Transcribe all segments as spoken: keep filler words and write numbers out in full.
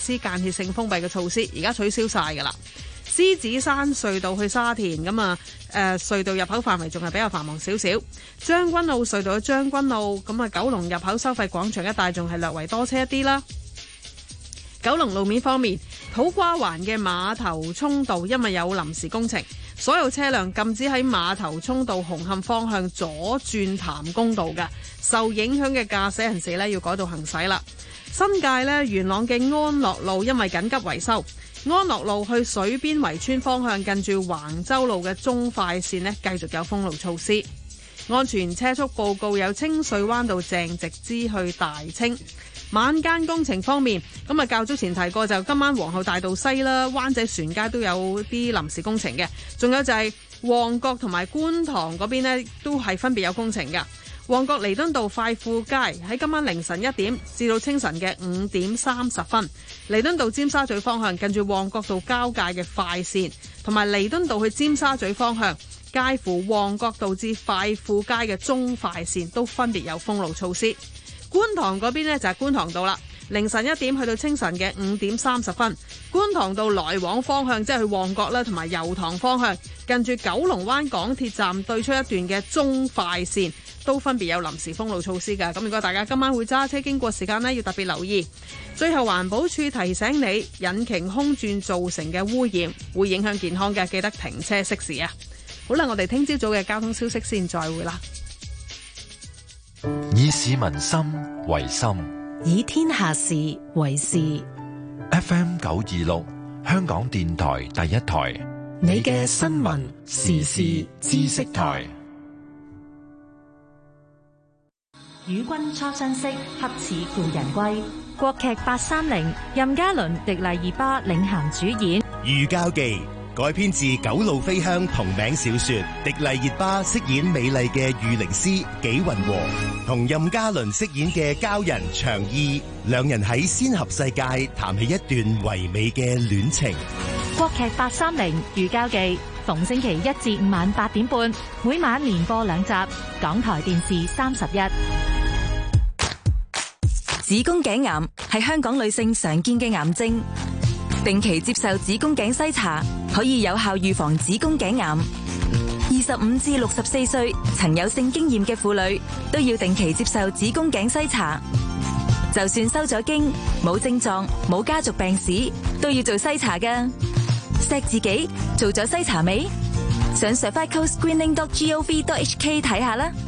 施間歇性封閉嘅措施，而家取消晒㗎啦。獅子山隧道去沙田咁啊，誒隧道入口範圍仲係比較繁忙少少。將軍澳隧道去將軍澳咁啊，九龍入口收費廣場一帶仲係略為多車一啲啦。九龍路面方面，土瓜灣嘅碼頭涌道因為有臨時工程，所有車輛禁止喺碼頭涌道紅磡方向左轉譚公道嘅，受影響嘅駕駛人士呢要改道行駛啦。新界呢，元朗嘅安樂路因為緊急維修，安樂路去水邊圍村方向近住橫洲路嘅中快線呢繼續有封路措施。安全車速報告有清水灣道鄭直支去大清。晚間工程方面，咁啊較早前提過就今晚皇后大道西啦、灣仔船街都有啲臨時工程嘅，仲有就係旺角同埋觀塘嗰邊呢都係分別有工程㗎。旺角彌敦道快富街喺今晚凌晨一點至到清晨嘅五點三十分，彌敦道尖沙咀方向近住旺角道交界嘅快線，同埋彌敦道去尖沙咀方向介乎旺角道至快富街嘅中快線都分別有封路措施。觀塘嗰邊呢，就係觀塘道啦，凌晨一點去到清晨嘅五點三十分，觀塘道來往方向即係去旺角啦，同埋油塘方向近住九龍灣港鐵站對出一段嘅中快線都分別有臨時封路措施㗎。咁如果大家今晚會揸車經過時間呢，要特別留意。最後環保署提醒你，引擎空轉造成嘅污染會影響健康嘅，記得停車熄匙啊！好啦，我哋聽朝早嘅交通消息先，再會啦。 以市民心為心， 以天下事為事。 F M 九二六，香港電台第一台， 你嘅新聞時事知識台。 與君初相識，恰似故人歸。 國劇八三零，任嘉倫、迪麗熱巴領銜主演。 余交記改編自九路飛香同名小說，迪麗熱巴飾演美麗嘅御靈司紀雲和，同任嘉倫飾演嘅鲛人長意，兩人喺仙俠世界談起一段唯美嘅戀情。 國劇八三零余交記，逢星期一至五晚八點半，每晚連播兩集，港台電視三十一。 子宮頸癌係香港女性常見嘅癌症，定期接受子宮頸篩查可以有效預防子宮頸癌。二十五至六十四歲曾有性經驗嘅婦女都要定期接受子宮頸篩查。就算收咗經、冇症狀、冇家族病史，都要做篩查㗎。錫自己做咗篩查未？上 cervical screening dot gov dot hk 睇下啦。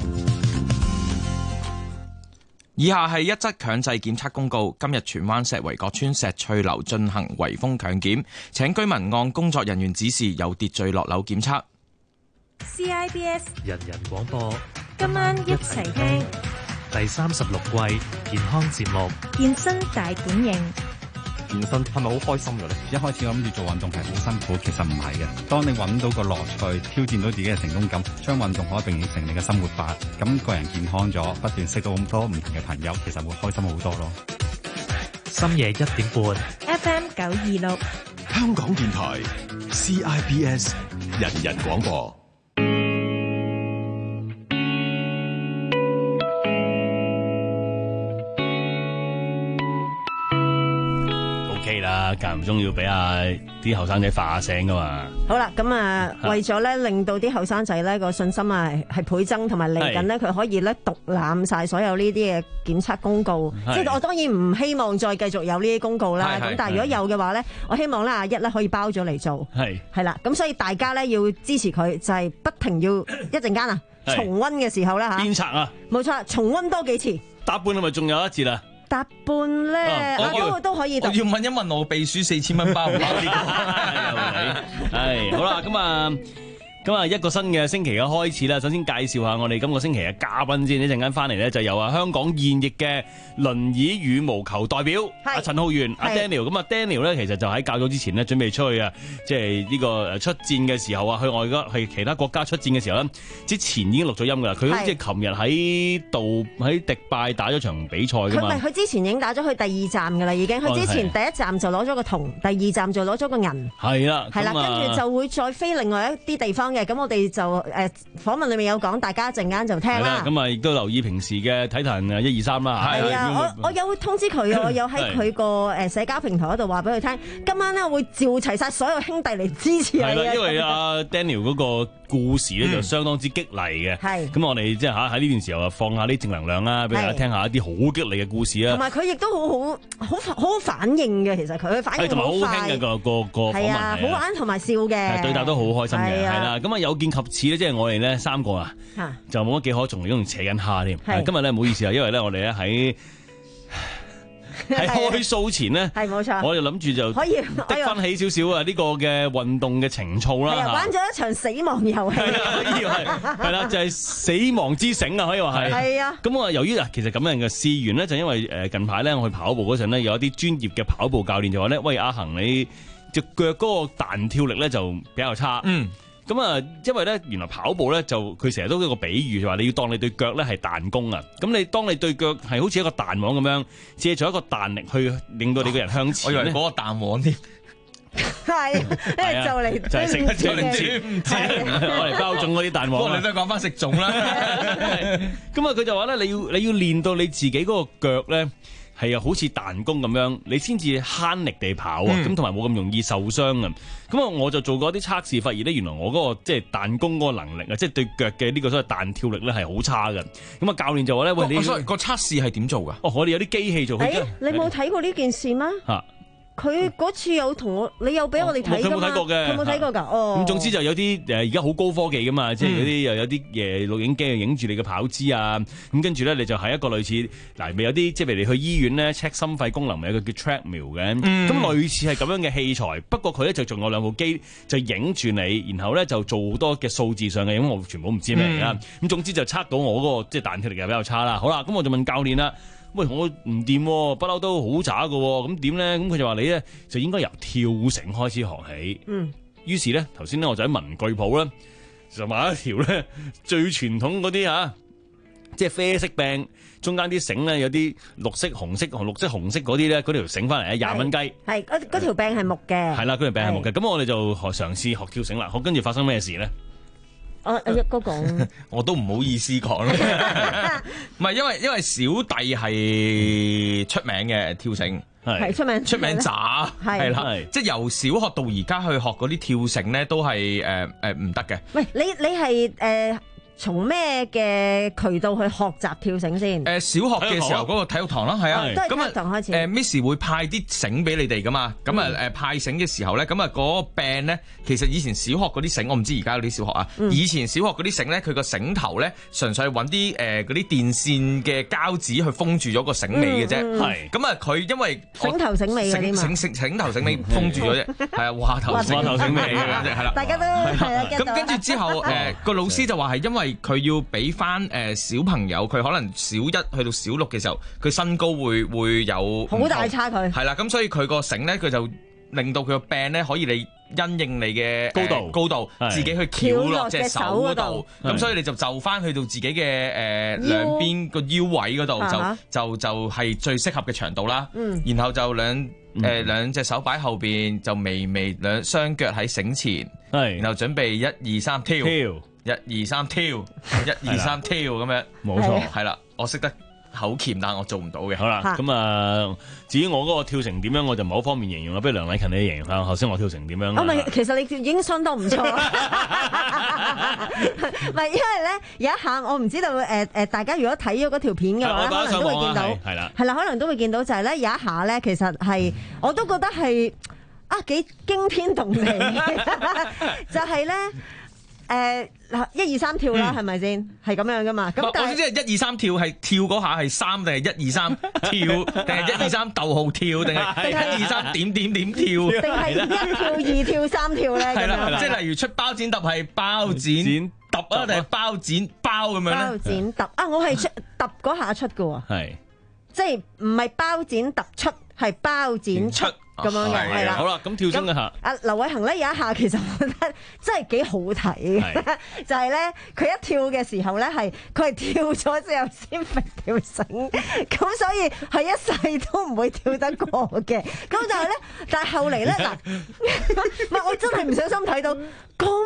以下係一則強制檢測公告。今日荃灣石圍角村石翠樓進行圍封強檢，請居民按工作人員指示有秩序落樓檢測。 C I B S 人人廣播， 今晚一齊聽第三十六季健康節目《 健身大本營》。 健身係咪好開心嘅咧？一開始我諗住做運動係好辛苦，其實唔係嘅。當你揾到個樂趣，挑戰到自己嘅成功感，將運動可以變成你嘅生活化，咁個人健康咗，不斷識到咁多唔同嘅朋友，其實會開心好多咯。 深夜一點半 F M 九二六， 香港電台 C I B S 人人廣播。 啦，間唔中要俾下啲後生仔發下聲噶嘛。 好啦，咁啊，為咗咧令到啲後生仔咧個信心啊係倍增，同埋嚟緊咧佢可以咧獨攬晒所有呢啲嘅檢測公告。即係我當然唔希望再繼續有呢啲公告啦。咁但係如果有嘅話咧，我希望咧阿一咧可以包咗嚟做。係係啦，咁所以大家咧要支持佢，就係不停要一陣間啊重溫嘅時候咧吓。鞭策啊！冇錯，重溫多幾次。 打半係咪仲有一節啊？ 搭半咧，啊都都可以。 我要問一問我秘書四千蚊包唔包呢個？ 係好啦，咁啊。咁啊，一個新嘅星期嘅開始啦。首先介紹下我哋今個星期嘅嘉賓先。一陣間翻嚟咧，就有啊香港現役嘅輪椅羽毛球代表阿陳浩源阿 Daniel。咁啊 Daniel 咧，其實就喺較早之前咧，準備出去啊，即係呢個出戰嘅時候啊，去外國去其他國家出戰嘅時候咧，之前已經錄咗音噶啦。佢好似琴日喺度喺迪拜打咗場比賽噶嘛。 佢唔係，佢之前已經打咗去第二站噶啦，已經。佢之前第一站就攞咗個銅，第二站就攞咗個銀。 係啦， 係啦，跟住就會再飛另外一啲地方。 裝嘅，咁我哋就誒訪問裏面有講，大家陣間就聽啦。 咁啊，亦都留意平時嘅體壇啊一二三啦。 係啊，我我有通知佢啊，我有喺佢個誒社交平台嗰度話俾佢聽，今晚咧我會召齊晒所有兄弟嚟支持你嘅。係啦， 因為阿 Daniel 嗰個故事咧就相當之激勵嘅。係。咁我哋即係嚇喺呢段時候啊，放下啲正能量啦，俾大家聽下一啲好激勵嘅故事啊。 同埋佢亦都好好好好反應嘅，其實佢反應同埋好好聽嘅個個個訪問。係啊，好玩同埋笑嘅。對答都好開心嘅，係啦。咁啊有見及此咧，即係我哋咧三個啊，就冇乜幾可仲仲扯緊蝦添。今日咧唔好意思啊，因為咧我哋咧喺喺開 show 前咧， 係冇錯， 我就諗住就可以的翻起少少啊呢個嘅運動嘅情操啦。 玩咗一場死亡遊戲， 可以係係啦，就係死亡之繩啊，可以話係。係啊。咁我由於啊，其實咁樣嘅事緣咧，就因為誒近排咧我去跑步嗰陣咧，有一啲專業嘅跑步教練就話咧，喂阿恒你隻腳嗰個彈跳力咧就比較差。嗯。咁啊，因為咧，原來跑步咧就佢成日都有一個比喻，就話你要當你對腳咧係彈弓啊。咁你當你對腳係好似一個彈簧咁樣，借助一個彈力去令到你個人向前。我以為嗰個彈簧添。 係，因為就嚟就係食得就嚟知唔知？我嚟包種嗰啲彈簧。不過你都講翻食種啦。咁啊，佢就話咧，你要你要練到你自己嗰個腳咧。係啊，好似彈弓咁樣，你先至慳力地跑啊，咁同埋冇咁容易受傷啊。咁啊，我就做過啲測試，發現咧，原來我嗰個即係彈弓嗰個能力啊，即係對腳嘅呢個所謂彈跳力咧係好差嘅。咁啊，教練就話咧，喂，你個測試係點做㗎？哦，我哋有啲機器做。 誒，你冇睇過呢件事咩？嚇！佢嗰次有同我，你有俾我哋睇㗎嘛？佢冇睇過嘅，佢冇睇過㗎。哦。咁總之就有啲誒，而家好高科技㗎嘛，即係嗰啲又有啲誒錄影機去影住你嘅跑姿啊。咁跟住咧，你就係一個類似嗱，咪有啲即係譬如你去醫院咧 check 心肺功能，咪有個叫 treadmill 嘅。咁、嗯、類似係咁樣嘅器材，不過佢咧就仲有兩部機，就影住你，然後咧就做好多嘅數字上嘅，因為我全部唔知咩嚟啦。咁、嗯、總之就測到我嗰個即係彈跳力又比較差啦。好啦，咁我就問教練啦。喂，我唔掂，不嬲都好渣㗎，咁點咧？咁佢就話你咧就應該由跳繩開始學起。嗯，於是咧頭先咧我就喺文具鋪咧就買一條咧最傳統嗰啲嚇，即係啡色柄，中間啲繩咧有啲綠色、紅色、紅綠色、紅色嗰啲咧，嗰條繩翻嚟啊，廿蚊雞。係嗰嗰條柄係木嘅。係啦， 嗰條柄係木嘅。咁我哋就嘗試學跳繩啦。好，跟住發生咩事咧？ 我阿一哥講， 我都唔好意思講啦。唔係因為因為小弟係出名嘅跳繩， 係出名出名渣，係啦，即係由小學到而家去學嗰啲跳繩咧，都係誒誒唔得嘅。 喂，你你係誒？呃從咩嘅渠道去學習跳繩先？ 誒，小學嘅時候嗰個體育堂啦，係啊， 都係體育堂開始。 誒 Miss 會派啲繩俾你哋噶嘛，咁啊誒派繩嘅時候咧，咁啊嗰個柄咧，其實以前小學嗰啲繩，我唔知而家嗰啲小學啊，以前小學嗰啲繩咧，佢個繩頭咧，純粹係揾啲誒嗰啲電線嘅膠紙去封住咗個繩尾嘅啫。係，咁啊佢因為繩頭繩尾嗰啲嘛， 繩繩繩頭繩尾封住咗啫，係啊，話頭話頭繩尾嘅，係啦。 大家都係啊， 咁跟住之後誒個老師就話係因為佢要俾翻誒小朋友，佢可能小一去到小六嘅時候，佢身高會會有好大差距。係啦，咁所以佢個繩咧，佢就令到佢個柄咧可以你因應你嘅高度高度，自己去翹落隻手嗰度。咁所以你就就翻去到自己嘅誒兩邊個腰位嗰度，就就就係最適合嘅長度啦。然後就兩誒兩隻手擺後邊，就微微兩雙腳喺繩前，然後準備一二三跳。一二三跳，一二三跳咁樣， 冇錯， 係啦，我識得口鉗，但我做唔到嘅。 好啦，咁啊，至於我嗰個跳繩點樣，我就唔係好方便形容啦。不如梁禮勤你形容下，頭先我跳繩點樣？ 啊，唔係，其實你已經相當唔錯。唔係，因為咧有一下我唔知道誒誒，大家如果睇咗嗰條片嘅話，可能都會見到，係啦，係啦，可能都會見到就係咧有一下咧，其實係我都覺得係啊幾驚天動地，就係咧。誒嗱，一二三跳啦，係咪先？係咁樣噶嘛？咁但係我知係一二三跳係跳嗰下係三定係一二三跳，定係一二三逗號跳，定係一二三點點點跳， 定係一跳二跳三跳咧？ 係啦，即係例如出包剪揼係包剪揼啊，定係包剪包咁樣咧？ 包剪揼啊！我係出揼嗰下出嘅喎，係即係唔係包剪揼出，係包剪出。咁樣嘅係啦， 好啦，咁跳繩一下。 阿劉偉恒咧有一下，其實我覺得真係幾好睇嘅，就係咧佢一跳嘅時候咧，係佢係跳咗之後先揈條繩，咁所以係一世都唔會跳得過嘅。咁就係咧，但係後嚟咧嗱，唔係我真係唔小心睇到咁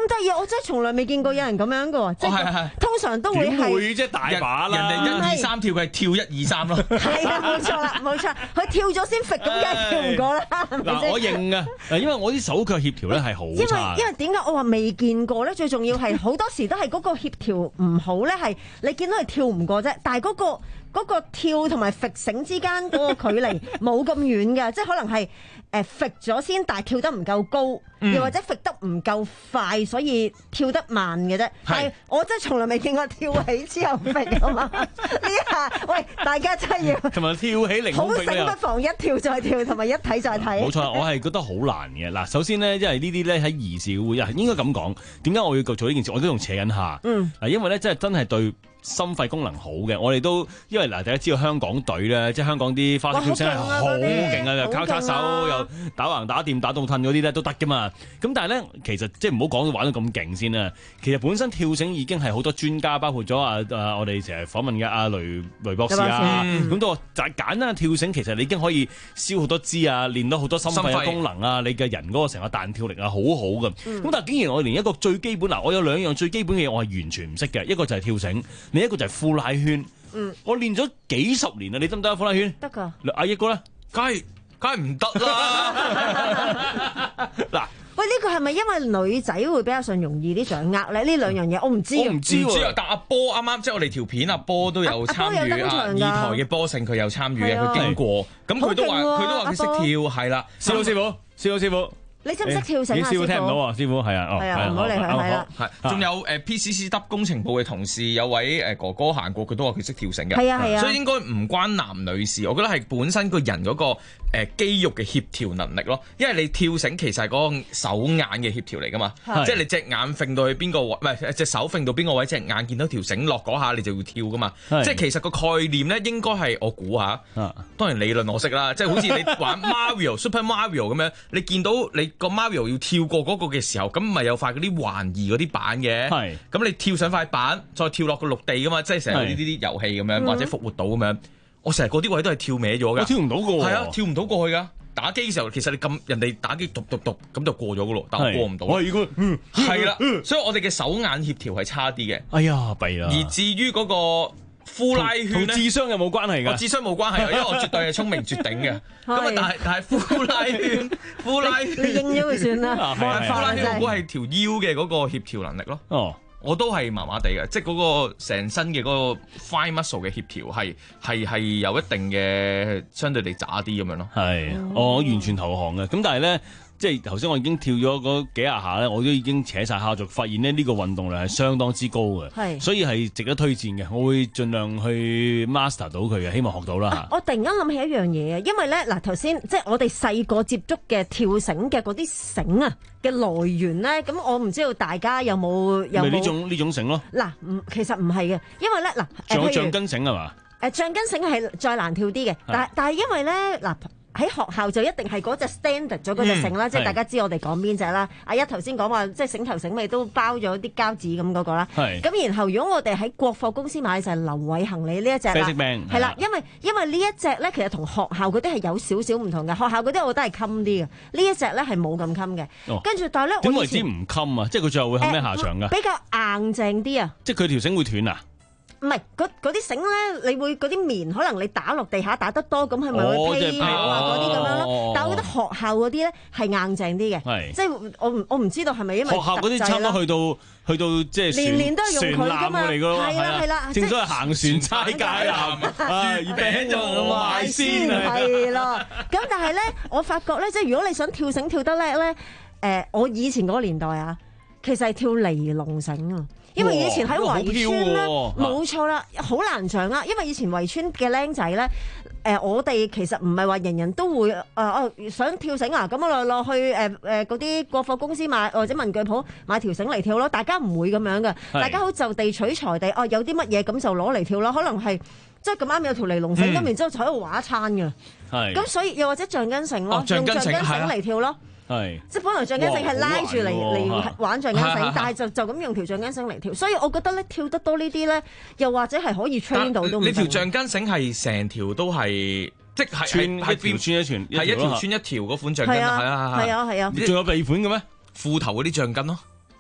得意，我真係從來未見過有人咁樣嘅喎，即係通常都會係點會啫，大把啦， 人哋一二三跳，佢係跳一二三咯。 係啊，冇錯啦，冇錯，佢跳咗先揈，咁梗係跳唔過啦。 嗱，我認啊，因為我啲手腳協調咧係好差。 因為因為點解我話未見過咧？最重要係好多時都係嗰個協調唔好咧，係你見到佢跳唔過啫，但係嗰個。嗰個跳同埋揈繩之間嗰個距離冇咁遠嘅，即係可能係誒揈咗先，但係跳得唔夠高，嗯、又或者揈得唔夠快，所以跳得慢嘅啫。係，我真係從來未見過跳起之後揈啊嘛！呢下喂，大家真係要同埋跳起凌空揈好醒不妨一跳再跳，同埋一睇再睇。 冇錯，我係覺得好難嘅。嗱，首先咧，因為呢啲咧喺兒時會啊，應該咁講。點解我要做呢件事？我都仲扯緊下。嗯。嗱，因為咧，真係真係對心肺功能好嘅，我哋都因為嗱，大家知道香港隊咧，即係香港啲花式跳繩係好勁啊，又交叉手，又打橫打掂打到褪嗰啲咧都得噶嘛。咁但係咧，其實即係唔好講玩到咁勁先啦。其實本身跳繩已經係好多專家，包括咗啊啊，我哋成日訪問嘅阿雷雷博士啊，咁都話就係簡單嘅跳繩，其實你已經可以燒好多脂啊，練到好多心肺嘅功能啊，你嘅人嗰個成個彈跳力啊，好好嘅。咁、嗯、但係竟然我連一個最基本嗱，我有兩樣最基本嘅嘢，我係完全唔識嘅，一個就係跳繩。另一個就係呼拉圈，嗯，我練咗幾十年啦，你得唔得啊？呼拉圈得噶， 阿益哥咧， 梗係梗係唔得啦。嗱， 喂，呢個係咪因為女仔會比較上容易啲掌握咧？呢兩樣嘢我唔知， 我唔知喎。但阿波啱啱即係我哋條片，阿波都有參與啊，二台嘅波勝佢有參與嘅，佢經過，咁佢都話佢都話佢識跳，係啦。師傅師傅，師傅師傅。 你識唔識跳繩啊？ 師傅聽唔到喎，師傅係啊， 係啊，唔好理佢，係啦。 係，仲有誒 P C C W 工程部嘅同事有位誒哥哥行過，佢都話佢識跳繩嘅。 係啊係啊， 所以應該唔關男女士，我覺得係本身個人嗰個誒肌肉嘅協調能力咯。因為你跳繩其實係嗰個手眼嘅協調嚟㗎嘛，即係你隻眼揈到去邊個位，唔係隻手揈到邊個位，隻眼見到條繩落嗰下，你就要跳㗎嘛。即係其實個概念咧，應該係我估下。當然理論我識啦，即係好似你玩 Mario Super Mario 咁樣，你見到你個 Mario 要跳過嗰個嘅時候，咁咪有塊嗰啲環兒嗰啲板嘅，咁你跳上塊板，再跳落個陸地噶嘛，即係成日呢啲遊戲咁樣，或者復活島咁樣。我成日嗰啲位都係跳歪咗㗎， 我跳唔到㗎喎， 係啊，跳唔到過去㗎。打機嘅時候，其實你咁人哋打機篤篤篤咁就過咗㗎咯，但我過唔到。 係㗎，嗯， 係啦，所以我哋嘅手眼協調係差啲嘅。 哎呀，弊啦！ 而至於嗰個呼拉圈同智商有冇關係㗎？ 我智商冇關係，因為我絕對係聰明絕頂嘅。咁啊，但係但係呼拉圈，呼拉圈， 你應咗佢算啦。 呼拉圈我估係條腰嘅嗰個協調能力咯。 哦，我都係麻麻地嘅，即係嗰個成身嘅嗰個 fine muscle 嘅協調係係係有一定嘅相對地渣啲咁樣咯。 係，我完全投降嘅。咁但係咧。即係頭先我已經跳咗嗰幾廿下咧，我都已經扯晒下，就發現咧呢個運動量係相當之高嘅，係，所以係值得推薦嘅。我會盡量去 master 到佢嘅，希望學到啦、啊。我突然間諗起一樣嘢啊，因為咧嗱頭先即係我哋細個接觸嘅跳繩嘅嗰啲繩啊嘅來源咧，咁我唔知道大家有冇有冇呢種呢種繩咯？嗱，唔其實唔係嘅，因為咧嗱，仲有橡筋繩係嘛？誒橡筋繩係再難跳啲嘅，但係但係因為咧嗱。喺學校就一定係嗰隻 standard 咗嗰隻繩啦，嗯、即係大家知我哋講邊隻啦。阿一頭先講話，即係繩頭繩尾都包咗啲膠紙咁嗰個啦。咁然後如果我哋喺國貨公司買就係劉偉恒你呢一隻啦。係啦，因為因為呢一隻咧其實同學校嗰啲係有少少唔同嘅。學校嗰啲我覺得係襟啲嘅，呢一隻咧係冇咁襟嘅。跟住但係咧，點為之唔襟啊？即係佢最後會係咩下場㗎？比較硬淨啲啊！即係佢條繩會斷啊？唔係，嗰嗰啲繩咧，你會嗰啲棉，可能你打落地下打得多，咁係咪會披毛啊嗰啲咁樣咯？哦、但係我覺得學校嗰啲咧係硬淨啲嘅，即係我唔我唔知道係咪因為學校嗰啲差唔多去到去到即係年年都係用佢㗎嘛，係啦係啦，正所謂行船猜界啊，月餅就賣先係咯。咁但係咧，我發覺咧，即係如果你想跳繩跳得叻咧，誒、呃，我以前嗰個年代啊，其實係跳尼龍繩啊。因為以前喺圍村咧，冇錯啦，好難掌握。因為以前圍村嘅僆仔咧，誒、呃，我哋其實唔係話人人都會誒哦、呃、想跳繩啊，咁我落落去誒誒嗰啲國貨公司買或者文具鋪買條繩嚟跳咯。大家唔會咁樣嘅，大家好就地取材地，哦、呃、有啲乜嘢咁就攞嚟跳咯。可能係即係咁啱有條尼龍繩，咁、嗯、然之後就喺度玩一餐嘅。係咁，所以又或者橡筋繩咯，哦、用橡筋繩嚟跳咯。係，即係本來橡筋繩係拉住嚟嚟玩橡筋繩，但係就就咁用條橡筋繩嚟跳，所以我覺得咧跳得多呢啲咧，又或者係可以 train 到都唔。你條橡筋繩係成條都係，即係係係一條穿一串，係一條穿一條嗰款橡筋，係啊係啊係啊係啊。仲有備款嘅咩？褲頭嗰啲橡筋咯。誒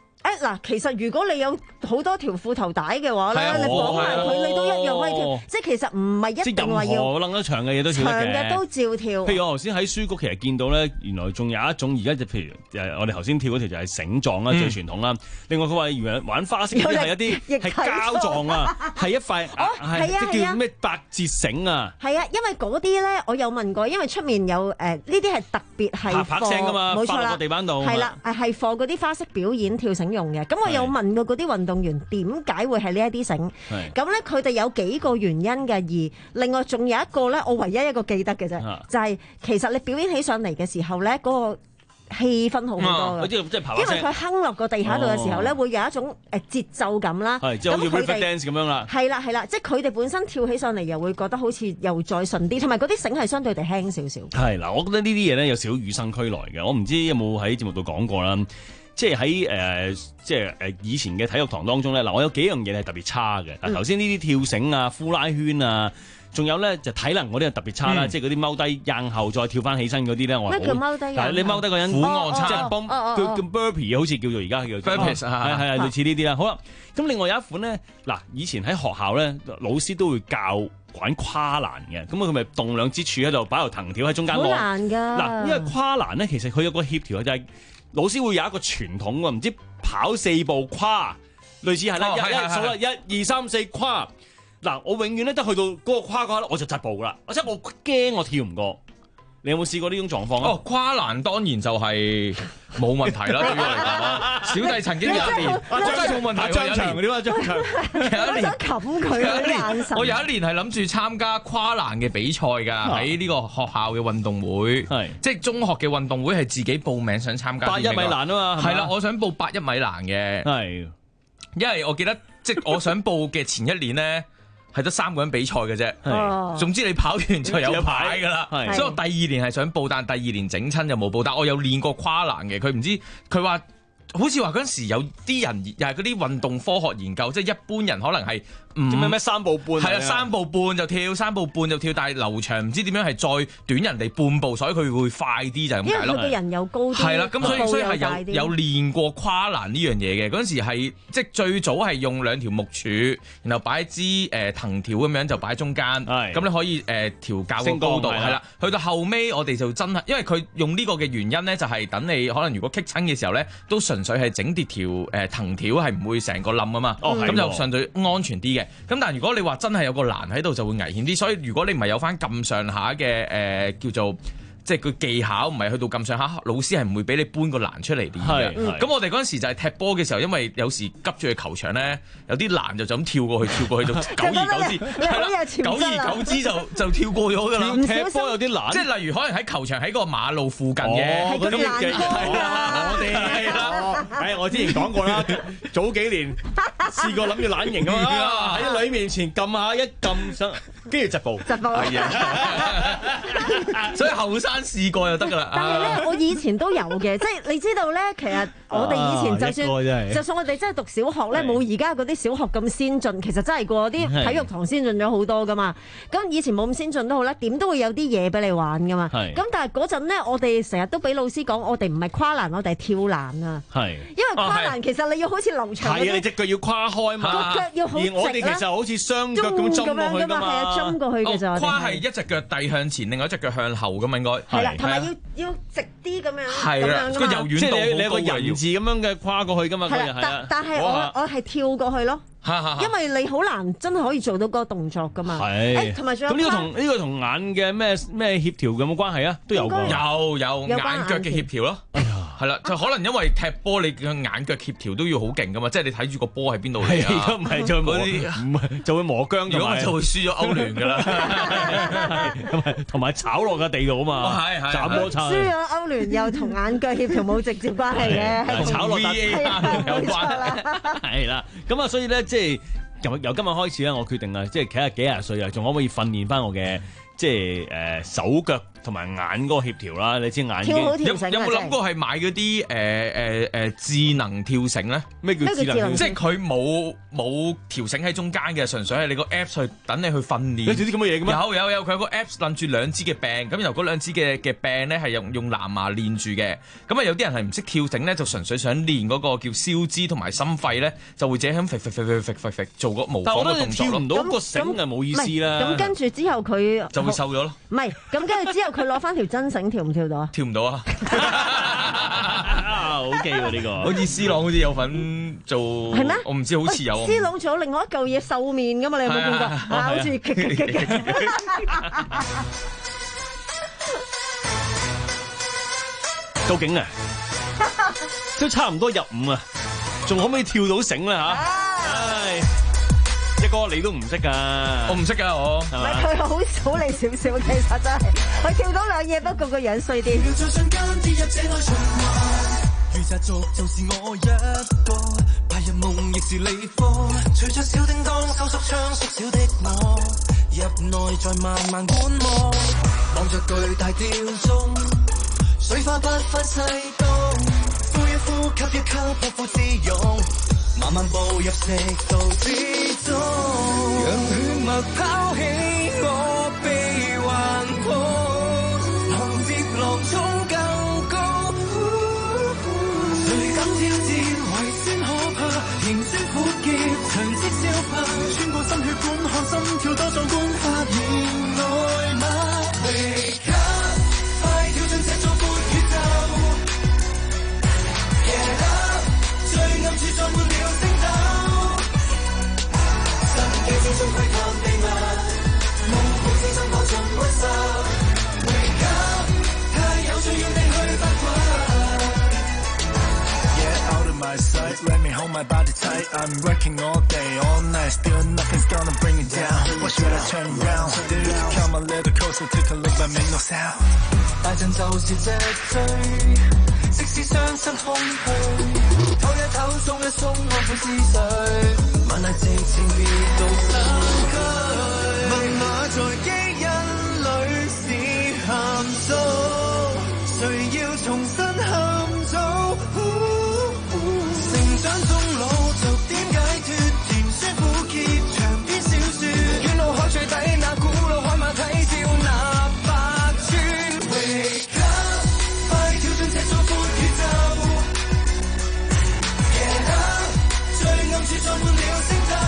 嗱，其實如果你有好多條褲頭帶嘅話咧，你綁埋佢，你都一樣可以跳。即係其實唔係一定話要。 我掕得長嘅嘢都跳得嘅。 長嘅都照跳。 譬如我頭先喺書局其實見到咧，原來仲有一種而家就譬如誒，我哋頭先跳嗰條就係繩狀啦，最傳統啦。另外佢話原來玩花式嗰啲係一啲係膠狀啊，係一塊係即叫咩百節繩啊。 係啊，因為嗰啲咧，我有問過，因為出面有誒呢啲係特別係啪啪聲㗎嘛， 冇錯啦， 個地板度係啦，係係放嗰啲花式表演跳繩用嘅。咁我有問過嗰啲運動員點解會係呢一啲繩？咁咧佢哋有幾個原因嘅，而另外仲有一個咧，我唯一一個記得嘅啫，就係其實你表演起上嚟嘅時候咧，嗰個氣氛好好多嘅，因為佢哼落個地下度嘅時候咧，會有一種誒節奏感啦。 係即係好似 river dance 咁樣啦。 係啦係啦，即係佢哋本身跳起上嚟又會覺得好似又再順啲，同埋嗰啲繩係相對地輕少少。 係嗱，我覺得呢啲嘢咧有少少與生俱來嘅，我唔知有冇喺節目度講過啦。即係喺誒，即係誒以前嘅體育堂當中咧，嗱我有幾樣嘢係特別差嘅。嗱頭先呢啲跳繩啊、呼拉圈啊。仲有咧就體能嗰啲係特別差啦，即係嗰啲踎低硬後再跳翻起身嗰啲咧，我咩叫踎低？ 但係你踎低個人俯卧撐， 即係幫叫叫 burpee 好似叫做而家叫 burpees 係係係類似呢啲啦。好啦，咁另外有一款咧，嗱以前喺學校咧，老師都會教玩跨欄嘅，咁佢咪動兩支柱喺度擺條藤條喺中間。 好難㗎！ 嗱，因為跨欄咧，其實佢有個協調就係老師會有一個傳統喎，唔知跑四步跨，類似係啦，一一數啦，一二三四跨。嗱，我永遠咧都去到嗰個跨嗰刻，我就疾步啦，即係我驚我跳唔過。你有冇試過呢種狀況啊？ 哦，跨欄當然就係冇問題啦，對於我嚟講。小弟曾經有一年，我真係冇問題。張長點啊？張長有一年冚佢啊！眼神。 我有一年係諗住參加跨欄嘅比賽㗎，喺呢個學校嘅運動會，即係中學嘅運動會係自己報名想參加。 八一米欄啊嘛， 係啦，我想報八一米欄嘅，係，因為我記得即係我想報嘅前一年咧。係得三個人比賽嘅啫，總之你跑完就有牌㗎啦。所以我第二年係想報，但第二年整親就冇報。但我有練過跨欄嘅，佢唔知佢話好似話嗰陣時有啲人又係嗰啲運動科學研究，即係一般人可能係唔咩咩三步半， 係啊三步半就跳，三步半就跳，但係劉翔唔知點樣係再短人哋半步，所以佢會快啲就係咁解咯。 因為佢個人又高啲， 係啦，咁所以所以係有有練過跨欄呢樣嘢嘅。嗰陣時係即係最早係用兩條木柱，然後擺支誒藤條咁樣就擺中間，咁你可以誒調校個高度係啦。去到後尾我哋就真係，因為佢用呢個嘅原因咧，就係等你可能如果棘親嘅時候咧，都純粹係整跌條誒藤條係唔會成個冧啊嘛，咁就相對安全啲嘅。咁但係如果你話真係有個欄喺度就會危險啲，所以如果你唔係有翻咁上下嘅誒叫做即係個技巧，唔係去到咁上下，老師係唔會俾你搬個欄出嚟練嘅。咁我哋嗰陣時就係踢波嘅時候，因為有時急住去球場咧，有啲欄就就咁跳過去，跳過去就久而久之，係啦，久而久之就就跳過咗㗎啦。 踢波有啲欄， 即係例如可能喺球場喺個馬路附近嘅， 係嗰啲欄杆啊，我哋係啦， 誒我之前講過啦，早幾年試過諗住懶型啊嘛，喺你面前撳下一撳上，跟住疾步， 疾步係啊，所以後生試過就得㗎啦。 但係咧，我以前都有嘅，即係你知道咧，其實我哋以前就算就算我哋真係讀小學咧，冇而家嗰啲小學咁先進，其實真係過啲體育堂先進咗好多㗎嘛。咁以前冇咁先進都好啦，點都會有啲嘢俾你玩㗎嘛。咁但係嗰陣咧，我哋成日都俾老師講，我哋唔係跨欄，我哋係跳欄啊。係，因為跨欄其實你要好似劉翔， 係啊，你隻腳要跨開嘛， 個腳要好直啦。 而我哋其實好似雙腳咁針過去㗎嘛， 係啊，針過去嘅就。 跨係一隻腳遞向前，另外一隻腳向後咁應該。 係啦，同埋要要直啲咁樣。 係啦，個柔軟度你有個人字咁樣嘅跨過去㗎嘛。 係啦，但但係我我係跳過去咯。因為你好難真係可以做到嗰個動作噶嘛，係，同埋仲有咁呢個同呢個同眼嘅咩咩協調有冇關係啊？都有㗎， 有有眼腳嘅協調咯。係啦，就可能因為踢波你嘅眼腳協調都要好勁噶嘛，即係你睇住個波喺邊度嚟啊？ 如果唔係就磨唔係就會磨僵， 如果就會輸咗歐聯噶啦。 同埋炒落個地度啊嘛，係係斬波炒。 輸咗歐聯又同眼腳協調冇直接關係嘅， 炒落 V A R 有關。 係啦，咁啊，所以咧即係由由今日開始咧，我決定啊，即係企下幾廿歲啊，仲可唔可以訓練翻我嘅即係誒手腳同埋眼嗰個協調啦。你知眼跳好肌跳繩啊有有冇諗過係買嗰啲誒誒誒智能跳繩咧？ 咩叫智能跳繩？ 即係佢冇冇條繩喺中間嘅，純粹係你個 Apps 去等你去訓練。 有啲咁嘅嘢嘅咩？ 有有有，佢有個 Apps 攬住兩支嘅柄，咁由嗰兩支嘅嘅柄咧係用用藍牙連住嘅。咁啊有啲人係唔識跳繩咧，就純粹想練嗰個叫消肢同埋心肺咧，就會自己喺揈揈揈揈揈揈做個模仿嘅動作咯。 跳唔到個繩就冇意思啦。 咁跟住之後佢就會瘦咗咯。 唔係，咁跟住之後佢攞翻條真繩跳唔跳到啊？ 跳唔到啊！ 啊 ，OK 喎呢個。 好似 C 朗好似有份做， 係咩？ 我唔知好似有。 C 朗仲有另外一嚿嘢瘦面噶嘛？你有冇見過？啊，好似激激激激。 究竟啊，都差唔多入伍啊，仲可唔可以跳到繩咧嚇？唉，一哥你都唔識㗎， 我唔識㗎我。 唔係佢好好你少少，其實真係佢跳到兩嘢，不過個樣衰啲。 如習俗就是我一個，白日夢亦是理科。隨着小叮當收縮槍縮小的我，入內再慢慢觀摩，望着巨大吊鐘，水花不分西東，呼一呼吸一吸不負之勇，慢慢步入食道之中，讓血脈拋起我臂環抱，浪接浪衝更高。敢挑戰，為先可怕，迎穿苦澀，隨即消化，穿過心血管，看心跳多壯觀，發現愛嗎 ？Wake up，快跳進這座闊宇宙 ，Get up，最暗處裝滿了星斗，神經之中窺探秘密，夢境之中破盡溫室 ，Wake up，太有趣要你去發掘。My sight, let me hold my body tight. I'm working all day, all night. Still nothing's gonna bring it down. What should I turn around? Still come a little closer, take a look, but make no sound. 大陣就是脊椎，即使傷心空虛，唞一唞，鬆一鬆，安撫思緒，萬籟直情別到身軀。密碼在基因裏是函數，誰要重新嵌造？成長終老，就點解脫？甜酸苦澀，長篇小說，遠路海最底那古老海馬體照那百川。Wake up，快跳進這座闊宇宙 ，Get up，最暗處裝滿了星斗，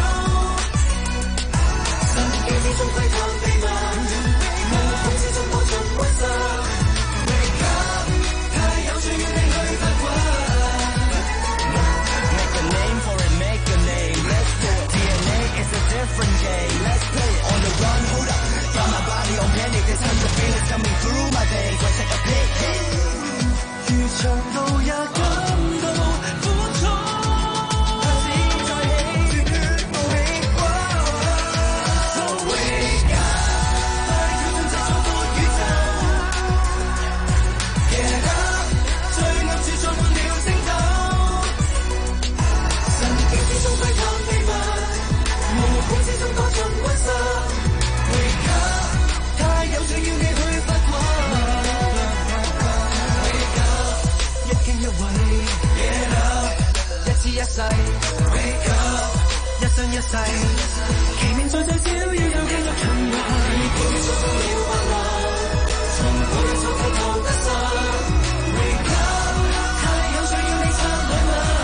神經之中窺探秘密，夢境之中破盡溫室。Wake up，太有趣要你去發掘。Different game, let's play it. On the run, hold up. Got my body on panic. There's tons of feelings coming through my veins. Let's take a pic. Hey. 如長路也感到苦楚，怕只在起，血血冒起。So wake up， 快跳進這座闊宇宙 ，Get up， 最暗處裝滿了星斗，神經之中窺探秘密。夢境之中多盡溫室 ，Wake up， 太有趣要你去發掘 ，Wake up， 一驚一畏 ，Get up， 一知一世 ，Wake up， 一生一世，奇妙在最少要有記錄循環，每天做到了快樂，從每日做到頭得失 ，Wake up， 太有趣要你策略嗎？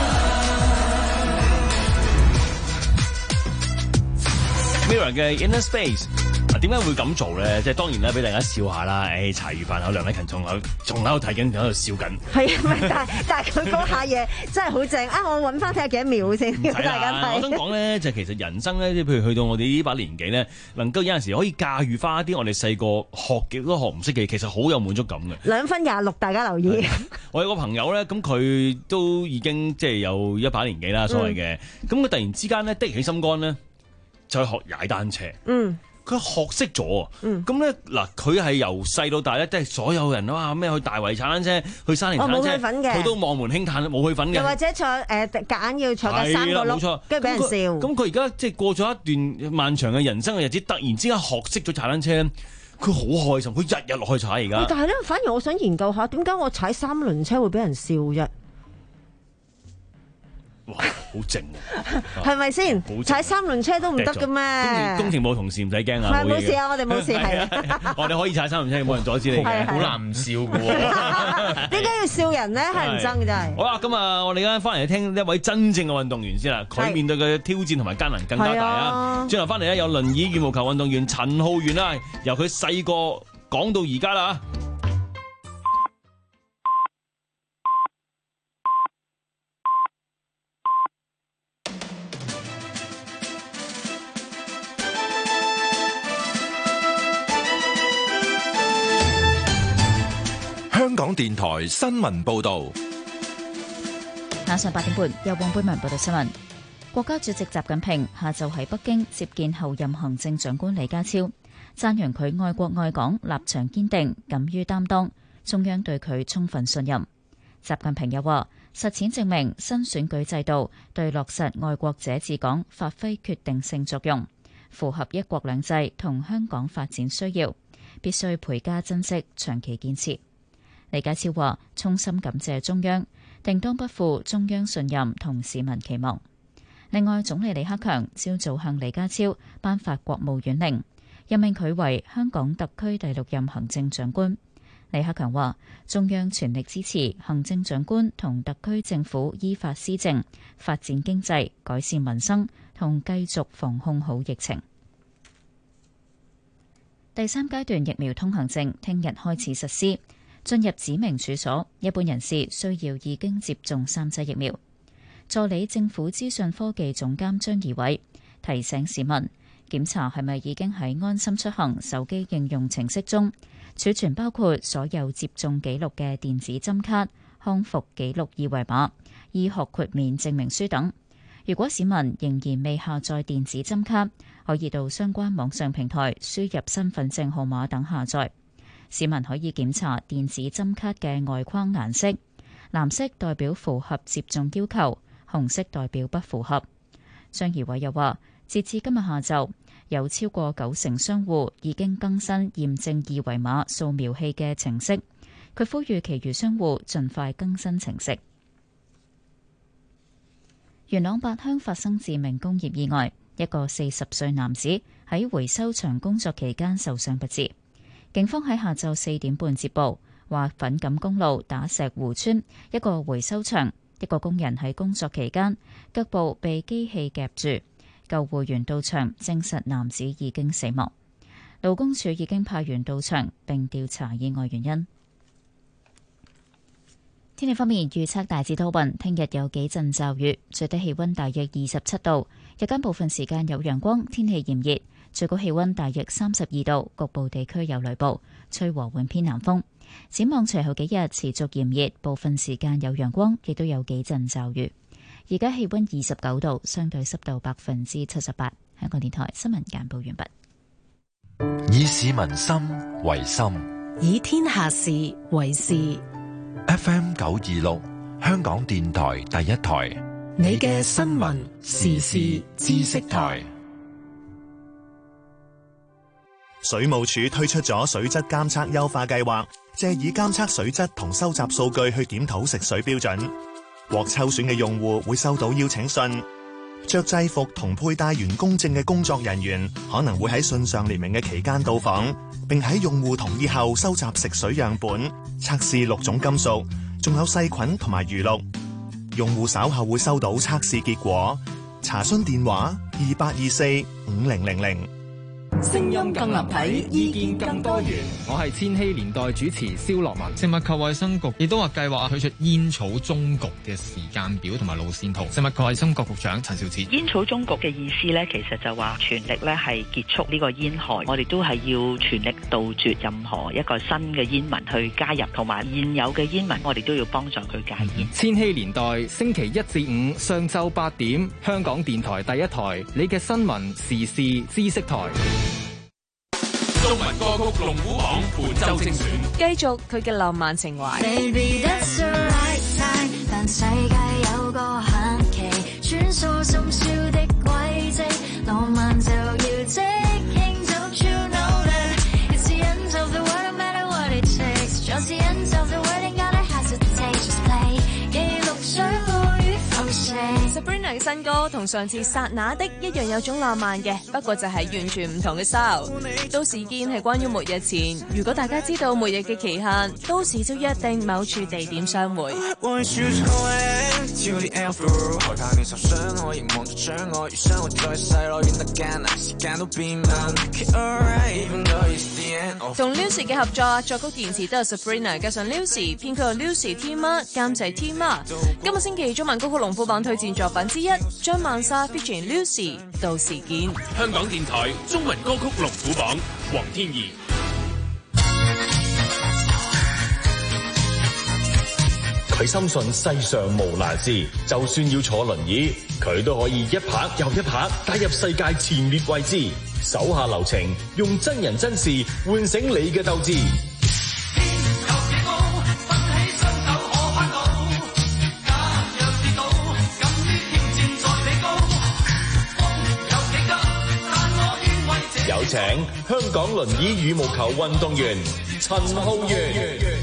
Mirror 嘅 Inner Space 啊，點解會咁做咧？即係當然啦，俾大家笑下啦。誒，茶餘飯後梁禮勤仲喺仲喺度睇緊，仲喺度笑緊。 係啊，但係但係佢嗰下嘢真係好正啊！我揾翻睇下幾多秒先，大家睇。 我想講咧，就其實人生咧，即係譬如去到我哋呢把年紀咧，能夠有陣時可以駕馭翻一啲我哋細個學極都學唔識嘅，其實好有滿足感嘅。 兩分廿六，大家留意。 我有個朋友咧，咁佢都已經即係有一把年紀啦，所謂嘅。咁佢、嗯、突然之間咧，的起心肝咧。就去學踩單車，嗯，佢學識咗，嗯，咁咧嗱，佢係由細到大咧，即係所有人哇咩去大圍踩單車，去山林踩單車，佢都望門輕嘆，冇去份嘅。又或者坐誒夾硬要坐得三個轆，跟住俾人笑。 咁佢而家即係過咗一段漫長嘅人生嘅日子，突然之間學識咗踩單車， 佢好開心，佢日日落去踩而家。 但係咧，反而我想研究下點解我踩三輪車會俾人笑啫？ 哇，好靜喎， 係咪先？踩三輪車都唔得嘅咩？ 工程部同事唔使驚啊， 唔係冇事啊，我哋冇事係。 我哋可以踩三輪車，冇人阻止你嘅， 好難唔笑嘅喎。 點解要笑人咧？係唔憎嘅真係。 好啦，咁啊，我哋而家翻嚟聽一位真正嘅運動員先啦。佢面對嘅挑戰同埋艱難更加大啊！轉頭翻嚟咧，有輪椅羽毛球運動員陳浩源啦，由佢細個講到而家啦。 香港電台新聞報道， 晚上八點半，由黃貝文報道新聞。國家主席習近平下晝喺北京接見候任行政長官李家超，讚揚佢愛國愛港、立場堅定、敢於擔當，中央對佢充分信任。習近平又話，實踐證明新選舉制度對落實愛國者治港發揮決定性作用，符合一國兩制同香港發展需要，必須倍加珍惜，長期建設。李家超話：衷心感謝中央，定當不負中央信任同市民期望。另外，總理李克強朝早向李家超頒發國務院令，任命佢為香港特區第六任行政長官。李克強話：中央全力支持行政長官同特區政府依法施政，發展經濟，改善民生，同繼續防控好疫情。第三階段疫苗通行證聽日開始實施。進入指明處所，一般人士需要已經接種三劑疫苗。助理政府資訊科技總監張怡偉提醒市民，檢查係咪已經喺安心出行手機應用程式中儲存包括所有接種記錄嘅電子針卡、康復記錄二維碼、醫學豁免證明書等。如果市民仍然未下載電子針卡，可以到相關網上平台輸入身份證號碼等下載。市民可以檢查電子針卡嘅外框顏色，藍色代表符合接種要求，紅色代表不符合。張怡偉又話，截至今日下晝，有超過九成商戶已經更新驗證二維碼掃描器嘅程式。佢呼籲其餘商戶盡快更新程式。元朗八鄉發生致命工業意外，一個四十歲男子喺回收場工作期間受傷不治。警方喺下晝四點半接報，話粉錦公路打石湖村一個回收場，一個工人喺工作期間腳部被機器夾住，救護員到場證實男子已經死亡。勞工處已經派員到場並調查意外原因。天氣方面預測大致多雲，聽日有幾陣驟雨，最低氣溫大約二十七度，日間部分時間有陽光，天氣炎熱。最高氣溫大約三十二度，局部地區有雷暴，吹和緩偏南風。展望隨後幾日持續炎熱，部分時間有陽光，亦都有幾陣驟雨。而家氣溫二十九度，相對濕度百分之七十八。香港電台新聞簡報完畢。 以市民心為心， 以天下事為事。 F M 九二六，香港電台第一台， 你嘅新聞時事知識台。 水務署推出咗水質監測優化計劃，借以監測水質同收集數據去檢討食水標準。獲抽選嘅用戶會收到邀請信，着制服同佩戴員工證嘅工作人員可能會喺信上列明嘅期間到訪，並喺用戶同意後收集食水樣本，測試六種金屬，仲有細菌同埋餘氯。用戶稍後會收到測試結果。查詢電話二八二四五零零零。 聲音更立體，意見更多元。我係千禧年代主持蕭樂文。食物及衛生局亦都話計劃推出煙草終局嘅時間表同埋路線圖。食物及衛生局局長陳肇始。 煙草終局嘅意思咧，其實就話全力咧係結束呢個煙害。我哋都係要全力杜絕任何一個新嘅煙民去加入，同埋現有嘅煙民，我哋都要幫助佢戒煙。 千禧年代星期一至五上晝八點，香港電台第一台，你嘅新聞時事知識台。 中文歌曲龍虎榜本周精選， 繼續佢嘅浪漫情懷。 Baby, that's the right time, 但世界有個限期，穿梭深宵的軌跡，浪漫就要即興，Don't you know that it's the end 嘅新歌同上次剎那的一樣有種浪漫嘅，不過就係完全唔同嘅 style。到時見係關於末日前，如果大家知道末日嘅期限，到時就約定某處地點相會。同 Lucy 嘅合作，作曲填詞都係 Sabrina， 加上 Lucy， 編曲係 Lucy Tima， 監製 Tima。今個星期中文歌曲龍虎榜推薦作品之一，張曼莎 featuring Lucy， 到時見。 香港電台中文歌曲龍虎榜，黃天怡。 佢深信世上無難事，就算要坐輪椅，佢都可以一拍又一拍，打入世界前列位置。手下留情，用真人真事喚醒你嘅鬥志。有請香港輪椅羽毛球運動員陳浩源。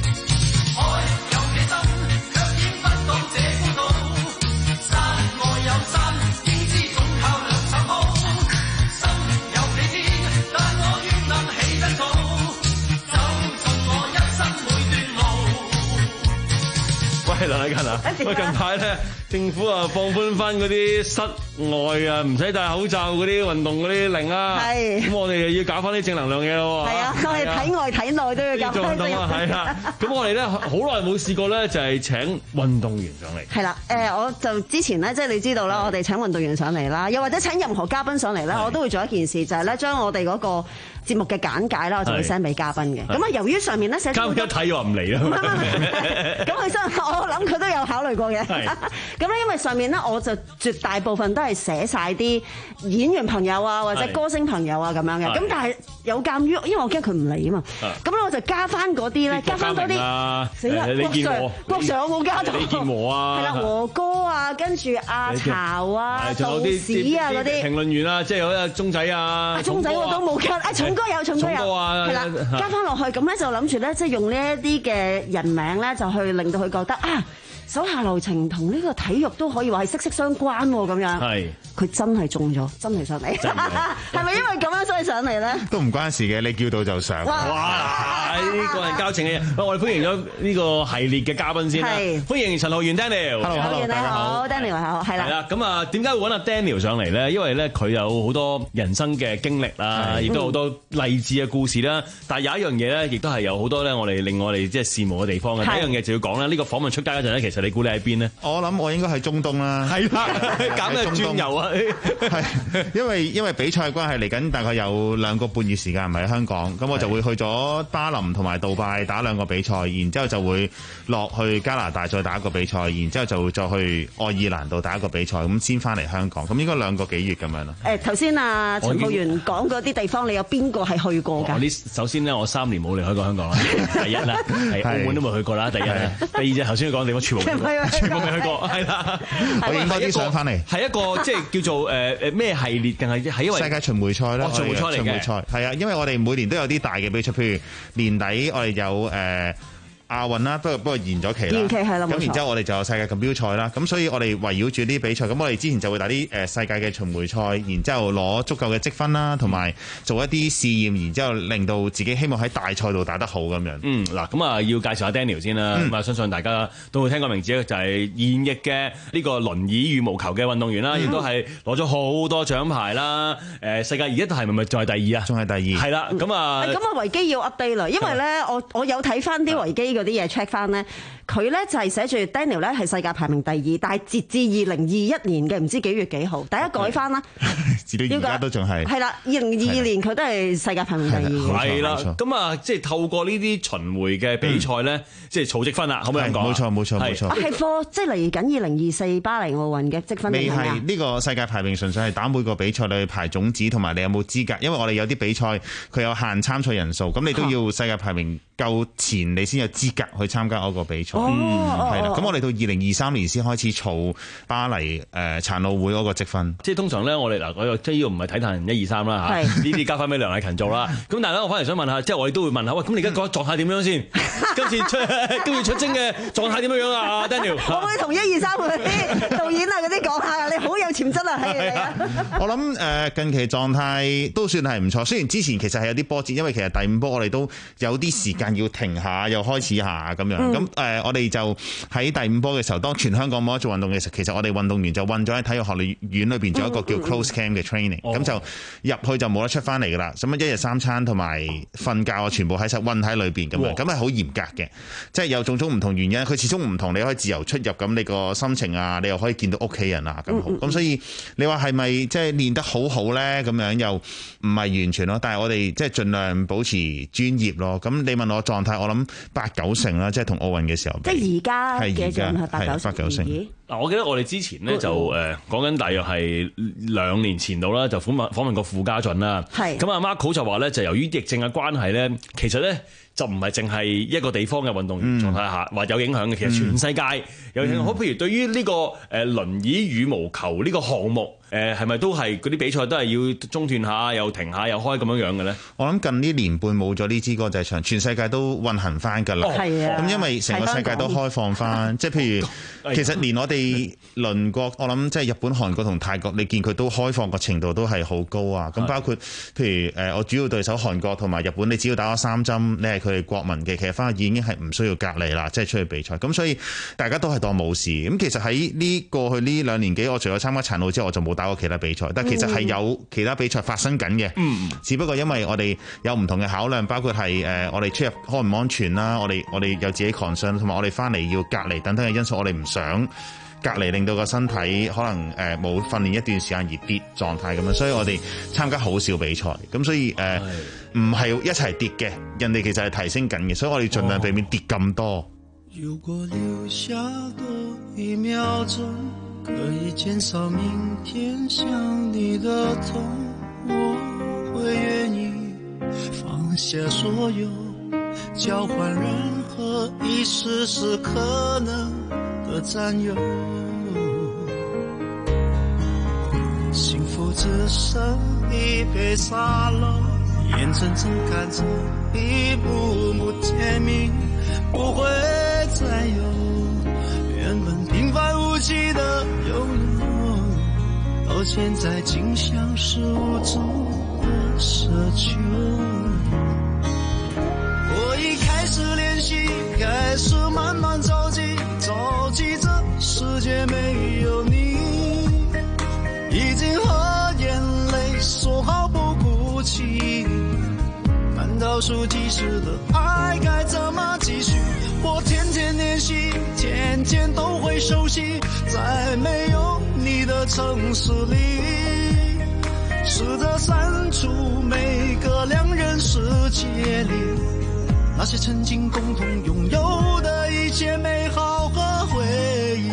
喂，梁禮勤啊，喂，近排咧政府啊放寬翻嗰啲室外啊唔使戴口罩嗰啲運動嗰啲令啊，係，咁我哋又要搞翻啲正能量嘢咯喎。係啊，我哋體外體內都要搞翻啲。係啦，咁我哋咧好耐冇試過咧，就係請運動員上嚟。係啦，誒，我就之前咧，即係你知道啦，我哋請運動員上嚟啦，又或者請任何嘉賓上嚟咧，我都會做一件事，就係咧將我哋嗰個節目嘅簡介啦，我就會 send 俾嘉賓嘅。咁啊，由於上面咧寫嘉賓一睇話唔嚟啦，咁佢真係我諗佢都有考慮過嘅。咁咧，因為上面咧我就絕大部分都係寫晒啲演員朋友啊，或者歌星朋友啊咁樣嘅。咁但係有鑑於，因為我驚佢唔嚟啊嘛。咁咧我就加翻嗰啲咧，加翻多啲。死啦！郭 Sir， 郭 Sir 我冇加到。李健和啊，係啦，和哥啊，跟住阿巢啊，道士啊嗰啲評論員啊，即係有阿鐘仔啊。阿鐘仔我都冇加，阿重哥有重哥有，係啦，加翻落去，咁咧就諗住咧，即係用呢一啲嘅人名咧，就去令到佢覺得啊，手下留情同呢個體育都可以話係息息相關喎，咁樣。係。佢真係中咗，真係上嚟。係咪因為咁樣所以上嚟咧？都唔關事嘅，你叫到就上。哇！呢個人交情嘅嘢，我哋歡迎咗呢個系列嘅嘉賓先啦。歡迎陳浩源 Daniel。Hello， 大家好 ，Daniel 你好，係啦。係啦，咁啊，點解會揾阿 Daniel 上嚟咧？因為咧，佢有好多人生嘅經歷啦，亦都好多勵志嘅故事啦。但係有一樣嘢咧，亦都係有好多咧，我哋令我哋即係羨慕嘅地方嘅。第一樣嘢就要講啦，呢個訪問出街嗰陣咧，其實你估你喺邊咧？我諗我應該喺中東啦。係啦，搞咩轉遊啊？係，因為因為比賽關係嚟緊，大概有兩個半月時間唔係喺香港，咁我就會去咗巴林同埋杜拜打兩個比賽，然之後就會落去加拿大再打一個比賽，然之後就會再去愛爾蘭度打一個比賽，咁先翻嚟香港，咁應該兩個幾月咁樣咯。誒，頭先啊陳浩源講嗰啲地方，你有邊個係去過㗎？我呢首先咧，我三年冇離開過香港啦，第一啦，係澳門都冇去過啦，第一啦，第二隻頭先講地方全部全部未去過，係啦，我影多啲相翻嚟，係一個即係叫做誒。誒誒咩系列定係係因為世界巡迴賽啦，巡迴賽嚟嘅巡迴賽係啊，因為我哋每年都有啲大嘅比賽，譬如年底我哋有誒。呃亞運啦，不過不過延咗期啦。延期係啦，冇錯。咁然之後我哋就有世界錦標賽啦，咁所以我哋圍繞住啲比賽，咁我哋之前就會打啲誒世界嘅巡迴賽，然之後攞足夠嘅積分啦，同埋做一啲試驗，然之後令到自己希望喺大賽度打得好咁樣。嗯，嗱，咁啊要介紹下 Daniel 先啦，咁啊、嗯、相信大家都會聽過名字，就係現役嘅呢個輪椅羽毛球嘅運動員啦，亦都係攞咗好多獎牌啦。誒，世界而家係咪咪仲係第二啊？仲係第二。係啦，咁啊。咁啊維基要 update 啦，因為咧我我有睇翻啲維基嗰啲嘢 check 翻咧，佢咧就係寫住 Daniel 咧係世界排名第二，但係截至二零二一年嘅唔知幾月幾號，第一改翻啦，至到而家都仲係係啦，二零二二年佢都係世界排名第二，係啦，咁啊即係透過呢啲巡迴嘅比賽咧，即係儲積分啦，可唔可以咁講？冇錯冇錯冇錯，係貨即係嚟緊二零二四巴黎奧運嘅積分未係呢個世界排名，純粹係打每個比賽你去排種子同埋你有冇資格，因為我哋有啲比賽佢有限參賽人數，咁你都要世界排名夠前你先有資格去參加嗰個比賽，係啦。咁我哋到二零二三年先開始儲巴黎誒殘奧會嗰個積分。即係通常咧，我哋嗱，我即係呢個唔係體壇一二三啦嚇，呢啲交翻俾梁禮勤做啦。咁但係咧，我翻嚟想問下，即係我哋都會問下，喂，咁你而家覺得狀態點樣先？ 今次出今次出征嘅狀態點樣樣啊 ，Daniel？ 可唔可以同一二三嗰啲導演啊嗰啲講下？你好有潛質啊，係你啊！ 我諗誒近期狀態都算係唔錯，雖然之前其實係有啲波折，因為其實第五波我哋都有啲時間要停下，又開始下咁樣。咁誒、嗯呃、我哋就喺第五波嘅時候，當全香港冇得做運動嘅時候，其實我哋運動員就混咗喺體育學院裏邊做一個叫 close camp 嘅 training，咁、嗯嗯、就入去就冇得出翻嚟噶啦。咁啊一日三餐同埋瞓覺啊，全部喺實混喺裏邊咁樣，咁係好嚴格嘅，即係有種種唔同原因，佢始終唔同，你可以自由出入，咁你個心情啊，你又可以見到屋企人啊咁好。咁、嗯、所以你話係咪即係練得好好咧？咁樣又唔係完全咯，但係我哋即係盡量保持專業咯。咁你問我狀態，我諗八九成啦，即係同奧運嘅時候。即係而家嘅狀態八九成。八九成。 嗱，我記得我哋之前咧就誒講緊大約係兩年前度啦，就訪問訪問過傅家俊啦。係。咁阿 Marco 就話咧，就由於疫症嘅關係咧，其實咧就唔係淨係一個地方嘅運動員狀態下話有影響嘅，其實全世界有影響。好、嗯，譬如對於呢個誒輪椅羽毛球呢個項目。誒係咪都係嗰啲比賽都係要中斷下又停下又開咁樣樣嘅咧？ 我諗近呢年半冇咗呢支國際場，全世界都運行翻㗎啦。係啊，咁因為成個世界都開放翻，即係譬如其實連我哋鄰國，我諗即係日本、韓國同泰國，你見佢都開放個程度都係好高啊。咁包括譬如誒我主要對手韓國同埋日本，你只要打咗三針，你係佢哋國民嘅，其實翻去已經係唔需要隔離啦，即係出去比賽。咁所以大家都係當冇事。咁其實喺呢過去呢兩年幾，我除咗參加殘奧之後，我就冇打過其他比賽，但其實係有其他比賽發生緊嘅。嗯，只不過因為我哋有唔同嘅考量，包括係誒我哋出入安唔安全啦，我哋我哋有自己 concern， 同埋我哋翻嚟要隔離等等嘅因素，我哋唔想隔離令到個身體可能誒冇訓練一段時間而跌狀態咁樣，所以我哋參加好少比賽，咁所以誒唔係一齊跌嘅，人哋其實係提升緊嘅，所以我哋盡量避免跌咁多。如果留下多一秒鐘可以減少明天想你的痛，我會願意放下所有，交換任何一絲絲可能的佔有。幸福只剩一杯沙漏，眼睜睜看着一幕幕甜蜜不會再有原本平凡無奇的擁有，到現在竟像是無助的奢求。我已開始練習，開始慢慢着急，着急這世界沒有你，已經和眼淚說好不哭泣，難道數計時的愛該怎麼繼續？我天天練習，天天都會熟悉，在沒有你的城市裏，試着刪除每個兩人世界裏那些曾經共同擁有的一切美好和回憶。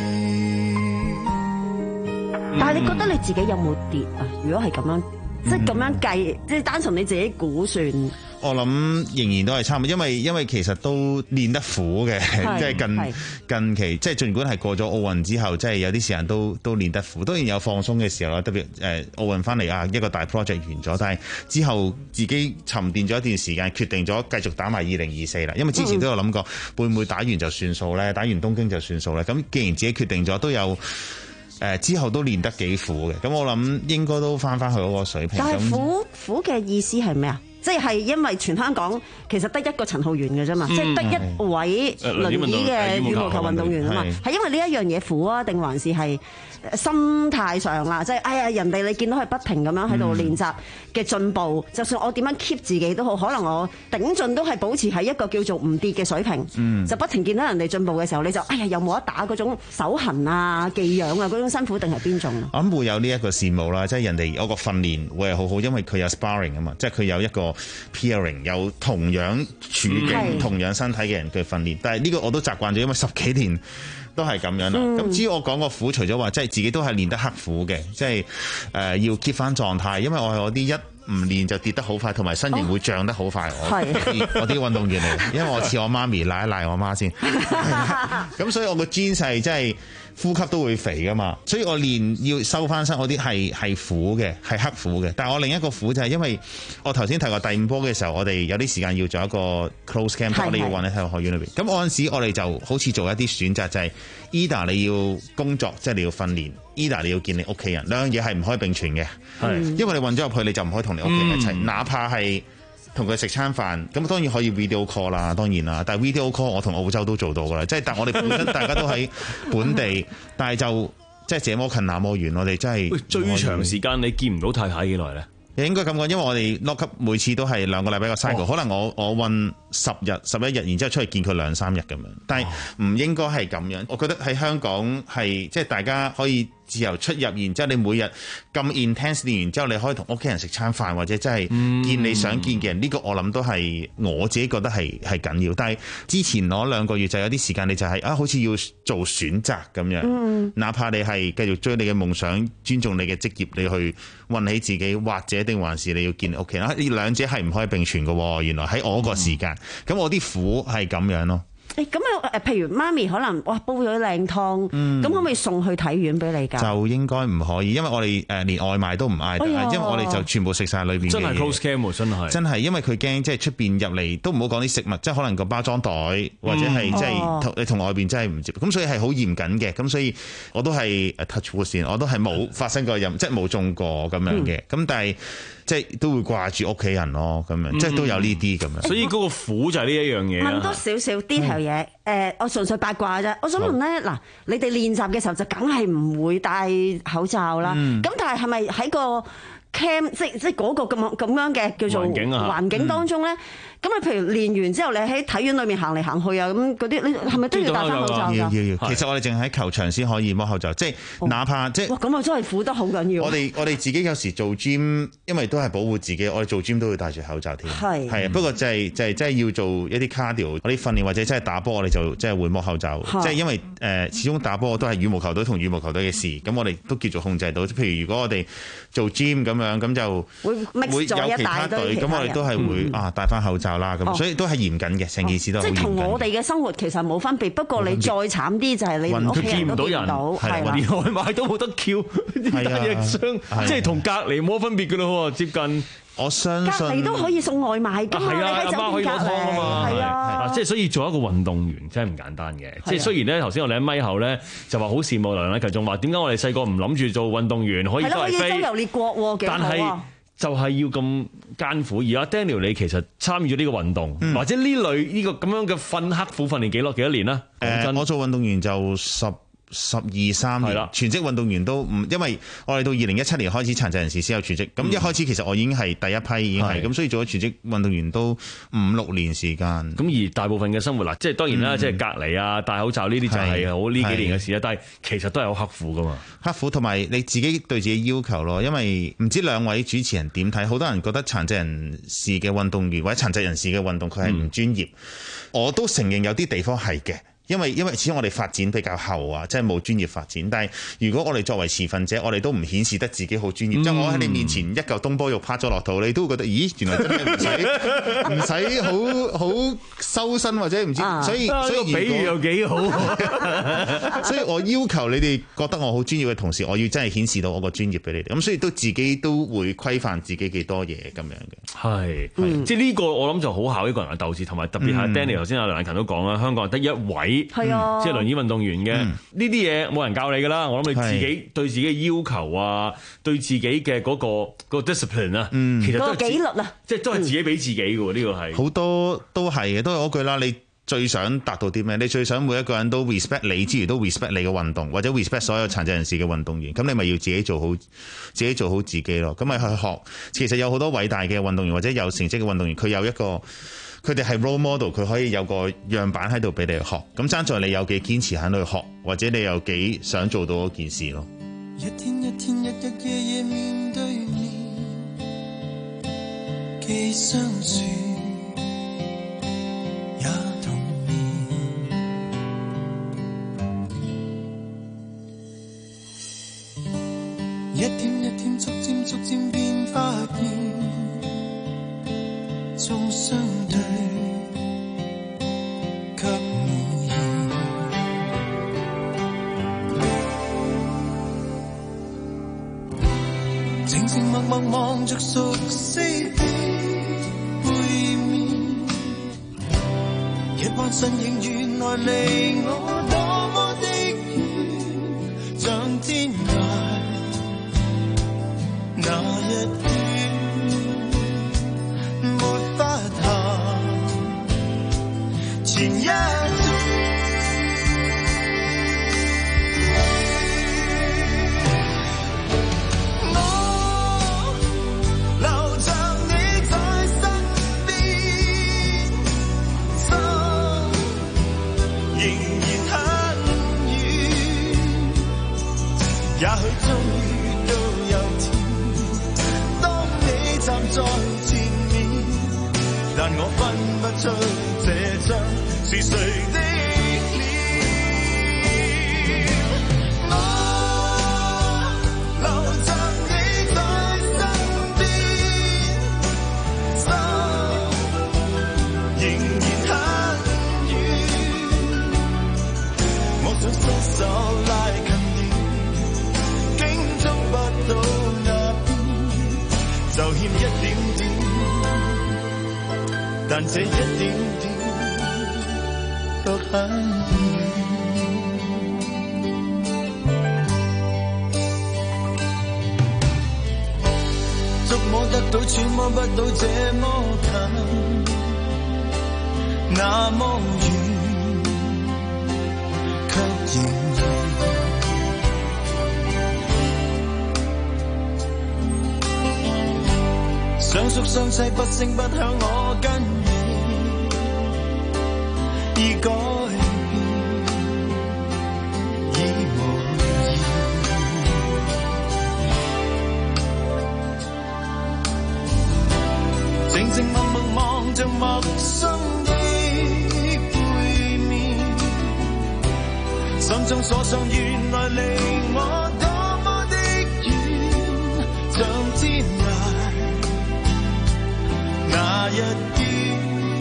但係你覺得你自己有冇跌啊？如果係咁樣，即係咁樣計，即係單純你自己估算。我諗仍然都係差唔多，因為因為其實都練得苦嘅，即係近近期，即係儘管係過咗奧運之後，即係有啲時間都都練得苦。當然有放鬆嘅時候啦，特別誒奧運翻嚟啊，一個大 project 完咗，但係之後自己沉澱咗一段時間，決定咗繼續打埋二零二四啦。因為之前都有諗過，會唔會打完就算數咧？打完東京就算數咧？咁既然自己決定咗，都有。誒之後都練得幾苦嘅，咁我諗應該都翻翻去嗰個水平。但係苦苦嘅意思係咩啊？即係因為全香港其實得一個陳浩源嘅啫嘛，即係得一位輪椅嘅羽毛球運動員啊嘛，係因為呢一樣嘢苦啊，定還是係心態上啦？即係哎呀，人哋你見到佢不停咁樣喺度練習嘅進步，嗯、就算我點樣 keep 自己都好，可能我頂盡都係保持喺一個叫做唔跌嘅水平，嗯、就不停見到人哋進步嘅時候，你就哎呀，有冇得打嗰種手痕啊、技癢啊嗰種辛苦，定係邊種？我諗會有呢一個羨慕啦，即係人哋有個訓練會係好好，因為佢有 sparring 啊嘛，即係佢有一個 peering 有同樣處境、嗯、同樣身體嘅人嘅訓練，但係呢個我都習慣咗，因為十幾年都係咁樣啦。咁、嗯、至於我講個苦，除咗話即係自己都係練得刻苦嘅，即係誒、呃、要 keep 翻狀態，因為我係我啲一唔練就跌得好快，同埋身形會漲得好快。哦、我我啲運動員嚟，因為我似我媽咪，賴一賴我媽先。咁所以我個 genes 係真係呼吸都會肥噶嘛，所以我練要收翻身嗰啲係係苦嘅，係刻苦嘅。但係我另一個苦就係因為我頭先提過第五波嘅時候，我哋有啲時間要做一個 close camp，我哋要揾喺體育學院裏邊。咁嗰陣時我哋就好似做一啲選擇，就係 either 你要工作，即係你要訓練 either 你要見你屋企人，兩樣嘢係唔可以並存嘅。係，因為你混咗入去，你就唔可以同你屋企人一齊，嗯、哪怕係同佢食餐飯，咁當然可以 video call 啦，當然啦。但係 video call 我同澳洲都做到噶啦，即係但係我哋本身大家都喺本地，但係就即係這麼近那麼遠，我哋真係最長時間你見唔到太太幾耐咧？ 應該咁講，因為我哋 lock up 每次都係兩個禮拜個 cycle，、哦、可能我我運十日十一日，然之後出去見佢兩三日咁樣，但係唔應該係咁樣。我覺得喺香港係即係大家可以自由出入，然之後你每日咁 intense 練完之後，你可以同屋企人食餐飯，或者真係見你想見嘅人。呢、嗯、個我諗都係我自己覺得係係緊要。但係之前攞兩個月就有啲時間，你就係、是、啊，好似要做選擇咁樣。嗯、哪怕你係繼續追你嘅夢想，尊重你嘅職業，你去運起自己，或者定還是你要見你屋企人。呢兩者係唔可以並存嘅。原來喺我個時間，咁、嗯、我啲苦係咁樣咯。 誒咁啊誒，譬如媽咪可能哇煲咗靚湯，咁、嗯、可唔可以送去體院俾你㗎？就應該唔可以，因為我哋誒連外賣都唔嗌得，哎、因為我哋就全部食晒裏邊嘅嘢。真係 close cam 真係。真係，因為佢驚即係出邊入嚟都唔好講啲食物，即係可能個包裝袋或者係即係你同外邊真係唔接，咁所以係好嚴謹嘅。咁所以我都係 touch wood 先，我都係冇發生過任即係冇中過咁樣嘅。咁、嗯、但係。即係都會掛住屋企人咯，咁樣、嗯、即係都有呢啲咁樣。所以嗰個苦就係呢一樣嘢。問多少少 detail 嘢，誒、嗯，我純粹八卦啫。我想問咧，嗱，你哋練習嘅時候就梗係唔會戴口罩啦。咁、嗯、但係係咪喺個 cam 即即係嗰個咁咁樣嘅叫做環境啊環境當中咧？咁你譬如練完之後，你喺體院裏面行嚟行去啊，咁嗰啲你係咪都要戴翻口罩㗎？要要要。其實我哋淨係喺球場先可以剝口罩，即係、哦、哪怕即係。哇！咁啊真係苦得好緊要。我哋我哋自己有時做 gym， 因為都係保護自己，我哋做 gym 都會戴住口罩添。係係啊，不過就係就係即係要做一啲 cardio，嗰啲訓練或者真係打波，我哋就即係會剝口罩。即係因為誒、呃，始終打波都係羽毛球隊同羽毛球隊嘅事，咁我哋都叫做控制到。譬如如果我哋做 gym 咁樣，咁就會會有其他隊，咁我哋都係會、嗯、啊戴翻口罩啦。咁、哦、所以都係嚴謹嘅，成件事都好嚴謹。即係同我哋嘅生活其實冇分別，不過你再慘啲就係你屋企人都見唔到，係啦，連外賣都冇得叫，單翼雙，即係同隔離冇分別㗎咯，接近。我相信隔離都可以送外賣㗎嘛，你喺酒店隔離啊嘛，係啊，即係所以做一個運動員真係唔簡單嘅。即係雖然咧，頭先我哋喺咪後咧就話好羨慕梁禮勤，仲話點解我哋細個唔諗住做運動員可以周圍飛，周遊列國喎，幾好啊！但係就係要咁艱苦。而家 Daniel 你其實參與咗呢個運動，嗯、或者呢類呢、呢個咁樣嘅訓刻苦訓練幾多幾多年啦？誒、呃，我做運動員就十。十二三年，全職運動員都唔，因為我哋到二零一七年開始殘疾人士先有全職，咁、嗯、一開始其實我已經係第一批，已經係咁，所以做咗全職運動員都五六年時間。咁而大部分嘅生活啦，即係當然啦，嗯、即係隔離啊、戴口罩呢啲就係好呢幾年嘅事啦。但係其實都係好刻苦噶嘛，刻苦同埋你自己對自己要求咯。因為唔知兩位主持人點睇，好多人覺得殘疾人士嘅運動員或者殘疾人士嘅運動佢係唔專業、嗯，我都承認有啲地方係嘅。因為因為始終我哋發展比較後啊，即係冇專業發展。但係如果我哋作為持份者，我哋都唔顯示得自己好專業。即、嗯、係我喺你面前一嚿東坡肉趴咗落肚，你都會覺得，咦，原來真係唔使唔使好好修身或者唔知。啊、所以所以比喻又幾好。所以我要求你哋覺得我好專業嘅同時，我要真係顯示到我個專業俾你哋。咁所以都自己都會規範自己幾多嘢咁樣嘅。係、嗯，即係呢個我諗就好考一個人嘅鬥志，同埋特別係 Danny 頭先阿梁禮勤都講啦，香港得一位。係啊，即係輪椅運動員嘅呢啲嘢冇人教你㗎啦。我諗你自己對自己嘅要求啊，對自己嘅嗰、嗰個、嗰個 discipline 啊、嗯，其實都係紀律啊，即係都係自己俾自己嘅喎。呢、嗯呢個係好多都係嘅，都係嗰句啦。你最想達到啲咩？你最想每一個人都 respect 你之餘，都 respect 你嘅運動，或者 respect 所有殘疾人士嘅運動員。咁你咪要自己做好，自己做好自己咯。咁咪去學。其實有好多偉大嘅運動員或者有成績嘅運動員，佢有一個。佢哋係 role model，佢可以有個樣板喺度俾你學，咁爭在你有幾堅持喺度學，或者你有幾想做到嗰件事咯。一天一天日日夜夜面對面，既相處也同眠，一天一天逐漸逐漸變發現，縱相對卻無言。 靜默默望着熟悉的背面，一班身影原來離我多麼的遠，像天涯那一天沒法行前一天。也許終於都有天，當你站在前面，但我分不出這張是誰的臉。我留着你在身邊，心仍然很遠，我想伸手拉近，到那邊就欠一點點，但這一點點卻很遠。觸摸得到，揣摩不到這麼近，那麼遠，卻仍相熟相棲，不聲不響，我跟你已改變，已無言。靜靜默默望着陌生的背面，心中所想原來離我多麼的遠，像天涯那一天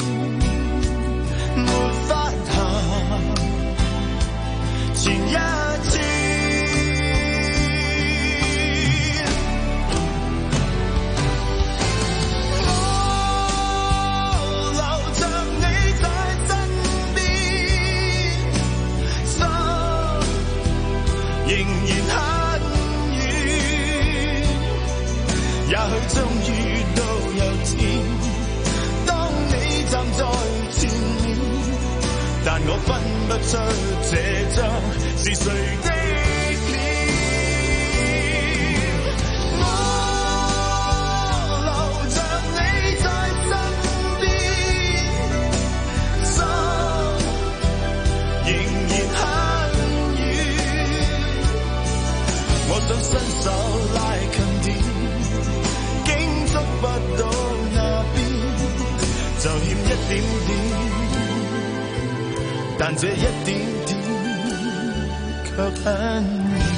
沒法行前一天。我留着你在身邊，心仍然很遠，也許終於都有天站在前面，但我分不出這張是誰的臉。我留着你在身邊，心仍然很遠，我想伸手拉近點，竟觸不到那邊，就欠一點點，但這一點點卻很遠。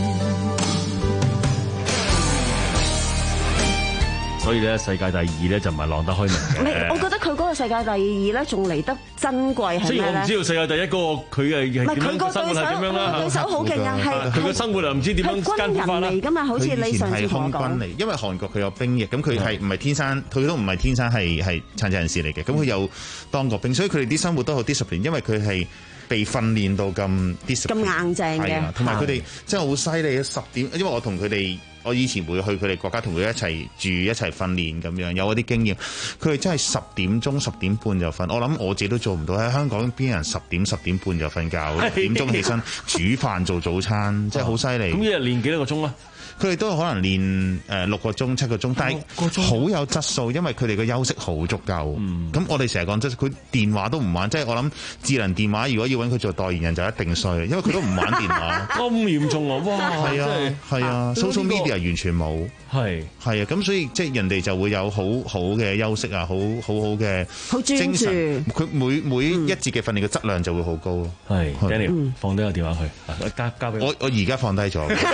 所以咧，世界第二咧就唔係浪得開明嘅。 我覺得佢嗰個世界第二咧仲嚟得珍貴係咩咧？ 雖然我唔知道世界第一嗰個佢係點樣生活係點樣啦。 對手好勁啊，係佢個生活又唔知點樣跟法啦。 軍人嚟㗎嘛，好似你上次空軍嚟，因為韓國佢有兵役，咁佢係唔係天生，佢都唔係天生係係殘疾人士嚟嘅，咁佢有當過兵，所以佢哋啲生活都好 discipline，因為佢係被訓練到咁 discipline， 咁硬淨嘅， 同埋佢哋真係好犀利，十點，因為我同佢哋。我以前會去佢哋國家同佢一齊住一齊訓練咁樣，有嗰啲經驗。佢哋真係十點鐘十點半就瞓，我諗我自己都做唔到。喺香港邊人十點十點半就瞓覺，點鐘起身煮飯做早餐，真係好犀利。 咁一日練幾多個鐘啊？ 佢哋都可能練誒六個鐘七個鐘，但係好有質素，因為佢哋嘅休息好足夠。咁、嗯、我哋成日講即係佢電話都唔玩，即係我諗智能電話如果要揾佢做代言人就一定衰，因為佢都唔玩電話。 咁嚴重啊！哇， 係啊係啊 ，social media 完全冇。係係啊，咁所以即係人哋就會有好好嘅休息啊，好好好嘅精神。佢每每一節嘅訓練嘅質量就會好高咯。 係 Daniel 放低個電話去，交交俾我。 我我而家放低咗。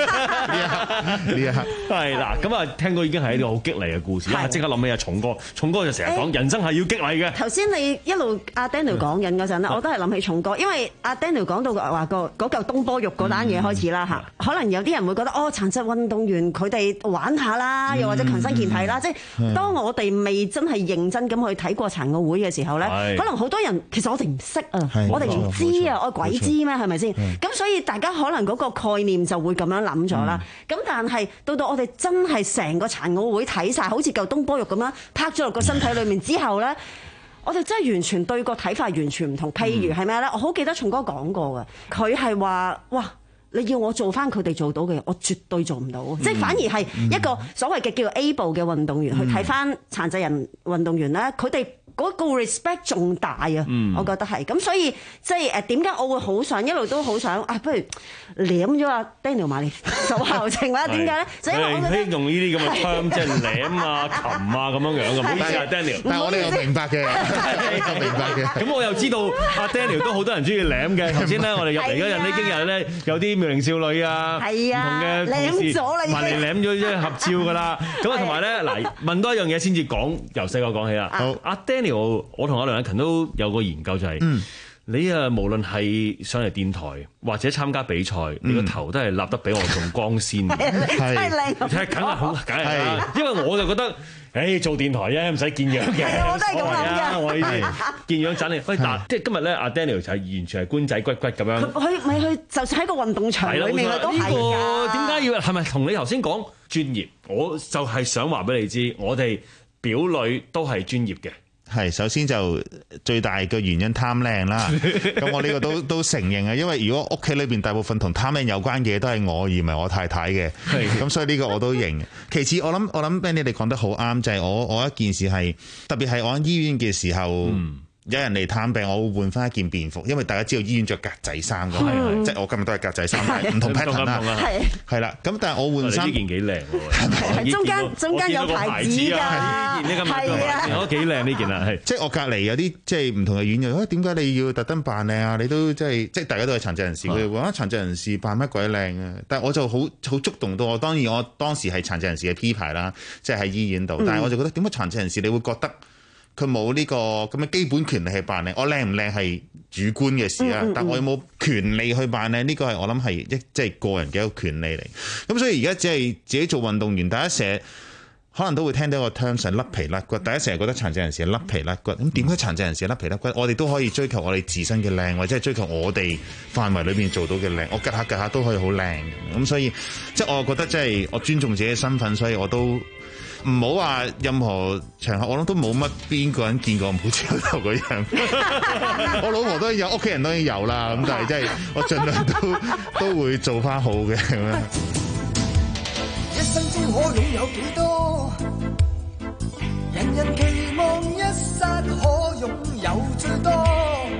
呢一刻呢一刻係啦，咁啊聽到已經係一個好激勵嘅故事啦，即刻諗起阿重哥，重哥就成日講人生係要激勵嘅。 頭先你一路阿 Daniel 講緊嗰陣咧，我都係諗起重哥，因為阿 Daniel 講到話個嗰嚿東坡肉嗰單嘢開始啦嚇，可能有啲人會覺得哦，殘疾運動員佢哋玩下啦，又或者強身健體啦，即係當我哋未真係認真咁去睇過殘奧會嘅時候咧，可能好多人其實我哋唔識啊，我哋唔知啊，我鬼知咩係咪先？咁所以大家可能嗰個概念就會咁樣諗咗啦。咁但係到到我哋真係成個殘奧會睇晒，好似嚿東坡肉咁樣拍咗落個身體裏面之後咧，我哋真係完全對個睇法完全唔同。譬如係咩咧？我好記得松哥講過嘅，佢係話：哇！你要我做翻佢哋做到嘅，我絕對做唔到。嗯、即係反而係一個所謂嘅叫 able 嘅運動員、嗯、去睇翻殘疾人運動員咧，佢哋嗰個 respect 仲大啊！嗯、我覺得係咁，所以即係誒點解我會好想一路都好想啊？不如舐咗阿 Daniel 埋嚟做後程啦？點解咧？就因為我覺得用呢啲咁嘅槍，即係舐啊、擒啊咁樣樣嘅。唔好意思啊 ，Daniel。 但係我哋又明白嘅，我明白嘅。 咁我又知道阿 Daniel 都好多人中意舐嘅。頭先咧，我哋入嚟嗰陣呢，今日咧有啲妙齡少女啊，唔同嘅舐咗啦， 埋嚟舐咗即係合照㗎啦。咁啊，同埋咧嗱，問多一樣嘢先至講，由細個講起啦。好，阿 Daniel。我同阿梁雅芹都有個研究就係、是，嗯、你啊無論係上嚟電台或者參加比賽，嗯、你個頭都係立得比我仲光鮮嘅，係靚，梗係好，梗係啦。因為我就覺得，誒、欸、做電台啫，唔使見樣嘅， 我都係咁諗嘅。 我呢啲見樣盞你，喂嗱，即係今日咧，阿 Daniel 就係完全係官仔骨骨咁樣。 佢咪去，就算喺個運動場裏面都係㗎。 點解要係咪同你頭先講專業？我就係想話俾你知，我哋表裏都係專業嘅。 係，首先就最大嘅原因貪靚啦。咁我呢個都都承認啊，因為如果屋企裏邊大部分同貪靚有關嘅嘢都係我而唔係我太太嘅，咁所以呢個我都認。其次我諗我諗 Benny 你講得好啱，就係、是、我我一件事係特別係我喺醫院嘅時候。嗯有人嚟探病，我會換翻一件便服，因為大家知道醫院着格仔衫㗎嘛，即係我今日都係格仔衫，唔同 pattern 啦，係啦。咁但係我換衫， 呢件幾靚喎， 中間中間有牌子㗎，係啊， 我幾靚呢件啊，係。 即係我隔離有啲即係唔同嘅院友，點解你要特登扮靚啊？你都即係即係大家都係殘疾人士，佢哋話殘疾人士扮乜鬼靚啊？但係我就好好觸動到我，當然我當時係殘疾人士嘅 P 牌啦，即係喺醫院度，但係我就覺得點解殘疾人士你會覺得？佢冇呢個咁嘅基本權利去扮靚，我靚唔靚係主觀嘅事啊，嗯嗯嗯但我有冇權利去扮靚？呢個係我諗係一即係個人嘅一個權利嚟。咁所以而家只係自己做運動員，大家成日可能都會聽到一個 term 係甩皮甩骨，大家成日覺得殘疾人士係甩皮甩骨。咁點解殘疾人士係甩皮甩骨？我哋都可以追求我哋自身嘅靚，或者係追求我哋範圍裏邊做到嘅靚。我趌下趌下都可以好靚。咁所以即係我覺得即係我尊重自己嘅身份，所以我都。唔好話任何場合，我諗都冇乜邊個人見過唔好似我頭嗰樣。我老婆都有，屋企人當然有啦。咁但係真係我盡量都都會做翻好嘅咁樣。一生中可擁有幾多？人人期望一剎可擁有最多，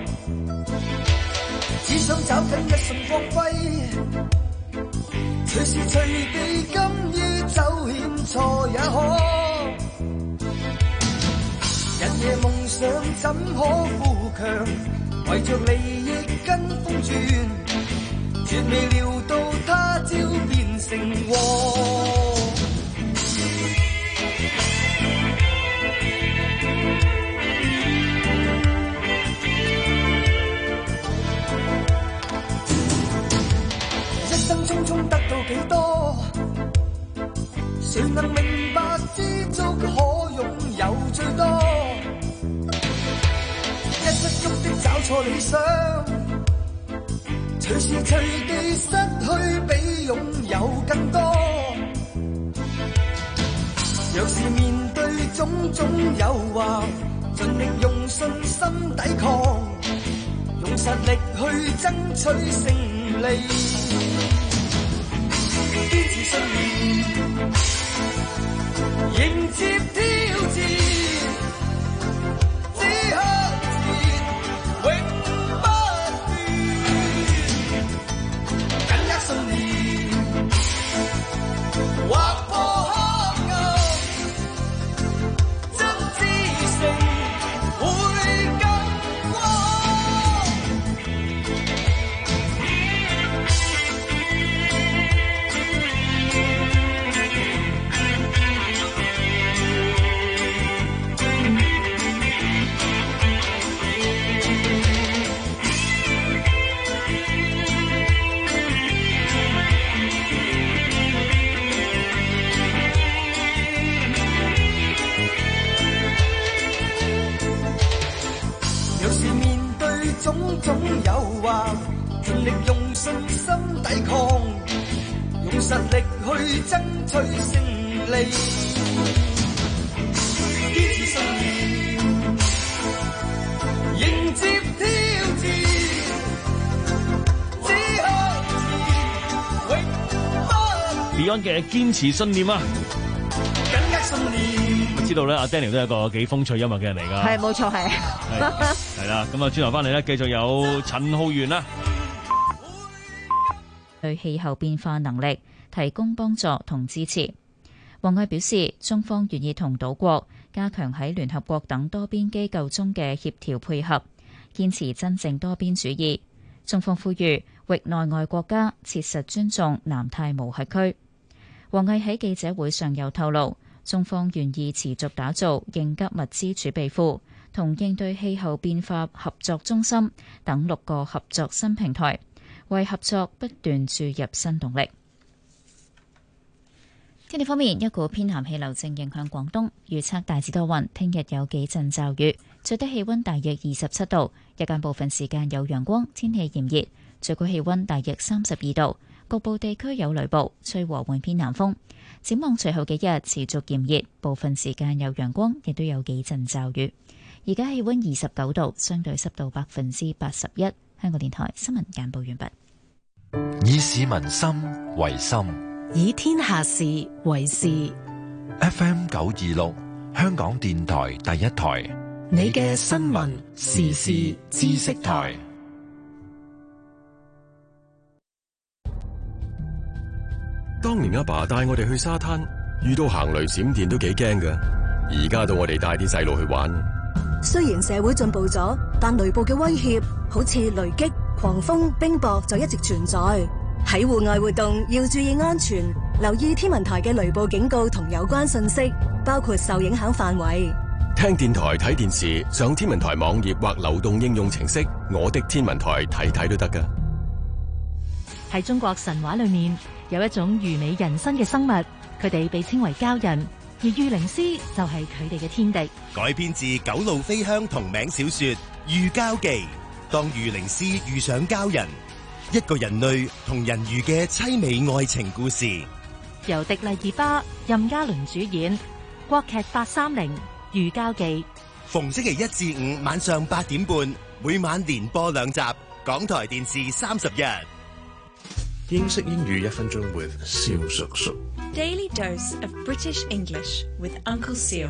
只想找緊一瞬光輝。隨時隨地甘於走險錯也可，人夜夢想怎可富強？為着利益跟風轉，絕未料到他朝變成禍。一生匆匆得到幾多？誰能明白知足可擁有最多？一失足的找錯理想，隨時隨地失去比擁有更多。若是面對種種誘惑，盡力用信心抵抗，用實力去爭取勝利。堅持信念，迎接挑戰，只向前，永不斷。緊握信念，劃破黑暗，真知性會更光。 種誘惑，盡力用信心抵抗，用實力去爭取勝利。堅持信念，迎接挑戰，只向前，永不 Beyond 嘅堅持信念啊！ 緊握信念。 知道咧，阿 Daniel 都係一個幾風趣幽默嘅人嚟㗎。 係冇錯，係。 係啦，咁啊，轉頭翻嚟咧，繼續有陳浩源啦。 對氣候變化能力提供幫助同支持。王毅表示，中方願意同島國加強喺聯合國等多邊機構中嘅協調配合，堅持真正多邊主義。中方呼籲域內外國家切實尊重南太無核區。王毅喺記者會上又透露，中方願意持續打造應急物資儲備庫同應對氣候變化合作中心等六個合作新平台，為合作不斷注入新動力。天氣方面，一股偏南氣流正影響廣東，預測大致多雲，聽日有幾陣驟雨，最低氣溫大約二十七度，日間部分時間有陽光，天氣炎熱，最高氣溫大約三十二度，局部地區有雷暴，吹和緩偏南風。展望隨後幾日持續炎熱，部分時間有陽光，亦都有幾陣驟雨。而家氣溫二十九度，相對濕度百分之八十一。香港電台新聞簡報完畢。 以市民心為心， 以天下事為事。 F M 九二六，香港電台第一台， 你嘅新聞時事知識台。 當年阿爸帶我哋去沙灘，遇到行雷閃電都幾驚㗎。而家到我哋帶啲細路去玩。 雖然社會進步咗，但雷暴嘅威脅，好似雷擊、狂風、冰雹就一直存在。喺戶外活動要注意安全，留意天文台嘅雷暴警告同有關信息，包括受影響範圍。 聽電台、睇電視，上天文台網頁或流動應用程式《我的天文台》睇睇都得㗎。 喺中國神話裏面，有一種虞美人身嘅生物，佢哋被稱為鲛人，而御靈獅就係佢哋嘅天敵。 改編自九路飛香同名小說《御鲛記》，當御靈獅遇上鲛人，一個人類同人魚嘅淒美愛情故事， 由迪麗熱巴、任嘉倫主演，國劇八三零《御鲛記》， 逢星期一至五晚上八點半，每晚連播兩集，港台電視三十日。 英式英語一分鐘 with 蕭叔叔。 Daily dose of British English with Uncle Seal。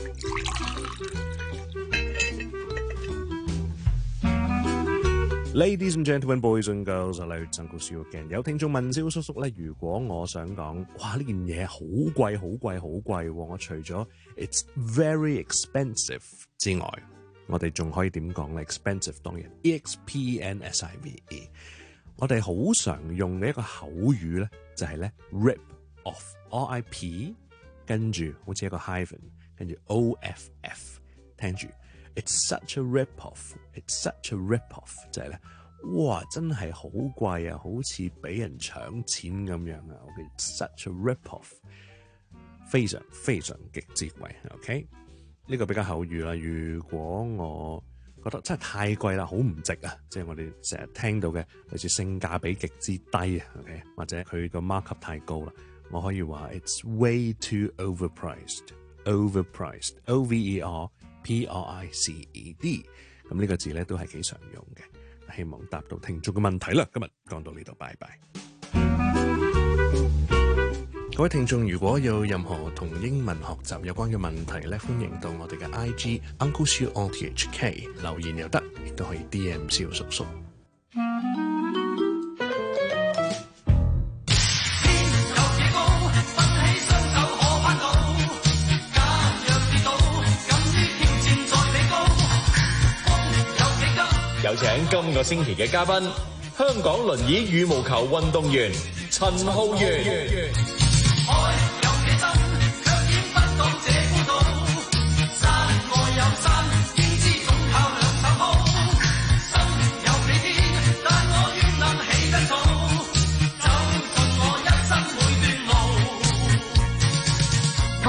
Ladies and gentlemen, boys and girls, hello, Uncle Seal again。有聽眾問蕭叔叔咧，如果我想講，哇呢件嘢好貴，好貴，好貴，我除咗 it's very expensive 之外，我哋仲可以點講咧 ？expensive 當然 E X P N S I V E。我哋好常用嘅一個口語咧，就係咧 rip off，R I P， 跟住好似一個 hyphen， 跟住 O F F， 聽住 ，it's such a rip off，it's such a rip off， 就係咧，哇，真係好貴啊，好似俾人搶錢咁樣啊 ，OK，it's such a rip off， 非常非常極之貴 ，OK， 呢個比較口語啦。如果我覺得真係太貴啦，好唔值啊！即係我哋成日聽到嘅類似性價比極之低啊 ，OK， 或者佢個 markup 太高啦，我可以話 it's way too overpriced，overpriced，O V E R P R I C E D， 咁呢個字咧都係幾常用嘅，希望答到聽眾嘅問題啦。今日講到呢度，拜拜。各位聽眾，如果有任何同英文學習有關嘅問題咧，歡迎到我哋嘅 I G Uncle Siu O T H K 留言又得，亦都可以 D M 蕭叔叔。 有請今個星期嘅嘉賓，香港輪椅羽毛球運動員陳浩源。 同埋咧，佢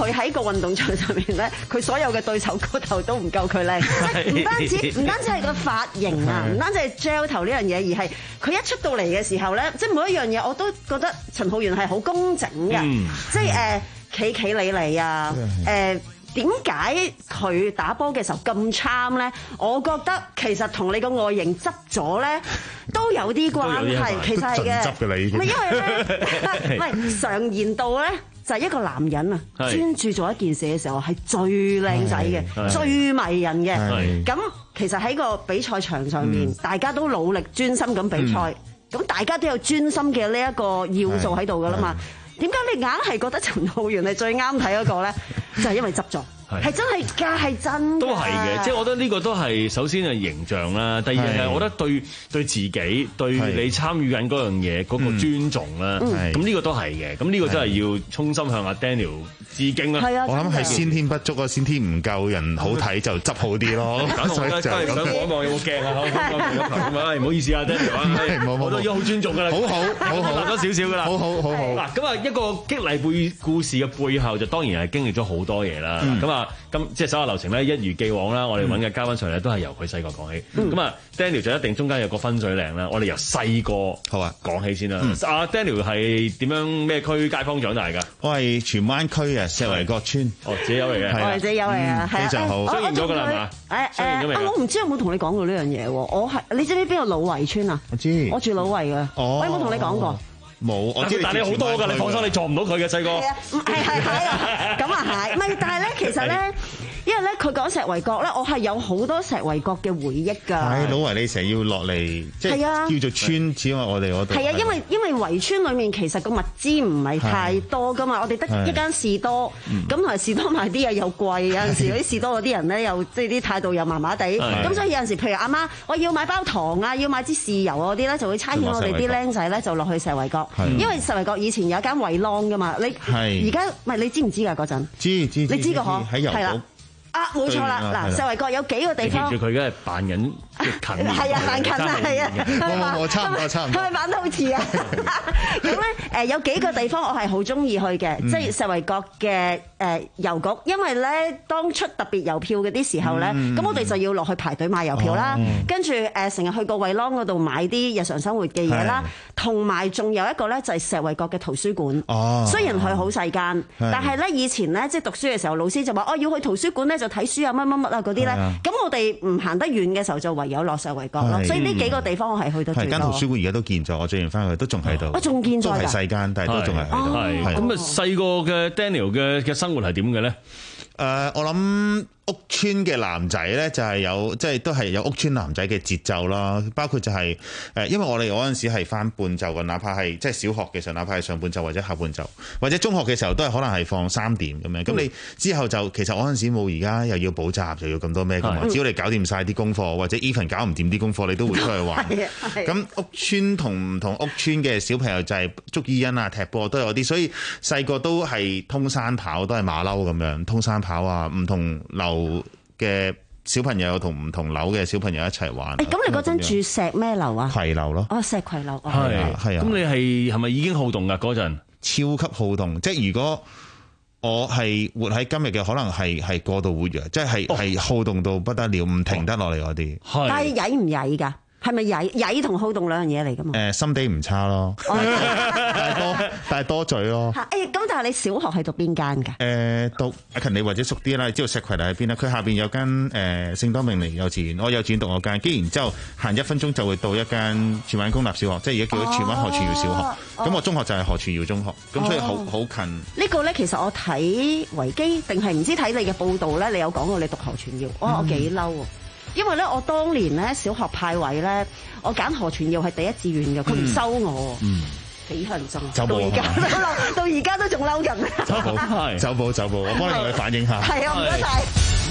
佢喺個運動場上面咧，佢所有嘅對手個頭都唔夠佢靚，即係唔單止唔單止係個髮型啊，唔單止係 gel 頭呢樣嘢，而係佢一出到嚟嘅時候咧，即係每一樣嘢我都覺得陳浩源係好工整嘅，嗯、即係誒企企理理啊，誒點解佢打波嘅時候咁 charm 咧？我覺得其實同你個外形執咗咧都有啲關係，其實係嘅。執嘅你已經。唔係因為咧，唔係常言道咧。就係一個男人啊，專注做一件事嘅時候係最靚仔嘅，最迷人嘅。咁其實喺個比賽場上面，嗯、大家都努力專心咁比賽，咁、嗯、大家都有專心嘅呢一個要素喺度噶啦嘛。點解你硬係覺得陳浩源係最啱睇嗰個咧？就係因為執咗。係真係㗎，係真。都係嘅，即係我覺得呢個都係首先係形象啦，第二係我覺得對對自己對你參與緊嗰樣嘢嗰個尊重啦。咁呢個都係嘅，咁呢個真係要衷心向阿 Daniel 致敬啦。我諗係先天不足啊，先天唔夠人好睇就執好啲咯。所以就係想望一望有冇鏡啊？唔好意思啊 ，Daniel，我都已經好尊重㗎啦。好好好好，多少少㗎啦。好好好好。嗱咁啊，一個激勵背故事嘅背後就當然係經歷咗好多嘢啦。咁啊。咁即係手下留情咧，一如既往啦。我哋揾嘅嘉賓上嚟都係由佢細個講起。咁、嗯、啊 ，Daniel 就一定中間有個分水嶺啦。我哋由細個好啊講起先啦。阿、嗯、Daniel 係點樣咩區街坊長大㗎？我係荃灣區啊，石圍角村。哦，自己有嚟嘅。我係自己有嚟啊，非常好。適應咗㗎啦嘛。誒誒，我唔知有冇同你講過呢樣嘢喎。我係你知唔知邊個老圍村啊？我知。我住老圍㗎。哦。我有冇同你講過？冇，我知，但係你好多㗎，你放心，你撞唔到佢嘅細個。係啊，係係係，咁啊係，唔係，但係咧，其實咧。因為咧，佢講石圍角咧，我係有好多石圍角嘅回憶㗎。係老圍，你成日要落嚟，即係叫做村，只因為我哋嗰度。係啊，因為因為圍村裡面其實個物資唔係太多㗎嘛，我哋得一間士多，咁同埋士多賣啲嘢又貴，有陣時嗰啲士多嗰啲人咧又即係啲態度又麻麻地，咁所以有陣時譬如阿媽，我要買包糖啊，要買支豉油啊嗰啲咧，就會差遣我哋啲僆仔咧就落去石圍角，因為石圍角以前有一間圍廊㗎嘛，你而家唔係你知唔知㗎嗰陣？知知你知個嗬？喺油寶。啊，冇錯啦！嗱，石圍角有幾個地方。記住佢而家係扮緊即係近。係啊，扮近啊，係啊。我我我差唔多，差唔多。係咪扮得好似啊？咁咧誒，有幾個地方我係好中意去嘅，即係石圍角嘅誒郵局，因為咧當出特別郵票嗰啲時候咧，咁我哋就要落去排隊買郵票啦。跟住誒，成日去個惠廊嗰度買啲日常生活嘅嘢啦，同埋仲有一個咧就係石圍角嘅圖書館。哦。雖然佢好細間，但係咧以前咧即係讀書嘅時候，老師就話：哦，要去圖書館咧。就睇書啊，乜乜乜啊嗰啲咧，咁我哋唔行得遠嘅時候就唯有落石圍角咯。所以呢幾個地方我係去到最多。間圖書館而家都建咗，我追完翻去都仲喺度。我仲建咗㗎。都係細間，但係都仲係喺度。係咁啊，細個嘅 Daniel 嘅嘅生活係點嘅咧？誒，我諗屋村嘅男仔咧就係有，即係都係有屋村男仔嘅節奏啦。包括就係誒，因為我哋嗰陣時係翻半晝嘅，哪怕係即係小學嘅時候，哪怕係上半晝或者下半晝，或者中學嘅時候都係可能係放三點咁樣。咁、嗯、你之後就其實我嗰陣時冇而家又要補習，又要咁多咩㗎嘛。只要你搞掂晒啲功課，或者 even 搞唔掂啲功課，你都會出去玩。咁屋村同唔同屋村嘅小朋友就係捉伊人啊、踢波都有啲，所以細個都係通山跑，都係馬騮咁樣通山跑啊，唔同樓嘅小朋友同唔同樓嘅小朋友一齊玩。誒，咁你嗰陣住石咩樓啊？葵樓咯。哦，石葵樓。係啊，係啊。咁你係係咪已經好動㗎嗰陣？超級好動，即係如果我係活喺今日嘅，可能係係過度活躍，即係係好動到不得了，唔停得落嚟嗰啲。係。但係曳唔曳㗎？係咪曳曳同好動兩樣嘢嚟㗎嘛？誒，心地唔差咯，但係多但係多嘴咯。誒，咁但係你小學係讀邊間㗎？誒，讀阿勤你或者熟啲啦，你知道石葵樓喺邊啦？佢下邊有間誒聖多明尼幼稚園，我幼稚園讀我間，跟住然之後行一分鐘就會到一間荃灣公立小學，即係而家叫做荃灣何傳耀小學。咁我中學就係何傳耀中學，咁所以好好近。呢個咧其實我睇維基定係唔知睇你嘅報道咧，你有講過你讀何傳耀，哇！我幾嬲喎。因為咧，我當年咧小學派位咧，我揀何傳耀係第一志願嘅，佢唔收我，幾乞人憎。到而家都嬲，到而家都仲嬲緊。走步係，走步走步，我幫你同佢反映下。係啊，唔該晒。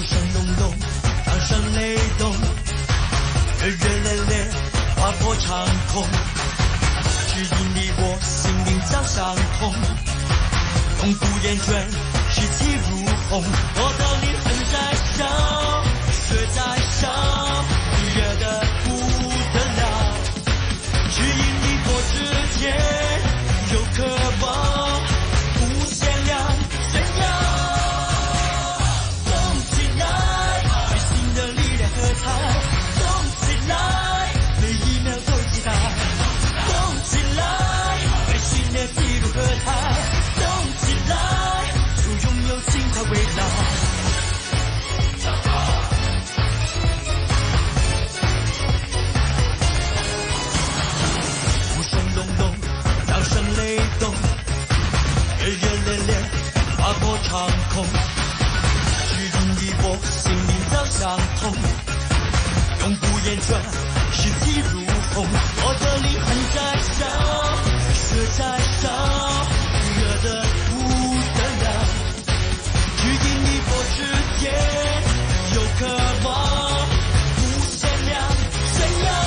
却在想，你越的不得了，只因你我之间有渴望，无限量闪耀。 傷痛，永不言轉，視體如虹，我的靈魂在燒，血在燒，熱得不得了，去定你我之間有渴望，無限量閃耀，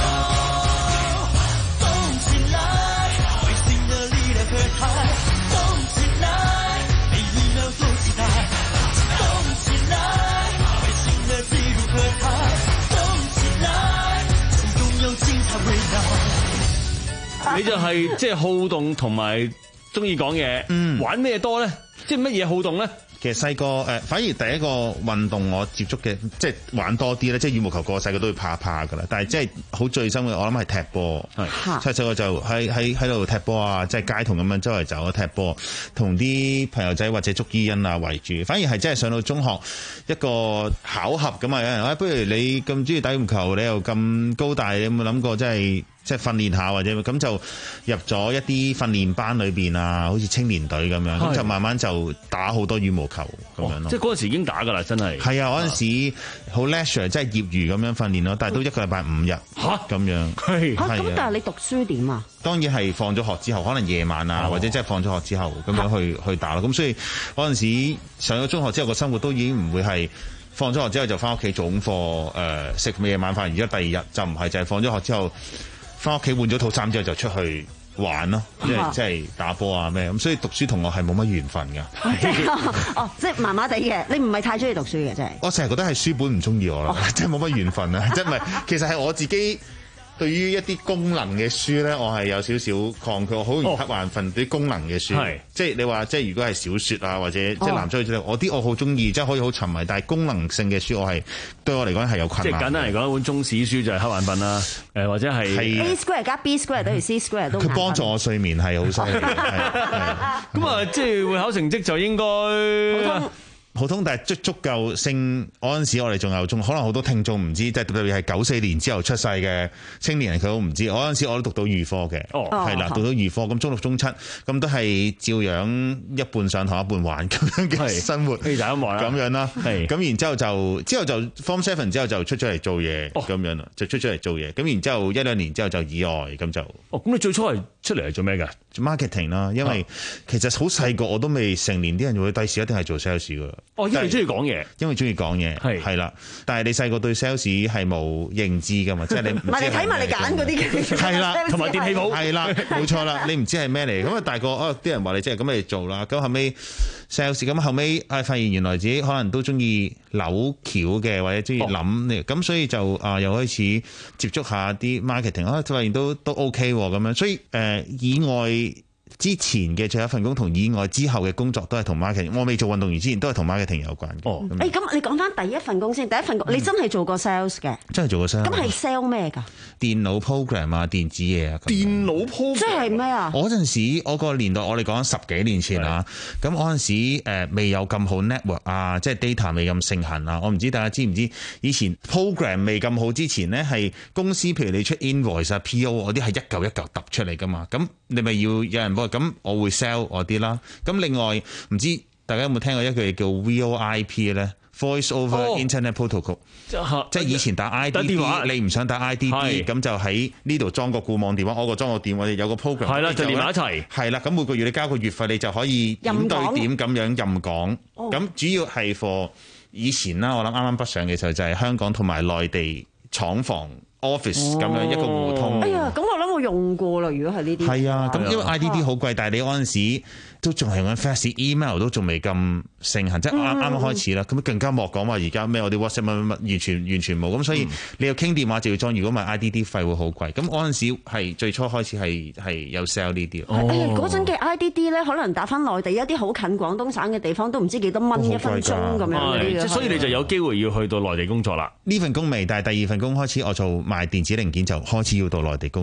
動起來，內心的力量可太，動起來，每一秒都期待，動起來，內心的記錄可太，動起來，心中有精彩圍繞。 你就係即係好動同埋中意講嘢， 嗯， 玩咩多咧？即係乜嘢好動咧？ 其實細個誒，反而第一個運動我接觸嘅，即係玩多啲咧，即係羽毛球個細個都會怕怕噶啦。但係即係好最深嘅，我諗係踢波。係細細個就喺喺喺度踢波啊，即係街童咁樣周圍走啊踢波，同啲朋友仔或者捉伊人啊圍住。反而係真係上到中學一個巧合咁啊！有人話，不如你咁中意打羽毛球，你又咁高大，你有冇諗過即係？即係訓練下或者咁就入咗一啲訓練班裏邊啊，好似青年隊咁樣，咁就慢慢就打好多羽毛球咁樣咯。 即係嗰陣時已經打㗎啦，真係。 係啊，嗰陣時好 leisure，即係業餘咁樣訓練咯，但係都一個禮拜五日嚇咁樣。係嚇咁，但係你讀書點啊？ 當然係放咗學之後，可能夜晚啊，或者即係放咗學之後咁樣去去打咯。咁所以嗰陣時上咗中學之後個生活都已經唔會係。放咗學之後就翻屋企做功課，誒食夜晚飯，而家第二日就唔係，就係放咗學之後翻屋企換咗套衫之後就出去玩咯，即係即係打波啊咩咁，所以讀書同我係冇乜緣分㗎。 即係哦，即係麻麻地嘅，你唔係太中意讀書嘅，真係。 我成日覺得係書本唔中意我啦，即係冇乜緣分啊！即係唔係，其實係我自己。對於一啲功能嘅書咧，我係有少少抗拒，我好容易瞌眼瞓。啲功能嘅書，哦、即係你話，即係如果係小説啊，或者即係男追女，我啲我好中意，即係可以好沉迷。但係功能性嘅書，我係對我嚟講係有困難。即係簡單嚟講，一本中史書就係瞌眼瞓啦。誒或者係 A square 加 B square 等於 C square 都。 佢幫助我睡眠係好犀利。 咁啊，即係會考成績就應該。 普通，但係足足夠升嗰陣時，我哋仲有仲可能好多聽眾唔知，即係特別係九四年之後出世嘅青年人，佢都唔知。嗰陣時我都讀到預科嘅，係啦，讀到預科，咁中六中七咁都係照樣一半上堂一半玩咁樣嘅生活，咁樣啦。咁然之後就之後就 Form Seven 之後就出咗嚟做嘢，咁樣啦，就出咗嚟做嘢。咁然之後一兩年之後就意外咁就。 哦，咁你最初係出嚟係做咩㗎？ 做 marketing 啦，因為其實好細個我都未成年，啲人會第時一定係做 sales 㗎。 哦，因為中意講嘢， 因為中意講嘢，係係啦。但係你細個對 sales 係冇認知噶嘛，即係你唔係你睇埋你揀嗰啲，係啦，同埋電器鋪，係啦，冇錯啦，你唔知係咩嚟。咁啊大個哦，啲人話你即係咁嚟做啦。咁後尾 sales，咁後尾啊發現原來自己可能都中意扭橋嘅，或者中意諗，咁所以就啊又開始接觸下啲 marketing，啊發現都都 OK 咁樣。所以誒以外。之前嘅最後一份工同以外之後嘅工作都係同 marketing，我未做運動員之前都係同 marketing 有關嘅。哦， 誒咁你講翻第一份工先，第一份工、嗯、你真係做過 sales 嘅？ 真係做過 sales。咁係 sell 咩㗎？ 電腦 program 啊，電子嘢啊。 電腦 program 即係咩啊？ 我嗰陣時，我個年代，我哋講十幾年前啦。咁嗰陣時誒未有咁好 network 啊，即係 data 未咁盛行啊。我唔知大家知唔知以前 program 未咁好之前呢，係公司譬如你出 invoice 啊、P O 嗰啲係一嚿一嚿揼出嚟㗎嘛。咁你咪要有人幫，咁我會 sell 我啲啦。咁另外唔知大家有冇聽過一句叫 V O I P 咧 ，Voice over Internet Protocol，哦、即係以前打 I D D， 你唔想打 I D D， 咁就喺呢度裝個固網電話，我個裝個電話，有個 program， 係啦，就連埋一齊。係啦，咁每個月你交個月費，你就可以點對點咁樣任講。咁主要係 for 以前啦，我諗啱啱北上嘅時候就係香港同埋內地廠房。office 咁樣一個互通。哎呀，咁我諗我用過啦。如果係呢啲， 係啊，咁因為 I D D 好貴，但係你嗰陣時都仲係用緊 fax，email 都仲未咁盛行，即係啱啱開始啦。咁更加莫講話而家咩我哋 WhatsApp 乜乜乜完全完全冇。咁所以你要傾電話就要裝，如果唔係 I D D 費會好貴。咁嗰陣時係最初開始係係有 sell 呢啲。 哎呀，嗰陣嘅 I D D 咧，可能打翻內地一啲好近廣東省嘅地方，都唔知幾多蚊一分鐘咁樣嗰啲。 所以你就有機會要去到內地工作啦。 呢份工未，但係第二份工開始我做賣電子零件就開始要到內地工作啦。 定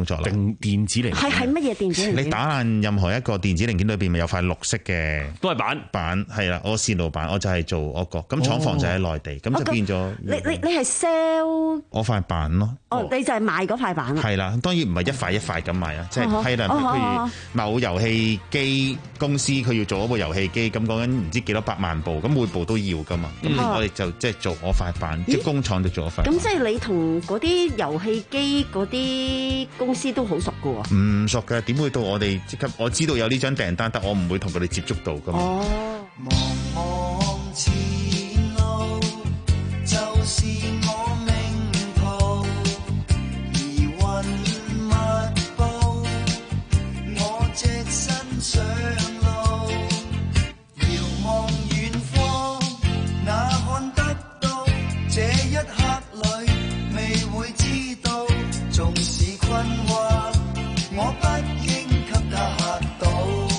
電電子零件。 係係乜嘢電子零件？ 你打爛任何一個電子零件裏邊咪有塊綠色嘅， 都係板板係啦。我線路板我就係做嗰個，咁廠房就喺內地，咁、哦、就變咗。 你你你係 sell 我塊板咯。 哦，你就係賣嗰塊板啊？ 係啦，當然唔係一塊一塊咁賣啊，即係批量。 哦、 譬如某遊戲機公司佢要做一部遊戲機，咁講緊唔知幾多百萬部，咁每部都要噶嘛。咁、嗯、我哋就即係做我塊板，即係工廠就做我塊板。 咁即係你同嗰啲遊戲機嗰啲公司都好熟噶喎？ 唔熟嘅，點會到我哋即刻？我知道有呢張訂單，但我唔會同佢哋接觸到噶嘛。 哦。 茫茫前路就是我命途，疑雲密布，我隻身上路，遙望遠方，哪看得到？這一刻裏未會知道，縱使困惑，我不應給他嚇到。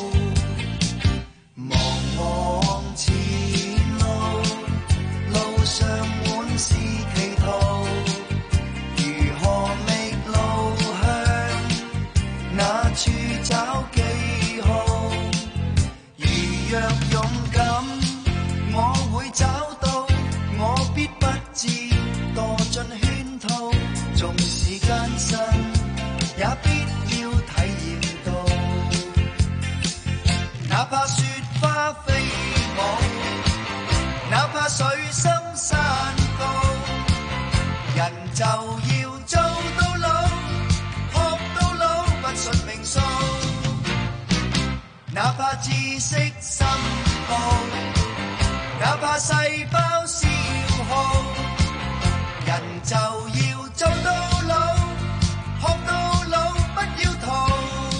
茫茫前路，路上滿是歧途，如何覓路向？哪處找記號？如若勇敢，我會找到，我必不致墮進圈套。縱使艱辛，也必要體驗到。哪怕雪花飛舞，哪怕水深山高，人就要做到老，學到老，不信命數。哪怕知識深奧，哪怕細胞消耗，人就要做到老，學到老，不要逃。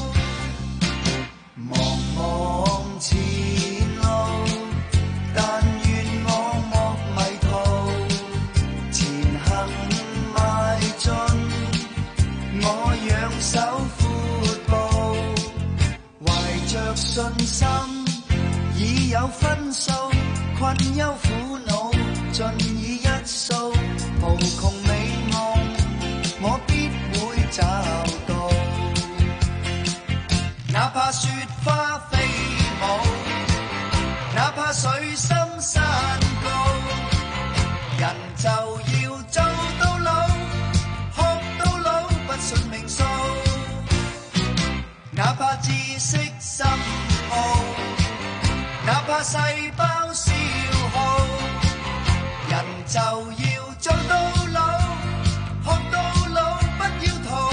茫茫前路，但願我莫迷途，前行邁進，我仰首闊步，懷着信心已有分數，困憂苦惱盡已一掃，無窮美夢我必會找到。哪怕雪花飛舞，哪怕水深山高，人就要做到老，學到老，不信命數。哪怕知識深奧，哪怕細胞消耗，人就要做到老，學到老，不要逃。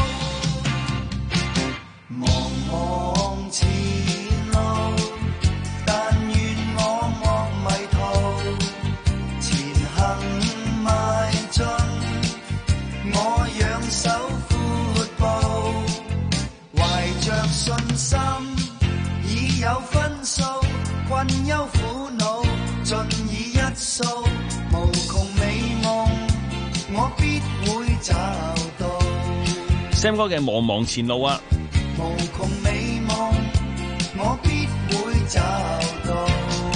茫茫前路，但願我莫迷途，前行邁進，我仰首闊步，懷着信心已有分數，困憂苦惱盡已一掃，無窮美夢我必會找到。 Sam 哥嘅《茫茫前路》啊！ 無窮美夢我必會找到。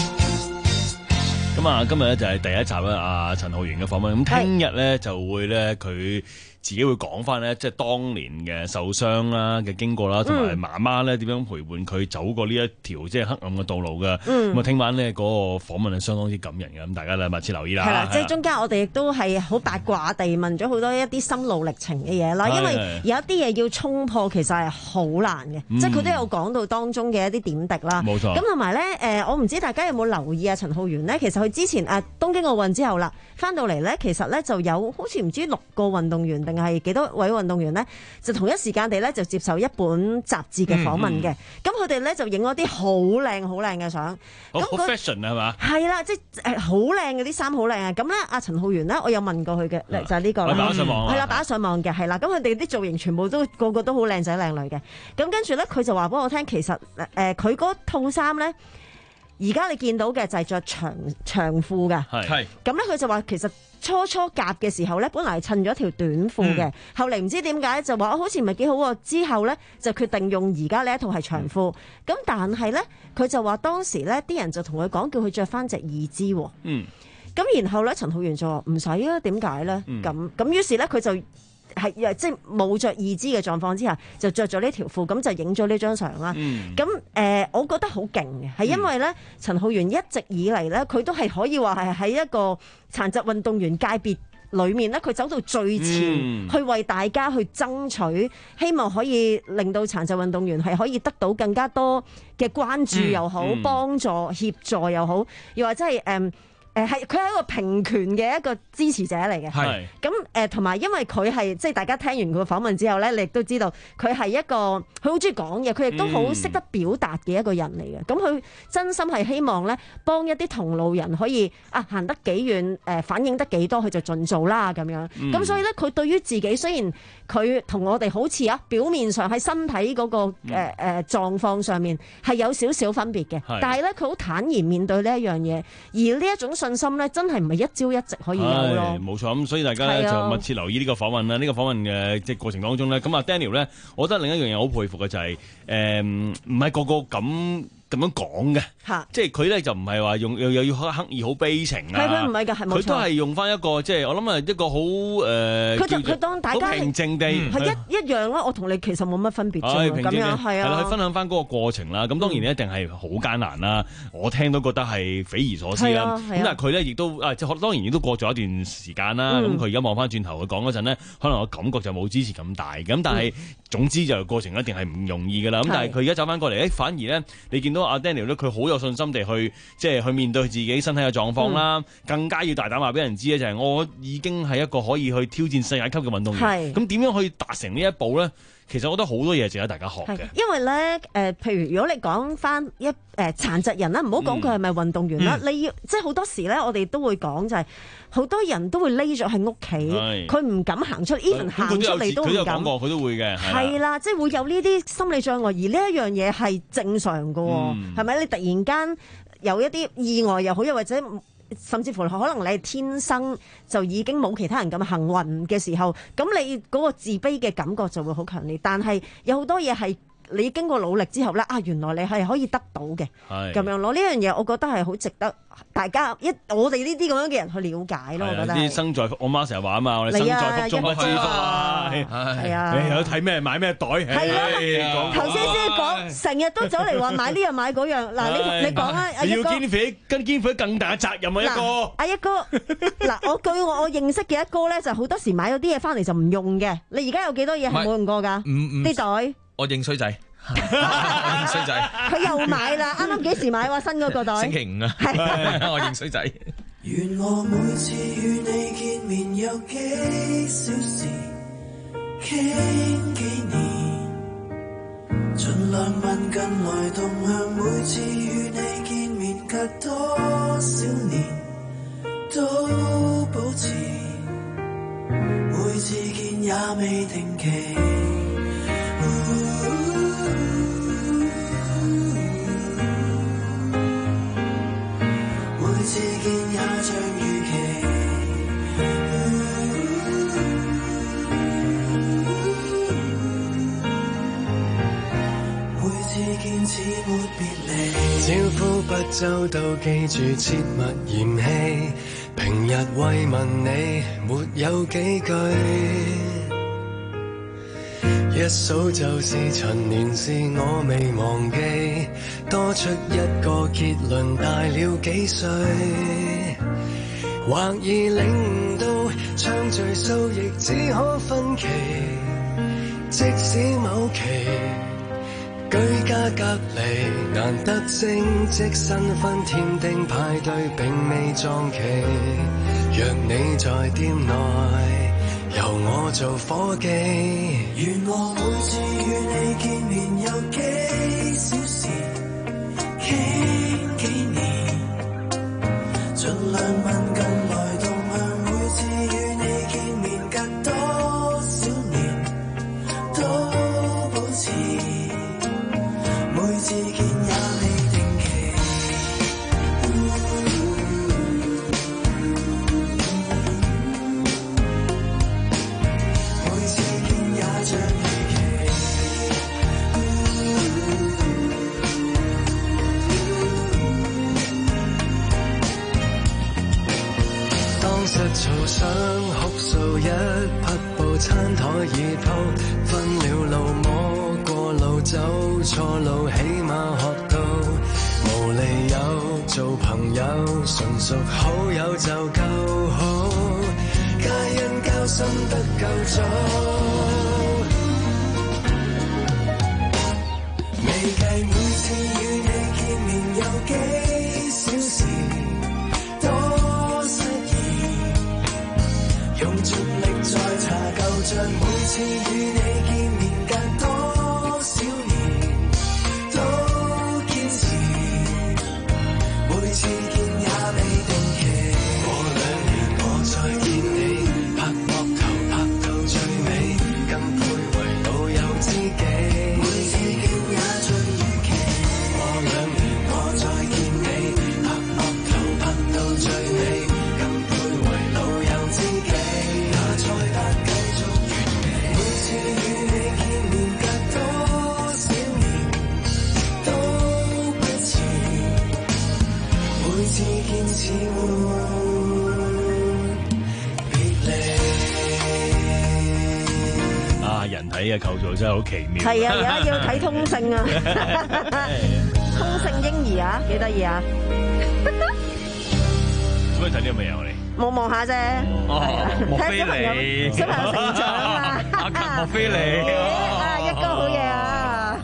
咁啊，今日咧就係第一集啦，阿陳浩源嘅訪問。咁聽日咧就會咧佢自己會講翻咧，即係當年嘅受傷啦嘅經過啦，同埋媽媽咧點樣陪伴佢走過呢一條即係黑暗嘅道路嘅。咁啊，聽晚咧嗰個訪問係相當之感人嘅，咁大家咧密切留意啦。 係啦，即係中間我哋亦都係好八卦地問咗好多一啲心路歷程嘅嘢啦，因為有一啲嘢要衝破其實係好難嘅，即係佢都有講到當中嘅一啲點滴啦。冇錯。咁同埋咧，誒，我唔知大家有冇留意啊？陳浩源咧，其實佢之前誒東京奧運之後啦，翻到嚟咧，其實咧就有好似唔知六個運動員定係幾多位運動員咧，就同一時間地咧就接受一本雜誌嘅訪問嘅。咁佢哋咧就影咗啲好靚好靚嘅相， 好 fashion 係嘛？ 係啦，即係誒好靚嗰啲衫好靚啊！咁咧，阿陳浩源咧，我有問過佢嘅，就係呢個啦， 擺上網， 係啦，擺上網嘅，係啦。咁佢哋啲造型全部都個個都好靚仔靚女嘅。咁跟住咧，佢就話俾我聽，其實誒佢嗰套衫咧。而家你見到嘅就係着長長褲嘅，係咁咧，佢就話其實初初夾嘅時候咧，本來係襯咗條短褲嘅，嗯、後嚟唔知點解就話好似唔係幾好喎，之後咧就決定用而家呢一套係長褲。咁、嗯、但係咧，佢就話當時咧啲人就同佢講叫佢着翻隻二支喎。嗯，咁然後咧陳浩源就話唔使啊，點解咧？咁咁、嗯、於是咧佢就係即係冇着義肢嘅狀況之下，就着咗呢條褲，咁就影咗呢張相啦。咁誒、嗯呃，我覺得好勁嘅，係因為咧，陳浩源一直以嚟咧，佢都係可以話係喺一個殘疾運動員界別裏面咧，佢走到最前，嗯、去為大家去爭取，希望可以令到殘疾運動員係可以得到更加多嘅關注又好，嗯嗯、幫助協助又好，又或者係誒。嗯誒係佢係一個平權嘅一個支持者嚟嘅，係咁誒，同埋因為佢係即係大家聽完佢嘅訪問之後咧，你亦都知道佢係一個佢好中意講嘢，佢亦都好識得表達嘅一個人嚟嘅。咁佢、嗯、真心係希望咧幫一啲同路人可以啊行得幾遠，誒反映得幾多，佢就盡做啦咁樣。咁、嗯、所以咧，佢對於自己雖然佢同我哋好似啊，表面上喺身體嗰、嗰個誒誒、呃、狀況上面係有少少分別嘅，但係咧佢好坦然面對呢一樣嘢，而呢一種信心咧，真係唔係一朝一夕可以有咯。冇錯，咁所以大家咧就密切留意呢個訪問啦。呢、呢個訪問嘅即係過程當中咧，咁啊 Daniel 咧，我覺得另一樣嘢好佩服嘅就係、是、誒，唔係個個咁。咁樣講嘅，即係佢咧就唔係話用又又要刻意好悲情啊，係佢唔係㗎，係冇錯。佢都係用翻一個即係我諗係一個好誒，佢就佢當大家好平靜地係一一樣咯。我同你其實冇乜分別啫，咁樣係啊，係啦，去分享翻嗰個過程啦。咁當然一定係好艱難啦。我聽都覺得係匪夷所思啦。咁但係佢咧亦都啊，即係當然亦都過咗一段時間啦。咁佢而家望翻轉頭去講嗰陣咧，可能我感覺就冇之前咁大。咁但係總之就過程一定係唔容易㗎啦。咁但係佢而家走翻過嚟，誒反而咧你見到。阿 Daniel 咧，佢好有信心地去，即係去面對自己身體嘅狀況啦，嗯、更加要大膽話俾人知咧，就係我已經係一個可以去挑戰世界級嘅運動員。咁點樣去達成呢一步咧？其實我覺得好多嘢值得大家學嘅。因為咧，誒、呃，譬如如果你講翻一誒殘疾人啦，唔好講佢係咪運動員啦，嗯、你要即係好多時咧，我哋都會講就係、是、好多人都會匿咗喺屋企，佢唔敢行出 ，even 行出嚟都唔敢。佢有講過，佢都會嘅。係啦，即係會有呢啲心理障礙，而呢一樣嘢係正常㗎喎，係咪、嗯？你突然間有一啲意外又好，又或者。甚至乎可能你係天生就已經冇其他人咁幸運嘅時候，咁你嗰個自卑嘅感覺就會好強烈。但係有好多嘢係你經過努力之後咧，啊原來你係可以得到嘅，咁樣咯。呢樣嘢我覺得係好值得大家一我哋呢啲咁樣嘅人去了解咯。我覺得啲生在福，我媽成日話啊嘛，我哋生在福中不知福啊。係啊，你有睇咩買咩袋？係啊，頭先先講，成日都走嚟話買呢樣買嗰樣。嗱，你你講啊，阿一哥，要肩負跟肩負更大嘅責任啊，一哥。阿一哥，嗱，我據我我認識嘅一哥咧，就好多時買咗啲嘢翻嚟就唔用嘅。你而家有幾多嘢係冇用過㗎？啲袋。我認衰仔，認衰仔。佢又買啦，啱啱幾時買喎？新嗰個袋。星期五啊，我認衰仔。願我每次與你見面有幾小時，傾幾年，盡量問近來動向。每次與你見面隔多少年，都保持，每次見也未定期。每次見也像預期，每次見似沒別離。招呼不周到，記住切勿嫌棄。平日慰問你，沒有幾句。一數就是陳年事我未忘記，多出一個結論，大了幾歲，或已領悟到暢聚數亦只可分期，即使某期居家隔離，難得正職新婚添丁派對並未撞期，若你在店內由我做夥計，願我每次與你見面有幾小時，傾幾年，盡量問近來動向。每次與你見面隔多少年，都保持，每次見也未定期。當實嘈想哭訴，一匹布餐台熱鋪，分了路摸過路，走錯路起碼學到，無理由做朋友，純屬好友就夠好，皆因交心得夠早。未計每次與你見面有幾小時，多失意，用盡力再查舊帳，每次與你見面隔多少年，都堅持，每次見也未定期。過兩年我再見你，拍膊頭拍到最尾，更配為老友知己。每次見也盡預期。過兩年我再見你，拍膊頭拍到最尾，更配為老友知己。也再得繼續完美。每次與你見面隔多少年，都不遲。每次見似換別離。 啊，人體嘅構造真係好奇妙。 係啊，而家要睇通勝啊，通勝嬰兒啊，幾得意啊！ 做咩睇呢咁嘅嘢我哋？ 望望下啫， 哦，莫非你小朋友成長啊嘛， 阿莫非你啊，一哥好嘢啊！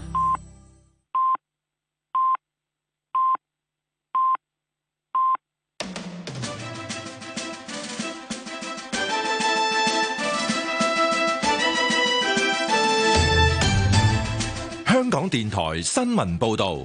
香港電台新聞報導，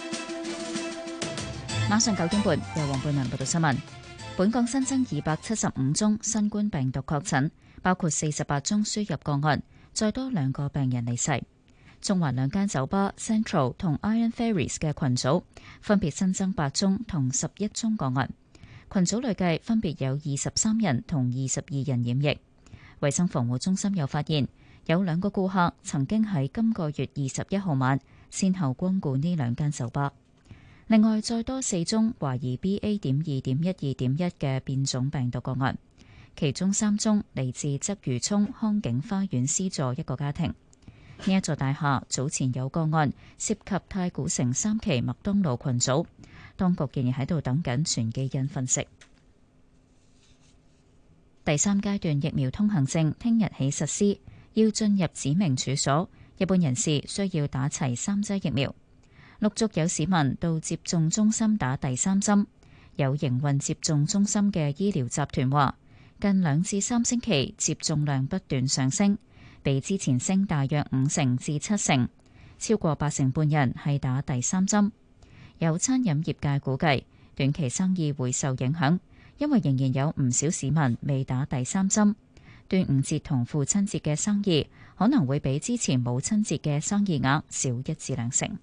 晚上九點半由黃貝文報道新聞。本港新增二百七十五宗新冠病毒確診，包括四十八宗輸入個案，再多兩個病人離世。中環兩間酒吧 Central 同 Iron Fairies 嘅群組分別新增八宗同十一宗個案，群組累計分別有二十三人同二十二人染疫。衛生防護中心又發現有兩個顧客曾經喺今個月二十一號晚先後光顧呢兩間酒吧。另外，再多四宗懷疑 B A 點二點一二點一嘅變種病毒個案，其中三宗嚟自鰂魚涌康景花園 C 座一個家庭。呢一座大廈早前有個案涉及太古城三期麥當勞群組，當局仍然喺度等緊全基因分析。第三階段疫苗通行證聽日起實施，要進入指明處所，一般人士需要打齊三劑疫苗。陸續有市民到接種中心打第三針，有營運接種中心嘅醫療集團話，近兩至三星期接種量不斷上升，比之前升大約五成至七成，超過八成半人係打第三針。有餐飲業界估計，短期生意會受影響，因為仍然有唔少市民未打第三針。端午節同父親節嘅生意可能會比之前母親節嘅生意額少一至兩成。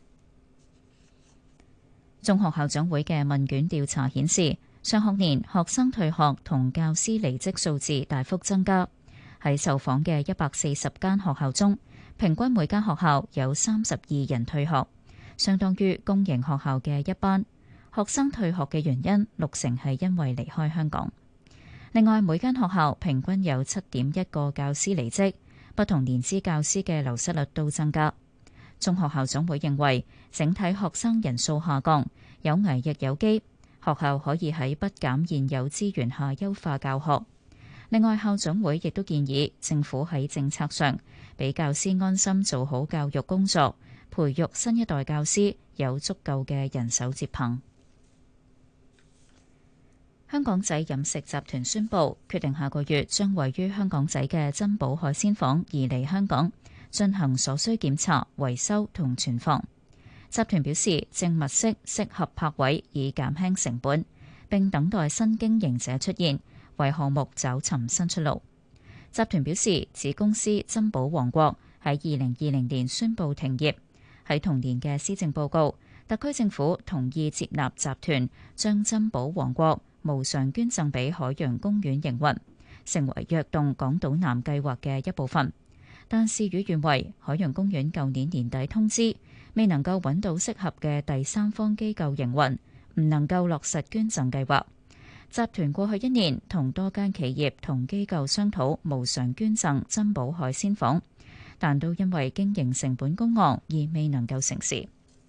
中學校長會嘅問卷調查顯示，上學年學生退學同教師離職數字大幅增加。喺受訪嘅一百四十間學校中，平均每間學校有三十二人退學，相當於公營學校嘅一班。學生退學嘅原因六成係因為離開香港。另外，每間學校平均有七點一個教師離職，不同年資教師嘅流失率都增加。中學校長會認為，整體學生人數下降，有危亦有機，學校可以喺不減現有資源下優化教學。另外，校長會亦都建議政府喺政策上俾教師安心做好教育工作，培育新一代教師有足夠嘅人手接棒。香港仔飲食集團宣布，決定下個月將位於香港仔嘅珍寶海鮮舫移離香港，進行所需檢查、維修同存放。集團表示，正物色適合泊位以減輕成本，並等待新經營者出現，為項目找尋新出路。集團表示，子公司珍寶王國喺二零二零年宣布停業。喺同年嘅施政報告，特區政府同意接納集團將珍寶王國無償捐贈俾海洋公園營運，成為躍動港島南計劃嘅一部分。但事與願違，海洋公園舊年年底通知，未能夠揾到適合嘅第三方機構營運，唔能夠落實捐贈計劃。 集團過去一年同多間企業同機構商討無償捐贈珍寶海鮮舫，但都因為經營成本高昂而未能夠成事。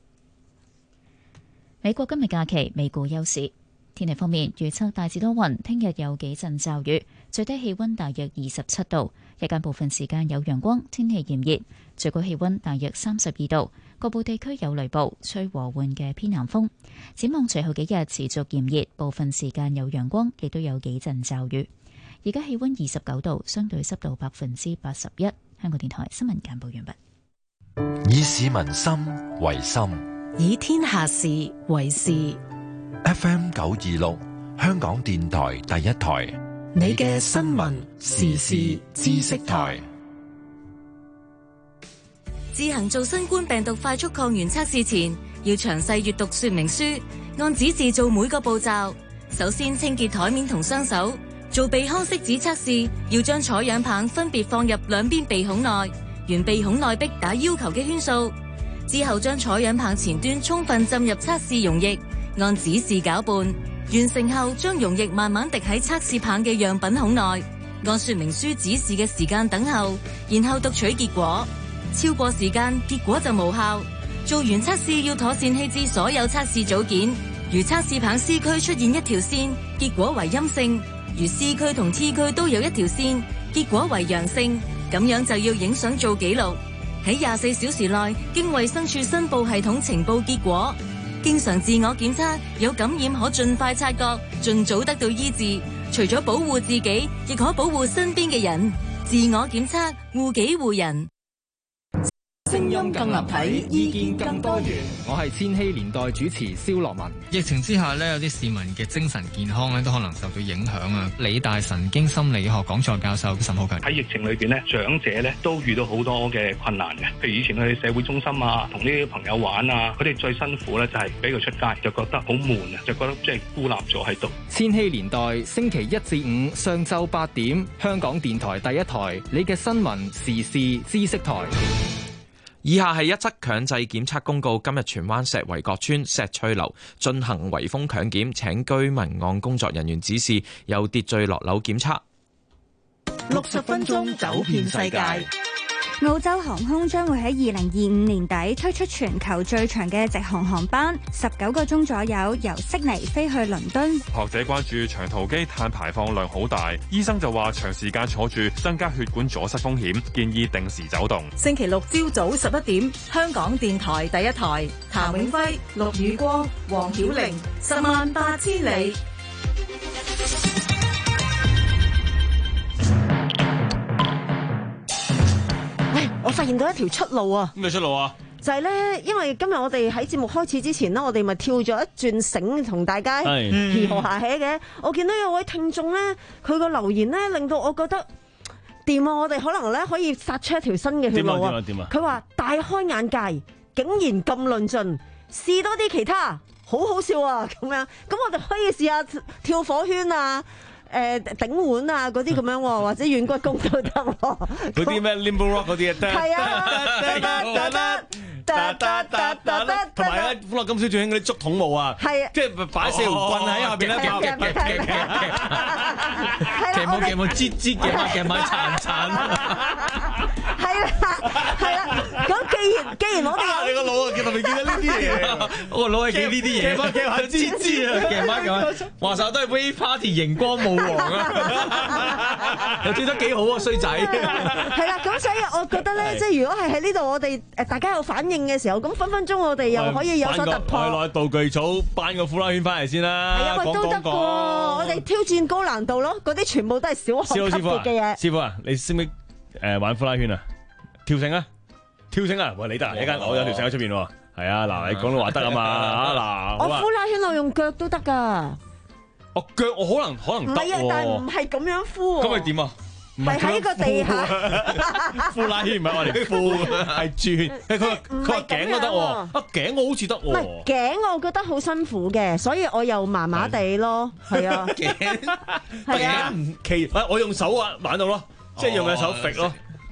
美國今日假期，美股休市。天氣方面，預測大致多雲，聽日有幾陣驟雨，最低氣溫大約二十七度，日間部分時間有陽光，天氣炎熱，最高氣溫大約三十二度，局部地區有雷暴，吹和緩嘅偏南風。展望隨後幾日持續炎熱，部分時間有陽光，亦都有幾陣驟雨。而家氣溫二十九度，相對濕度百分之八十一。香港電台新聞簡報完畢。 以市民心為心， 以天下事為事。 F M 九二六，香港電台第一台， 你嘅新聞時事知識台。 自行做新冠病毒快速抗原測試前，要詳細閱讀說明書，按指示做每個步驟。首先清潔台面同雙手。做鼻腔拭子測試，要將採樣棒分別放入兩邊鼻孔內，沿鼻孔內壁打要求嘅圈數。之後將採樣棒前端充分浸入測試溶液，按指示攪拌。完成後，將溶液慢慢滴喺測試棒嘅樣品孔內，按說明書指示嘅時間等候，然後讀取結果。超過時間，結果就無效。做完測試要妥善棄置所有測試組件。如測試棒 C 區出現一條線，結果為陰性；如 C 區同 T 區都有一條線，結果為陽性。咁樣就要影相做記錄，喺廿四小時內經衛生署申報系統呈報結果。經常自我檢測，有感染可盡快察覺，盡早得到醫治。除咗保護自己，亦可保護身邊嘅人。自我檢測，護己護人。 聲音更立體，意見更多元。 我係千禧年代主持蕭樂文。疫情之下呢，有啲市民嘅精神健康咧都可能受到影響啊。理大神經心理學講座教授岑浩強， 喺疫情裏邊咧，長者咧都遇到好多嘅困難嘅。譬如以前去社會中心啊，同啲朋友玩啊，佢哋最辛苦咧就係俾佢出街，就覺得好悶啊，就覺得即係孤立咗喺度。 千禧年代星期一至五上晝八點，香港電台第一台，你嘅新聞時事知識台。 以下係一則強制檢測公告。今日荃灣石圍角村石翠樓進行圍封強檢，請居民按工作人員指示有秩序落樓檢測。 六十分鐘走遍世界。 澳洲航空將會喺二零二五年底推出全球最長嘅直航航班，十九個鐘左右，由悉尼飛去倫敦。 學者關注長途機碳排放量好大，醫生就話長時間坐住增加血管阻塞風險，建議定時走動。 星期六朝早十一點，香港電台第一台，譚永輝、陸宇光、黃曉玲，十萬八千里。 我發現到一條出路啊！ 咩出路啊？ 就係咧，因為今日我哋喺節目開始之前呢，我哋咪跳咗一轉繩同大家如何下起嘅。我見到有位聽眾咧，佢個留言咧令到我覺得掂啊！我哋可能咧可以殺出一條新嘅血路啊！ 點啊？ 佢話大開眼界，竟然咁論盡，試多啲其他，好好笑啊！咁樣，咁我哋可以試下跳火圈啊！誒頂碗啊嗰啲咁樣喎，或者軟骨功都得喎。 嗰啲咩 Limbo Rock 嗰啲啊，得。係啊，得得得得得得得得。同埋咧，歡樂今宵最興嗰啲竹筒舞啊。係啊。即係擺四條棍喺下邊咧，夾夾夾夾夾。夾冇夾冇，擠擠夾埋夾埋，鏟鏟。 係啦，係啦。咁既然既然我哋你個腦啊，特別見到呢啲嘢。我個腦係記呢啲嘢。夾埋夾埋，擠擠啊，夾埋夾埋。話晒都係 Wave Party 熒光舞。又跳得幾好啊，衰仔！ 係啦，咁所以我覺得咧，即係如果係喺呢度，我哋誒大家有反應嘅時候，咁分分鐘我哋又可以有所突破。 係攞道具組搬個呼啦圈翻嚟先啦。 係啊，喂都得㗎。我哋挑戰高難度咯，嗰啲全部都係小學級別嘅嘢。 師傅啊，你識唔識誒玩呼啦圈啊？跳繩啊？跳繩啊？喂，你得啊？一間我有條繩喺出邊喎。係啊，嗱，你講到話得啊嘛，嗱。 我呼啦圈我用腳都得㗎。 我腳我可能可能得喎， 但係唔係咁樣呼喎。 咁咪點啊？ 係喺個地下。 呼啦圈唔係我哋呼，係轉。佢話佢話頸都得喎，啊頸我好似得喎。唔係頸，我覺得好辛苦嘅，所以我又麻麻地咯。係啊。頸係啊。其我用手啊玩到咯，即係用隻手揈咯。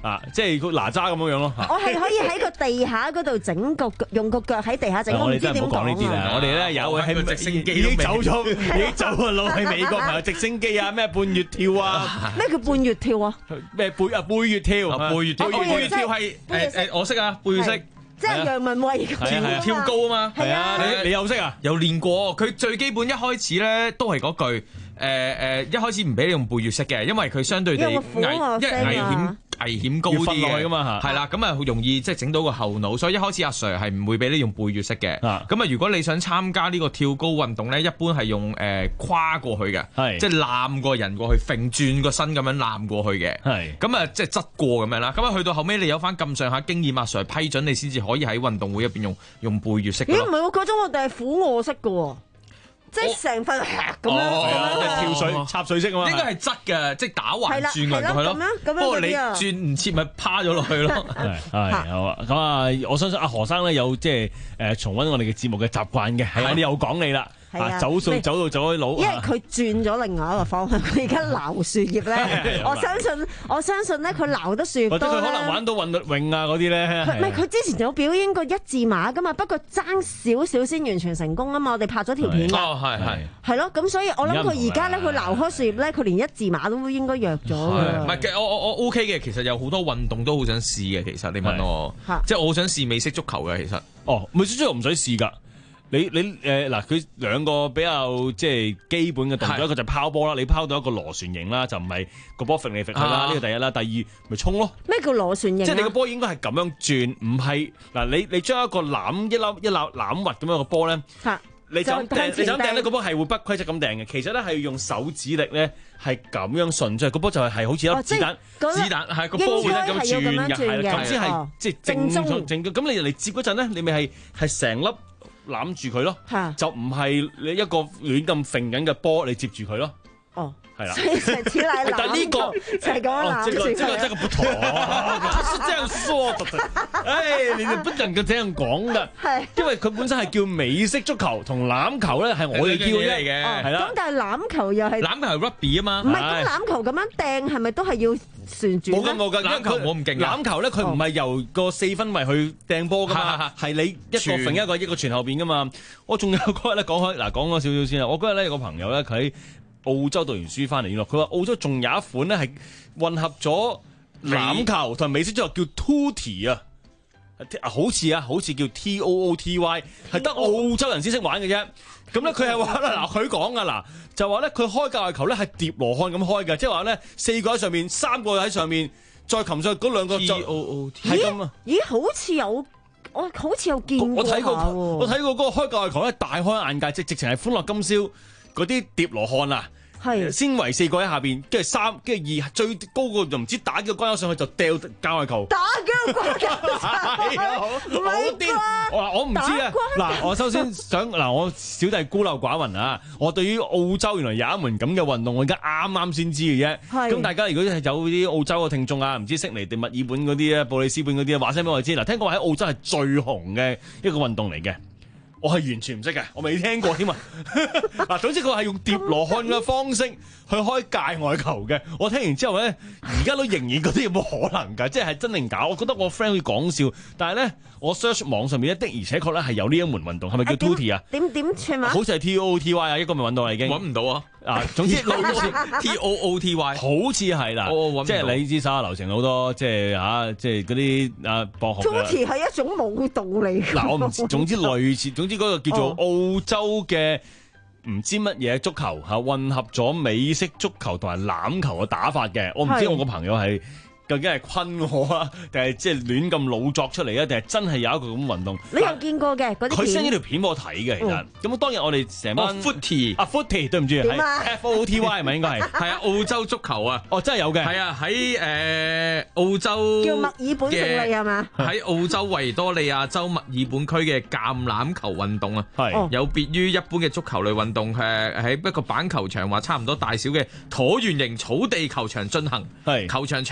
啊，即係個哪吒咁樣樣咯。 我係可以喺個地下嗰度整個用個腳喺地下整，我唔知點講啊。 我哋咧有位係直升機已經走咗，已經走咗路喺美國朋友直升機啊，咩半月跳啊？ 咩叫半月跳啊？ 咩背啊背月跳？ 背月跳，背月跳係誒誒，我識啊，背月識。 即係楊文蔚跳跳高啊嘛， 係啊，你你又識啊？ 有練過，佢最基本一開始咧都係嗰句，誒誒，一開始唔俾你用背月式嘅，因為佢相對地危，因為危險危險高啲嘅嘛，係啦，咁啊容易即係整到個後腦，所以一開始阿 Sir 係唔會俾你用背月式嘅。咁啊，如果你想參加呢個跳高運動咧，一般係用誒跨過去嘅，即係攬個人過去，揈轉個身咁樣攬過去嘅。係咁啊，即係側過咁樣啦。咁啊，去到後尾你有翻咁上下經驗，阿 Sir 批准你先至可以喺運動會入邊用用背月式。 咦？唔係喎，嗰種我哋係俯臥式嘅喎。即係成份咁樣， 即係跳水插水式啊嘛， 應該係側嘅，即係打橫轉過去咯。不過你轉唔切咪趴咗落去咯。 係係好啊，咁啊，我相信阿何生咧有即係誒重溫我哋嘅節目嘅習慣嘅，係啊，你又講你啦。啊！走數走到走開佬， 因為佢轉咗另外一個方向，佢而家撈樹葉咧。我相信，我相信咧，佢撈得樹葉多咧。 或者佢可能玩到韻律泳啊嗰啲咧。 唔係，佢之前有表演過一字馬噶嘛，不過爭少少先完全成功啊嘛。我哋拍咗條片㗎。 哦，係係。 係咯，咁所以我諗佢而家咧，佢撈開樹葉咧，佢連一字馬都應該弱咗㗎。 唔係嘅，我我我 OK 嘅。其實有好多運動都好想試嘅。其實你問我，即係我好想試美式足球嘅。其實哦，美式足球唔使試㗎。你你誒嗱，佢、呃、兩個比較即係基本嘅動作，是一個就拋波啦，你拋到一個螺旋形啦，就唔係個波揈嚟揈去啦，呢個、啊、第一啦，第二咪衝咯。 咩叫螺旋形？ 即係你個波應該係咁樣轉，唔係嗱你你將一個攬一粒一粒攬核咁樣個波咧，你就咁掟，你就咁掟呢個波係會不規則咁掟嘅。其實咧係用手指力咧係咁樣順出嚟，個波就係係好似粒子彈， 哦、 子彈係個波會咁轉嘅，係啦，咁先係即係正中正咁你嚟接嗰陣咧，你咪係係成粒。攬住佢咯，就唔係你一個亂咁揈緊嘅波，你接住佢咯。哦，係啦， 成似奶攬， 但係呢個就係咁樣攬住佢。 這個這個不同，是這樣說的。誒，你哋不能夠這樣講㗎。係，因為佢本身係叫美式足球同欖球咧，係我哋叫嘅，係啦。 咁但係欖球又係欖球係 rugby 啊嘛。 唔係，咁欖球咁樣掟係咪都係要旋轉？ 冇咁冇㗎， 欖球冇咁勁。 欖球咧，佢唔係由個四分位去掟波㗎嘛，係你一個揈一個，一個傳後邊㗎嘛。我仲有嗰日咧講開，嗱講咗少少先啦。我嗰日咧有個朋友咧，佢喺澳洲讀完書翻嚟，原來佢話澳洲仲有一款咧係混合咗欖球同美式足球叫 Tooty 啊，好似啊，好似叫 T O O T Y， 係得澳洲人先識玩嘅啫。咁咧佢係話啦，嗱佢講噶嗱，就話咧佢開界外球咧係疊羅漢咁開嘅，即係話咧四個喺上面，三個喺上面，再擒上嗰兩個就 T O O T， 係咁啊？咦，好似有。我好似有見過， 我睇過，我睇過嗰個開界外球咧，大開眼界，即直情係歡樂今宵嗰啲疊羅漢啊！係先圍四個喺下邊，跟住三，跟住二，最高個就唔知打幾個關口上去就掉界外球， 打幾個關口上去， 好啲。我我唔知啊。嗱，我首先想嗱，我小弟孤陋寡聞啊，我對於澳洲原來有一門咁嘅運動，我而家啱啱先知嘅啫。咁大家如果係有啲澳洲嘅聽眾啊，唔知悉尼定墨爾本嗰啲啊，布里斯本嗰啲啊，話聲俾我哋知。嗱，聽講話喺澳洲係最紅嘅一個運動嚟嘅。我係完全唔識嘅，我未聽過添啊！嗱，總之佢係用疊羅漢嘅方式去開界外球嘅。我聽完之後咧，而家都仍然覺得有冇可能㗎？即係真定假？我覺得我 friend 會講笑，但係咧，我 search 網上面咧的而且確咧係有呢一門運動，係咪叫 Tooty 啊？ 點點串啊？ 好似係 T O O T Y 啊，一個咪揾到啦已經。 揾唔到啊！ 啊，總之類似 T O O T Y， 好似係啦， 哦、 即係你知手下留情好多，即係嚇，即係嗰啲啊博學。 Tooty 係一種舞蹈嚟。嗱， 我唔知，總之類似，總之嗰個叫做澳洲嘅唔知乜嘢足球嚇，混合咗美式足球同埋欖球嘅打法嘅。我唔知我個朋友係究竟係昆我啊，定係即係亂咁老作出嚟啊？定係真係有一個咁運動？ 你有見過嘅嗰啲片？ 佢 send 呢條片俾我睇嘅，其實咁當日我哋成班 footy 啊 footy 對唔住係 F O O T Y 係咪應該係？ 係啊，澳洲足球啊！ 哦，真係有嘅。 係啊，喺誒澳洲叫墨爾本勝利係嘛？ 喺澳洲維多利亞州墨爾本區嘅橄欖球運動啊， 係有別於一般嘅足球類運動，誒喺一個板球場或差唔多大小嘅橢圓形草地球場進行。係球場長度可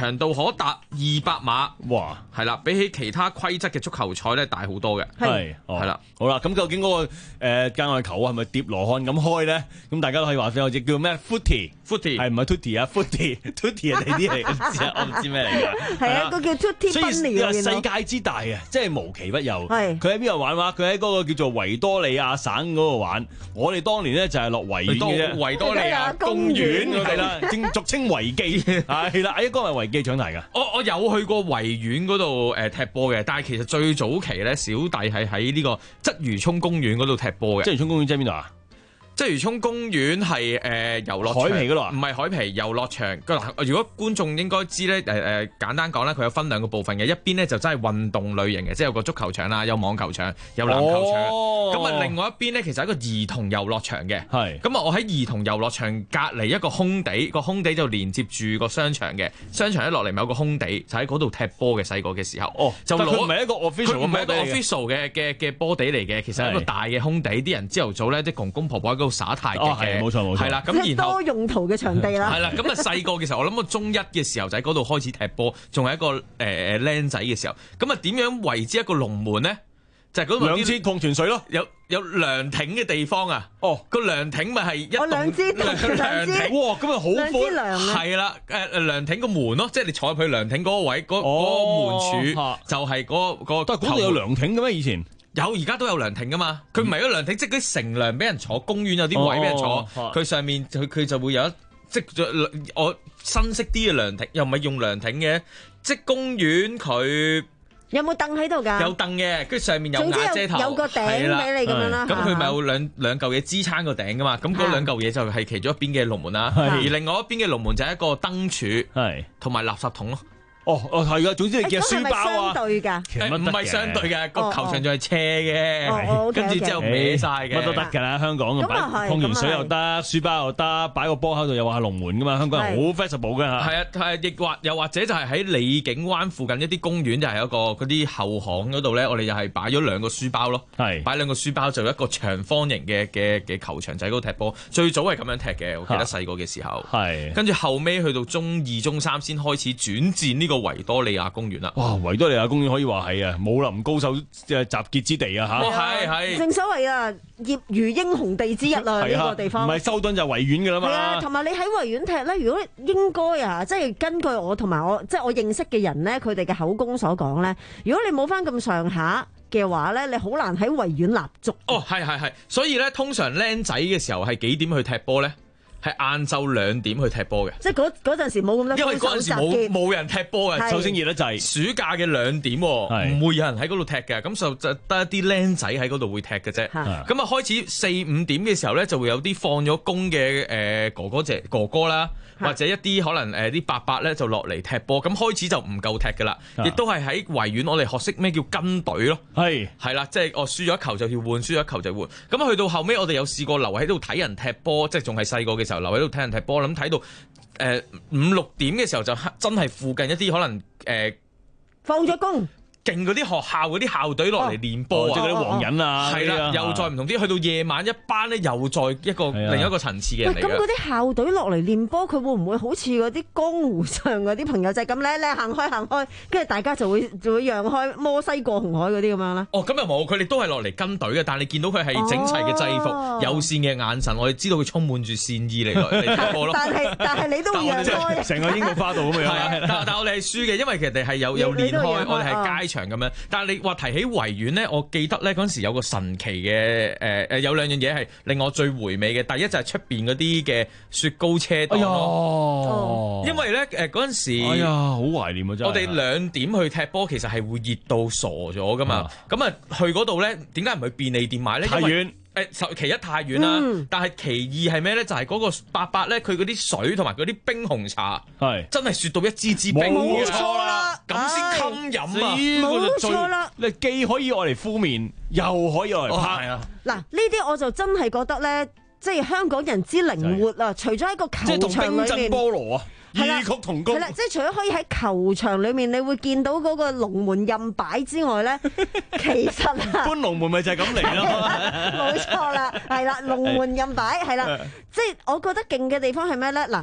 可達二百碼。 哇， 係啦，比起其他規則嘅足球賽咧大好多嘅。 係，係啦，好啦，咁究竟嗰個誒界外球係咪疊羅漢咁開咧？咁大家都可以話俾我知，叫咩 ？Footy，Footy 係唔係 Tutti 啊 ？Footy，Tutti 係你啲嚟，唔知啊，我唔知咩嚟㗎。 係啊，個叫 Tutti Bunny 世界之大啊，即係無奇不有。 係， 佢喺邊度玩話？佢喺嗰個叫做維多利亞省嗰度玩。我哋當年咧就係落維園嘅啫， 維多利亞公園係啦，正俗稱維記係啦。阿一哥係維記長大㗎。 我我有去過維園嗰度誒踢波嘅，但係其實最早期咧，小弟係喺呢個鰂魚涌公園嗰度踢波嘅。 鰂魚涌公園即係邊度啊？ 鰂魚涌公園係誒遊樂場， 海皮嗰度啊？ 唔係海皮遊樂場。嗱，如果觀眾應該知咧，誒、呃、誒簡單講咧，佢有分兩個部分嘅。一邊咧就真係運動類型嘅，即係有個足球場啦，有網球場，有籃球場。咁啊、哦，另外一邊咧其實係一個兒童遊樂場嘅。係。咁啊，我喺兒童遊樂場隔離一個空地，個空地就連接住個商場嘅。商場一落嚟咪有個空地，就喺嗰度踢波嘅。細個嘅時候，哦，就攞佢唔係一個 official， 佢唔係一個 official 嘅嘅嘅波地嚟嘅，其實係一個大嘅空地，啲人朝頭早咧啲公公婆婆喺嗰度耍太極嘅。冇錯冇錯，係啦，咁然後多用途嘅場地啦。 係啦，咁啊細個嘅時候，我諗我中一嘅時候就喺嗰度開始踢波，仲係一個誒誒僆仔嘅時候。咁啊點樣為之一個龍門咧？就係嗰度兩支礦泉水咯， 有有涼亭嘅地方啊。哦，個涼亭咪係一棟兩支涼亭。哇，咁啊好闊。係啦，誒誒涼亭個門咯，即係你坐入去涼亭嗰個位，嗰嗰個門柱就係嗰個。 但係嗰度有涼亭嘅咩？以前？ 有，而家都有涼亭噶嘛，佢唔係嗰涼亭，即係啲乘涼俾人坐，公園有啲位俾人坐，佢、哦、上面佢佢就會有一即係我新式啲嘅涼亭，又唔係用涼亭嘅，即係公園佢有冇凳喺度㗎？ 有凳嘅，跟住上面有瓦遮頭， 有，有個頂俾你咁樣啦。 咁佢咪有兩兩嚿嘢支撐個頂噶嘛？咁嗰兩嚿嘢就係其中一邊嘅龍門啦，而另外一邊嘅龍門就係一個燈柱，係同埋垃圾桶咯。 哦哦係噶，總之你嘅書包啊， 相對㗎， 唔係相對嘅，個球場就係斜嘅，跟住之後歪晒嘅， 乜都得㗎啦。香港咁擺礦泉水又得，書包又得，擺個波喺度又話係龍門㗎嘛。香港人好 flexible 㗎嚇。係啊係，亦或又或者就係喺李景灣附近一啲公園，就係一個嗰啲後巷嗰度咧，我哋又係擺咗兩個書包咯，係擺兩個書包就一個長方形嘅嘅嘅球場，就喺嗰度踢波。最早係咁樣踢嘅，我記得細個嘅時候。係。跟住後尾去到中二、中三先開始轉戰呢個維多利亞公園啦，哇！維多利亞公園可以話係啊，武林高手嘅集結之地啊嚇， 係係。 正所謂啊，業餘英雄地之一啊，呢個地方。 唔係修頓就維園㗎啦嘛。 係啊，同埋你喺維園踢咧，如果應該啊，即係根據我同埋我即係我認識嘅人咧，佢哋嘅口供所講咧，如果你冇翻咁上下嘅話咧，你好難喺維園立足。 哦，係係係，所以咧通常僆仔嘅時候係幾點去踢波咧？係晏晝兩點去踢波嘅， 即係嗰嗰陣時冇咁多， 因為嗰陣時冇冇人踢波嘅， 首先熱得滯。 暑假嘅兩點，唔會有人喺嗰度踢嘅，咁就就得一啲僆仔喺嗰度會踢嘅啫。咁啊開始四五點嘅時候咧，就會有啲放咗工嘅誒哥哥姐哥哥啦，或者一啲可能誒啲伯伯咧就落嚟踢波。咁開始就唔夠踢㗎啦，亦都係喺維園我哋學識咩叫跟隊咯。係係啦，即係我輸咗一球就要換，輸咗一球就換。咁去到後尾，我哋有試過留喺度睇人踢波，即係仲係細個嘅時候留喺度睇人踢波，咁睇到誒五六點嘅時候就真係附近一啲可能誒、呃、 放咗工。 勁嗰啲學校嗰啲校隊落嚟練波啊， 即係嗰啲黃人啊， 係啦，又再唔同啲，去到夜晚一班咧，又再一個另一個層次嘅人嚟嘅。 咁嗰啲校隊落嚟練波，佢會唔會好似嗰啲江湖上嗰啲朋友就係咁咧？咧行開行開，跟住大家就會就會讓開，摩西過紅海嗰啲咁樣咧？ 哦，咁又冇，佢哋都係落嚟跟隊嘅，但係你見到佢係整齊嘅制服、哦、友善嘅眼神，我哋知道佢充滿住善意嚟嚟踢波咯。 但係但係你都會讓開， 成個櫻木花道咁樣。 係，但但我哋係輸嘅，因為其實係有有練開，我哋係街場咁樣。但係你話提起維園咧，我記得咧嗰陣時有個神奇嘅誒誒，有兩樣嘢係令我最回味嘅。第一就係出邊嗰啲嘅雪糕車檔咯，因為咧誒嗰陣時， 哎呀，好懷念啊！真係。 我哋兩點去踢波，其實係會熱到傻咗噶嘛。咁啊去嗰度咧，點解唔去便利店買咧？ 太遠。 誒，其一太遠啦，嗯、但係其二係咩咧？就係、是、嗰個伯伯咧，佢嗰啲水同埋嗰啲冰紅茶，係真係雪到一支支冰， 冇錯啦， 咁先襟飲啊！ 冇錯啦， 你既可以愛嚟敷面，又可以愛嚟拍啊！ 嗱，呢啲我就真係覺得咧，即係香港人之靈活啊！除咗喺個球場裏面， 即係同冰鎮菠蘿啊！異曲同工， 係啦，即係除咗可以喺球場裏面，你會見到嗰個龍門任擺之外咧，其實啊， 搬龍門咪就係咁嚟咯， 冇錯啦，係啦，龍門任擺係啦，即係我覺得勁嘅地方係咩咧？嗱，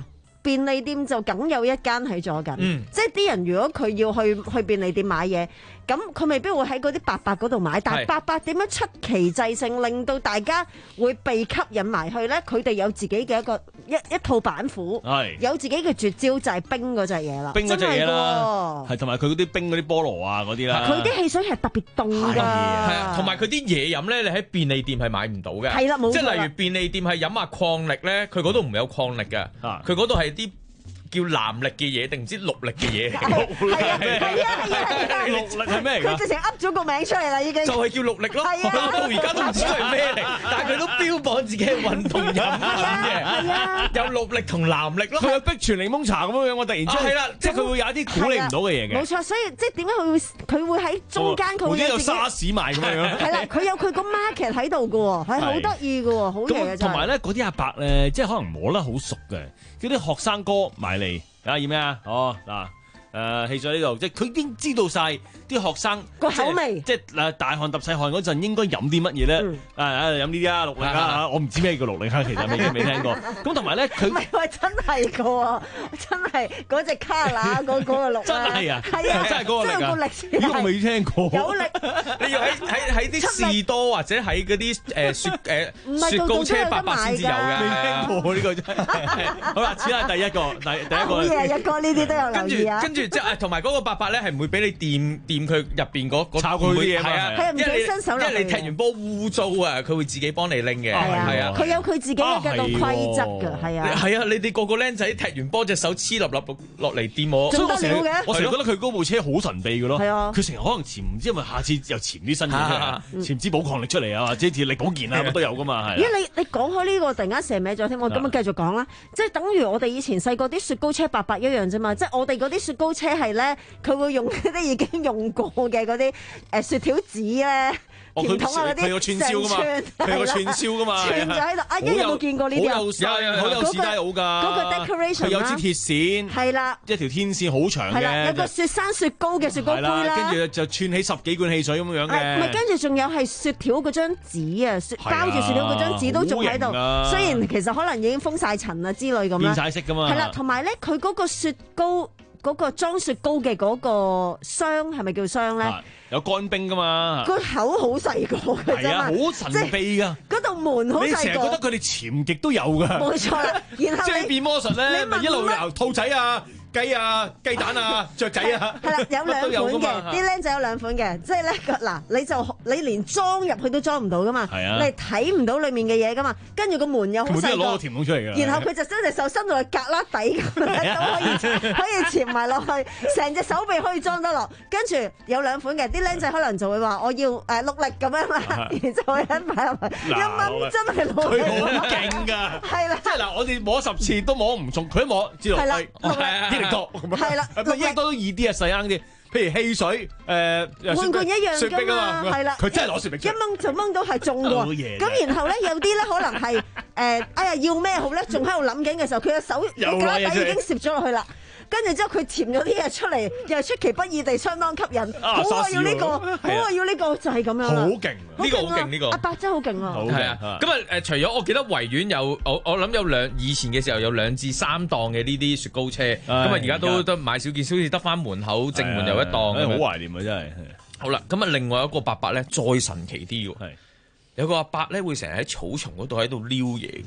便利店就梗有一間喺左近， 嗯、 即係啲人如果佢要去去便利店買嘢，咁佢未必會喺嗰啲伯伯嗰度買，但係伯伯點樣出奇制勝，令到大家會被吸引埋去咧？佢哋有自己嘅一個一一套板斧，有自己嘅絕招就係冰嗰隻嘢啦， 冰嗰隻嘢啦，係同埋佢嗰啲冰嗰啲菠蘿啊嗰啲啦， 佢啲汽水係特別凍㗎，係啊，同埋佢啲嘢飲咧，你喺便利店係買唔到嘅， 係啦，冇錯， 即係例如便利店係飲下礦力咧，佢嗰度唔係有礦力嘅，佢嗰度係啲叫藍力嘅嘢定唔知綠力嘅嘢嚟嘅？ 係啊係啊係啊！ 綠力係咩嚟㗎？ 佢直情噏咗個名出嚟啦，已經就係叫綠力咯。到而家都唔知佢係咩嚟，但係佢都標榜自己係運動飲品嘅，有綠力同藍力咯。 佢有碧泉檸檬茶咁樣樣，我突然之間係啦，即係佢會有一啲估你唔到嘅嘢嘅。 冇錯，所以即係點解佢會佢會喺中間佢會有沙士賣咁樣。 係啦，佢有佢個 market 喺度嘅喎，係好得意嘅喎，好嘢嘅真係。 同埋咧，嗰啲阿伯咧，即係可能摸得好熟嘅，叫啲學生哥埋嚟。啊，要咩啊？哦，嗱，誒汽水呢度，即係佢已經知道晒啲學生個口味， 即係誒大汗揼細汗嗰陣應該飲啲乜嘢咧？誒誒飲呢啲啊，綠力啊，我唔知咩叫綠力啊，其實未未聽過。咁同埋咧，佢唔係話真係嘅喎，真係嗰隻卡拿嗰嗰個綠真係啊， 係啊， 真係嗰個力啊！ 呢個未聽過。 有力， 你要喺喺喺啲士多或者喺嗰啲誒雪誒雪糕車伯伯先至有嘅， 未聽過呢個真係。好啦，此係第一個，第第一個。 好嘢，一哥呢啲都有留意啊！ 跟住跟住即係同埋嗰個伯伯咧係唔會俾你掂掂佢入邊嗰嗰抄佢啲嘢嘛， 係啊， 唔俾伸手落去， 因為你踢完波污糟啊，佢會自己幫你拎嘅， 係啊，佢有佢自己嘅一個規則㗎，係啊， 係啊，你哋個個僆仔踢完波隻手黐立立落嚟掂我， 所以我成日我成日覺得佢嗰部車好神秘㗎咯， 係啊， 佢成日可能潛唔知因為下次又潛啲新嘢出嚟，潛支寶礦力出嚟啊，或者似力保健啊乜都有㗎嘛，係。 咦？你你講開呢個突然間射歪咗添，我咁樣繼續講啦，即係等於我哋以前細個啲雪糕車伯伯一樣啫嘛，即係我哋嗰啲雪糕車係咧，佢會用嗰啲已經用過嘅嗰啲誒雪條紙咧。甜筒啊嗰啲， 佢有串燒噶嘛，佢有個串燒噶嘛， 串咗喺度。阿欣有冇見過呢啲啊？ 有有好有史蒂奧㗎。 嗰個 decoration 佢有支鐵線， 係啦， 一條天線好長嘅。 係啦，有個雪山雪糕嘅雪糕杯啦。 跟住就串起十幾罐汽水咁樣嘅。 唔係，跟住仲有係雪條嗰張紙啊，包住雪條嗰張紙都仲喺度。雖然其實可能已經封晒塵啊之類咁啦。 變晒色㗎嘛。 係啦，同埋咧，佢嗰個雪糕。嗰個裝雪糕嘅嗰個箱係咪叫箱咧？ 有乾冰噶嘛？ 個口好細個嘅啫嘛， 好神秘噶。 嗰道門好細個。你成日覺得佢哋潛極都有噶。 冇錯啦，然後即係變魔術咧，咪一路由兔仔啊、雞啊、雞蛋啊、雀仔啊。 係啦，有兩款嘅，啲僆仔有兩款嘅，即係咧嗱，你就你連裝入去都裝唔到噶嘛，你睇唔到裡面嘅嘢噶嘛，跟住個門又好細個。 攞個甜筒出嚟㗎。 然後佢就將隻手伸到去格旯底咁樣都可以可以潛埋落去，成隻手臂可以裝得落。跟住有兩款嘅，啲僆仔可能就會話我要誒碌力咁樣嘛，然之後一買入去，一蚊真係攞。 佢好勁㗎， 係啦， 即係嗱，我哋摸十次都摸唔中，佢一摸知道係益力多， 係啦， 益力多都易啲啊，細啱啲。譬如汽水，誒罐罐一樣雪碧啊嘛， 係啦， 佢真係攞雪碧出嚟， 一掹就掹到係中㗎。咁然後咧有啲咧可能係誒，哎呀要咩好咧？仲喺度諗緊嘅時候，佢嘅手個架底已經攝咗落去啦。跟住之後佢潛咗啲嘢出嚟，又出其不意地相當吸引。好啊，要呢個，好啊，要呢個就係咁樣啦。 好勁，呢個好勁，呢個阿伯真係好勁啊！ 係啊，咁啊誒，除咗我記得維園有我我諗有兩以前嘅時候有兩至三檔嘅呢啲雪糕車，咁啊而家都得買少見，好似得翻門口正門有一檔。 好懷念啊，真係。 好啦，咁啊另外一個伯伯咧再神奇啲喎，有個阿伯咧會成日喺草叢嗰度喺度撩嘢。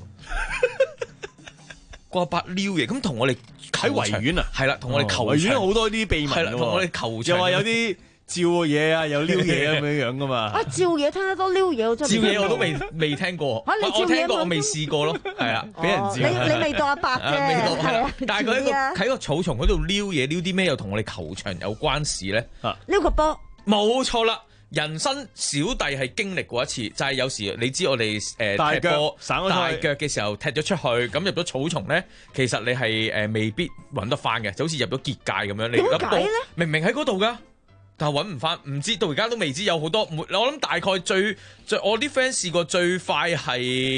個阿伯撩嘢，咁同我哋喺維園啊， 係啦，同我哋球維園好多啲秘密， 係啦，同我哋球場又話有啲照嘢啊，有撩嘢咁樣樣噶嘛。 啊，照嘢聽得多，撩嘢我真係照嘢我都未未聽過。 嚇你照嘢我聽過，我未試過咯，係啊，俾人照。 你你未到阿伯啫， 未到係啦。但係佢喺個啊喺個草叢嗰度撩嘢，撩啲咩又同我哋球場有關事咧？ 撩個波， 冇錯啦。人生小弟係經歷過一次，就係、是、有時你知我哋誒、呃、踢波大腳嘅時候踢咗出去，咁入咗草叢咧，其實你係誒、呃、未必揾得翻嘅，就好似入咗結界咁樣。你點解咧？ 明明喺嗰度噶，但係揾唔翻，唔知到而家都未知有好多。我諗大概最最我啲 friend 試過最快係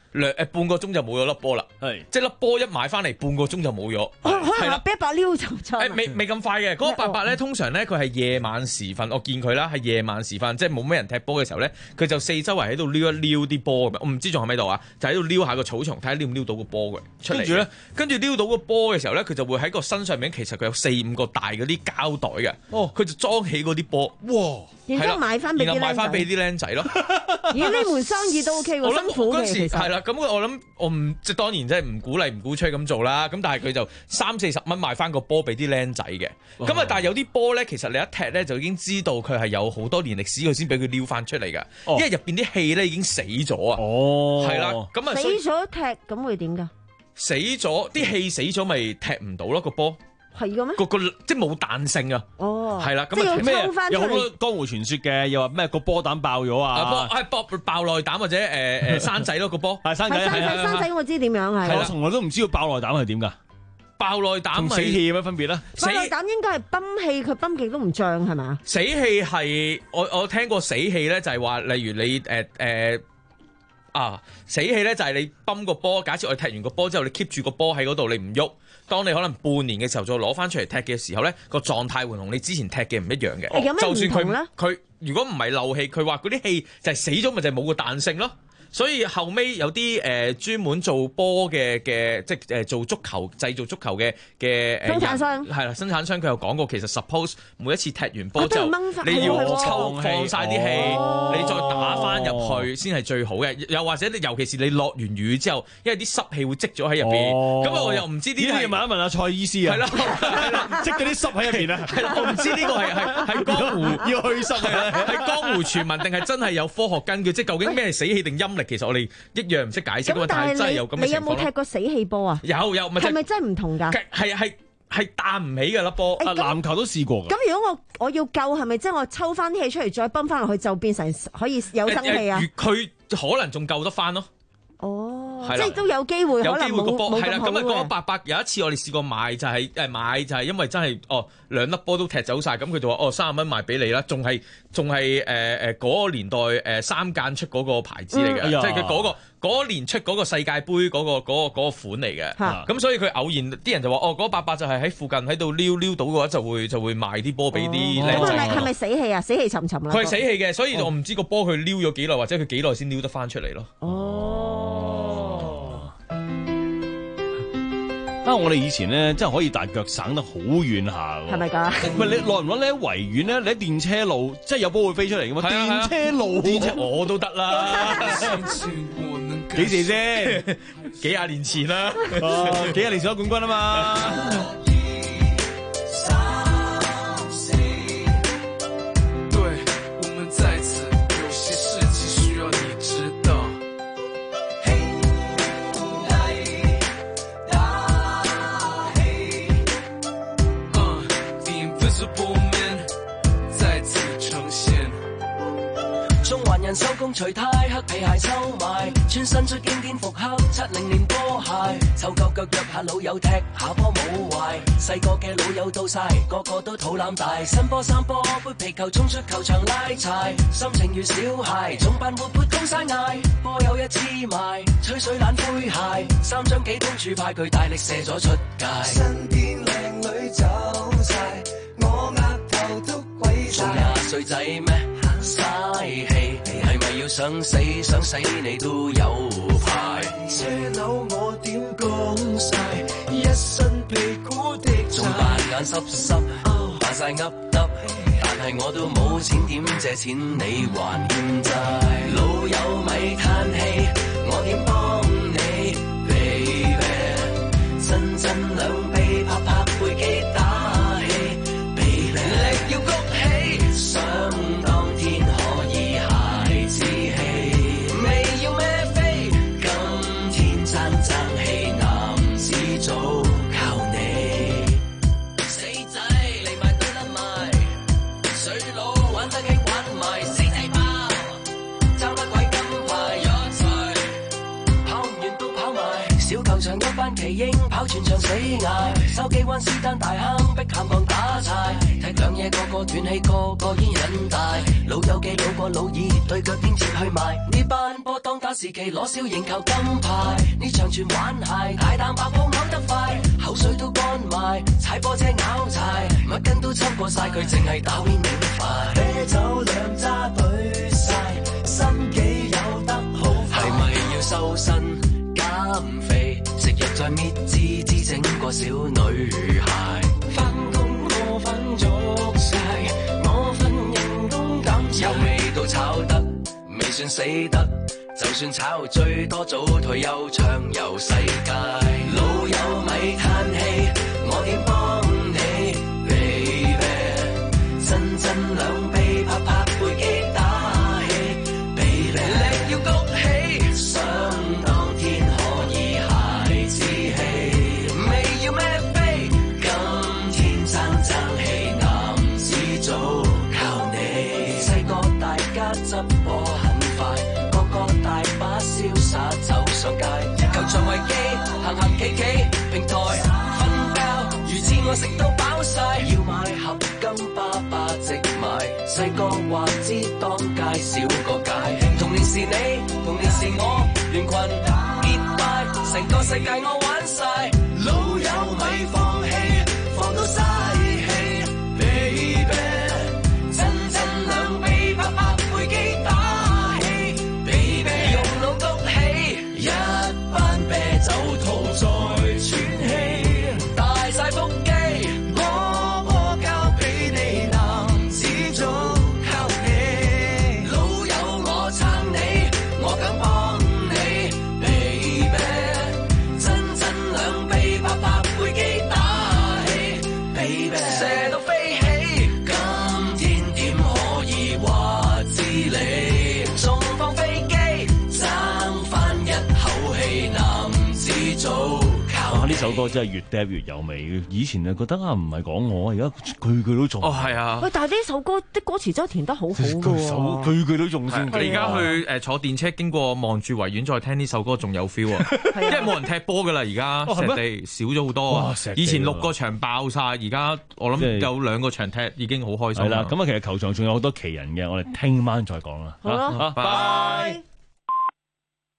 兩誒半個鐘就冇咗粒波啦，係即係粒波一買翻嚟半個鐘就冇咗， 係啦，俾一百溜就出。 誒未未咁快嘅，嗰個八百咧通常咧佢係夜晚時分，我見佢啦係夜晚時分，即係冇咩人踢波嘅時候咧，佢就四周圍喺度撩一撩啲波嘅，我唔知仲喺咪度啊，就喺度撩下個草叢睇下撩唔撩到個波嘅出嚟。跟住咧，跟住撩到個波嘅時候咧，佢就會喺個身上面其實佢有四五個大嗰啲膠袋嘅，哦，佢就裝起嗰啲波，哇！ 然之後買翻俾啲僆仔， 然後買翻俾啲僆仔咯。 咦？呢門生意都 OK 喎，辛苦嘅其實。 係啦，咁我諗我唔即係當然即係唔鼓勵唔鼓吹咁做啦。咁但係佢就三四十蚊買翻個波俾啲僆仔嘅。咁啊，但係有啲波咧，其實你一踢咧就已經知道佢係有好多年歷史，佢先俾佢撩翻出嚟㗎。因為入邊啲氣咧已經死咗啊。哦，係啦，咁啊死咗踢咁會點㗎？ 死咗啲氣死咗咪踢唔到咯個波。 係嘅咩？ 個個即係冇彈性啊！哦，係啦，咁啊咩？有好多江湖傳說嘅，又話咩個波膽爆咗啊？ 係爆爆內膽或者誒誒生仔咯個波， 係生仔， 生仔生仔我知點樣係。 我從來都唔知道爆內膽係點㗎？ 爆內膽同死氣有咩分別咧？ 爆內膽應該係泵氣，佢泵極都唔脹係嘛？ 死氣係我我聽過死氣咧，就係話例如你誒誒啊死氣咧就係你泵個波，假設我哋踢完個波之後，你 keep 住個波喺嗰度，你唔喐。當你可能半年嘅時候再攞翻出嚟踢嘅時候咧，個狀態會同你之前踢嘅唔一樣嘅。 哦、有咩唔同咧？ 佢如果唔係漏氣，佢話嗰啲氣就係死咗，咪就係冇個彈性咯。所以後尾有啲誒、呃、專門做波嘅嘅，即係誒做足球製造足球嘅嘅生產商係啦，生產商佢有講過，其實 suppose 每一次踢完波之後，你要抽放晒啲氣，哦、你再打翻入去先係最好嘅。又或者你尤其是你落完雨之後，因為啲濕氣會積咗喺入邊，咁啊、哦、我又唔知呢啲係要問一問阿蔡醫師啊， 係啦， 積嗰啲濕喺入邊啊， 係啦，我唔知呢個係係係江湖要去濕嘅， 係江湖傳聞定係真係有科學根據？即係究竟咩係死氣定陰？其實我哋一樣唔識解釋，但係真係有咁嘅情況。 你有冇踢過死氣波啊？ 有有， 係咪真係唔同㗎？ 係係係彈唔起嘅粒波。 啊，籃球都試過㗎。 咁如果我我要救，係咪即係我抽翻啲氣出嚟，再泵翻落去，就變成可以有生氣啊？ 佢可能仲救得翻咯。 哦，即係都有機會， 有機會個波係啦。咁啊，嗰個八百有一次我哋試過買，就係誒買就係因為真係哦兩粒波都踢走晒，咁佢就話哦三十蚊賣俾你啦，仲係仲係誒誒嗰個年代誒三間出嗰個牌子嚟嘅，即係佢嗰個嗰年出嗰個世界盃嗰個嗰個嗰個款嚟嘅。咁所以佢偶然啲人就話哦嗰八百就係喺附近喺度撩撩到嘅話，就會就會賣啲波俾啲靚仔。 係咪死氣啊？死氣沉沉啊！ 佢係死氣嘅，所以我唔知個波佢撩咗幾耐，或者佢幾耐先撩得翻出嚟咯。 哦。 啊！我哋以前咧真係可以大腳省得好遠下喎， 係咪㗎？ 唔係你耐唔耐你喺維園咧，你喺電車路，即係有波會飛出嚟嘅嘛？電車路， 電車我都得啦。 幾時先？ 幾廿年前啦， 幾廿年前攞冠軍啊嘛！ 收工除太黑皮鞋收埋，穿新出經典復刻七零年波鞋，湊夠腳約下老友踢下波冇壞，細個嘅老友到晒，個個都肚腩大，新波三波杯皮球衝出球場拉柴，心情如小孩，總扮活潑通晒嗌，波有一支埋，吹水懶灰鞋，三張幾公主派佢大力射咗出界，身邊靚女走晒，我額頭都鬼晒，仲廿歲仔咩？嘥氣，係咪要想死想死你都有排？車樓我點講晒，一身皮膚的仲扮眼濕濕，扮晒噏耷，但係我都冇錢點借錢你還欠債？老友咪嘆氣，我點幫你 baby？ 真真兩臂拍拍背肌打氣 baby， 力要谷起想當天可以孩子氣，未要孭飛，今天爭爭氣男子組靠你，死仔嚟埋對得埋，水佬玩得起玩埋，死仔包爭乜鬼金牌一齊，跑唔完都跑埋，小球場一班奇英跑全場死捱，筲箕灣斯丹大坑碧咸巷打柴，踢兩嘢個個斷氣，個個煙癮大，老友記老過老二對腳堅持去埋，呢班波當打沙時期攞小型球金牌，呢場全玩鞋，大啖爆泡嘔得快，口水都乾埋，踩波車拗柴，乜筋都抽過晒，佢淨係打邊領快。啤酒兩揸對晒，心機有得好快，係咪要瘦身減肥？食藥再搣脂脂整個小女孩，返工過分足晒，我份人工減有味道炒得，未算死得。就算炒最多早退休暢遊世界，老友咪嘆氣，我點幫你 baby， 真真兩臂拍拍背肌打氣 baby， 力要谷起，想當天可以孩子氣，未要咩飛，今天爭爭氣，男子組靠你，細個大家執波很快，大把瀟灑走上街，球場維基，行行企企，平台瞓覺，如此我食到飽晒，要買合金巴巴直買，細個話知當街少個界，童年是你，童年是我，連群結拜，成個世界我玩晒，老友咪放棄，放到嘥氣 baby， 真真兩臂拍拍背肌打。一班啤酒肚再喘氣，大晒腹肌，波波交俾你，男子組靠你，老友我撐你，我梗幫你 baby， 真真兩臂拍拍背肌打氣 baby， 射到飛起，今天點可以話知你，仲放飛機爭翻一口氣，男子組靠呢首歌真係越聽越有味。以前就覺得啊，唔係講我，而家句句都中。 哦，係啊。 喂，但係呢首歌啲歌詞真係填得好好嘅喎， 句句都中先。 你而家去誒坐電車經過望住維園再聽呢首歌，仲有 feel 啊！因為冇人踢波㗎啦，而家石地少咗好多啊。以前六個場爆晒，而家我諗有兩個場踢已經好開心。 係啦，咁啊，其實球場仲有好多奇人嘅，我哋聽晚再講啦。 好啦，拜。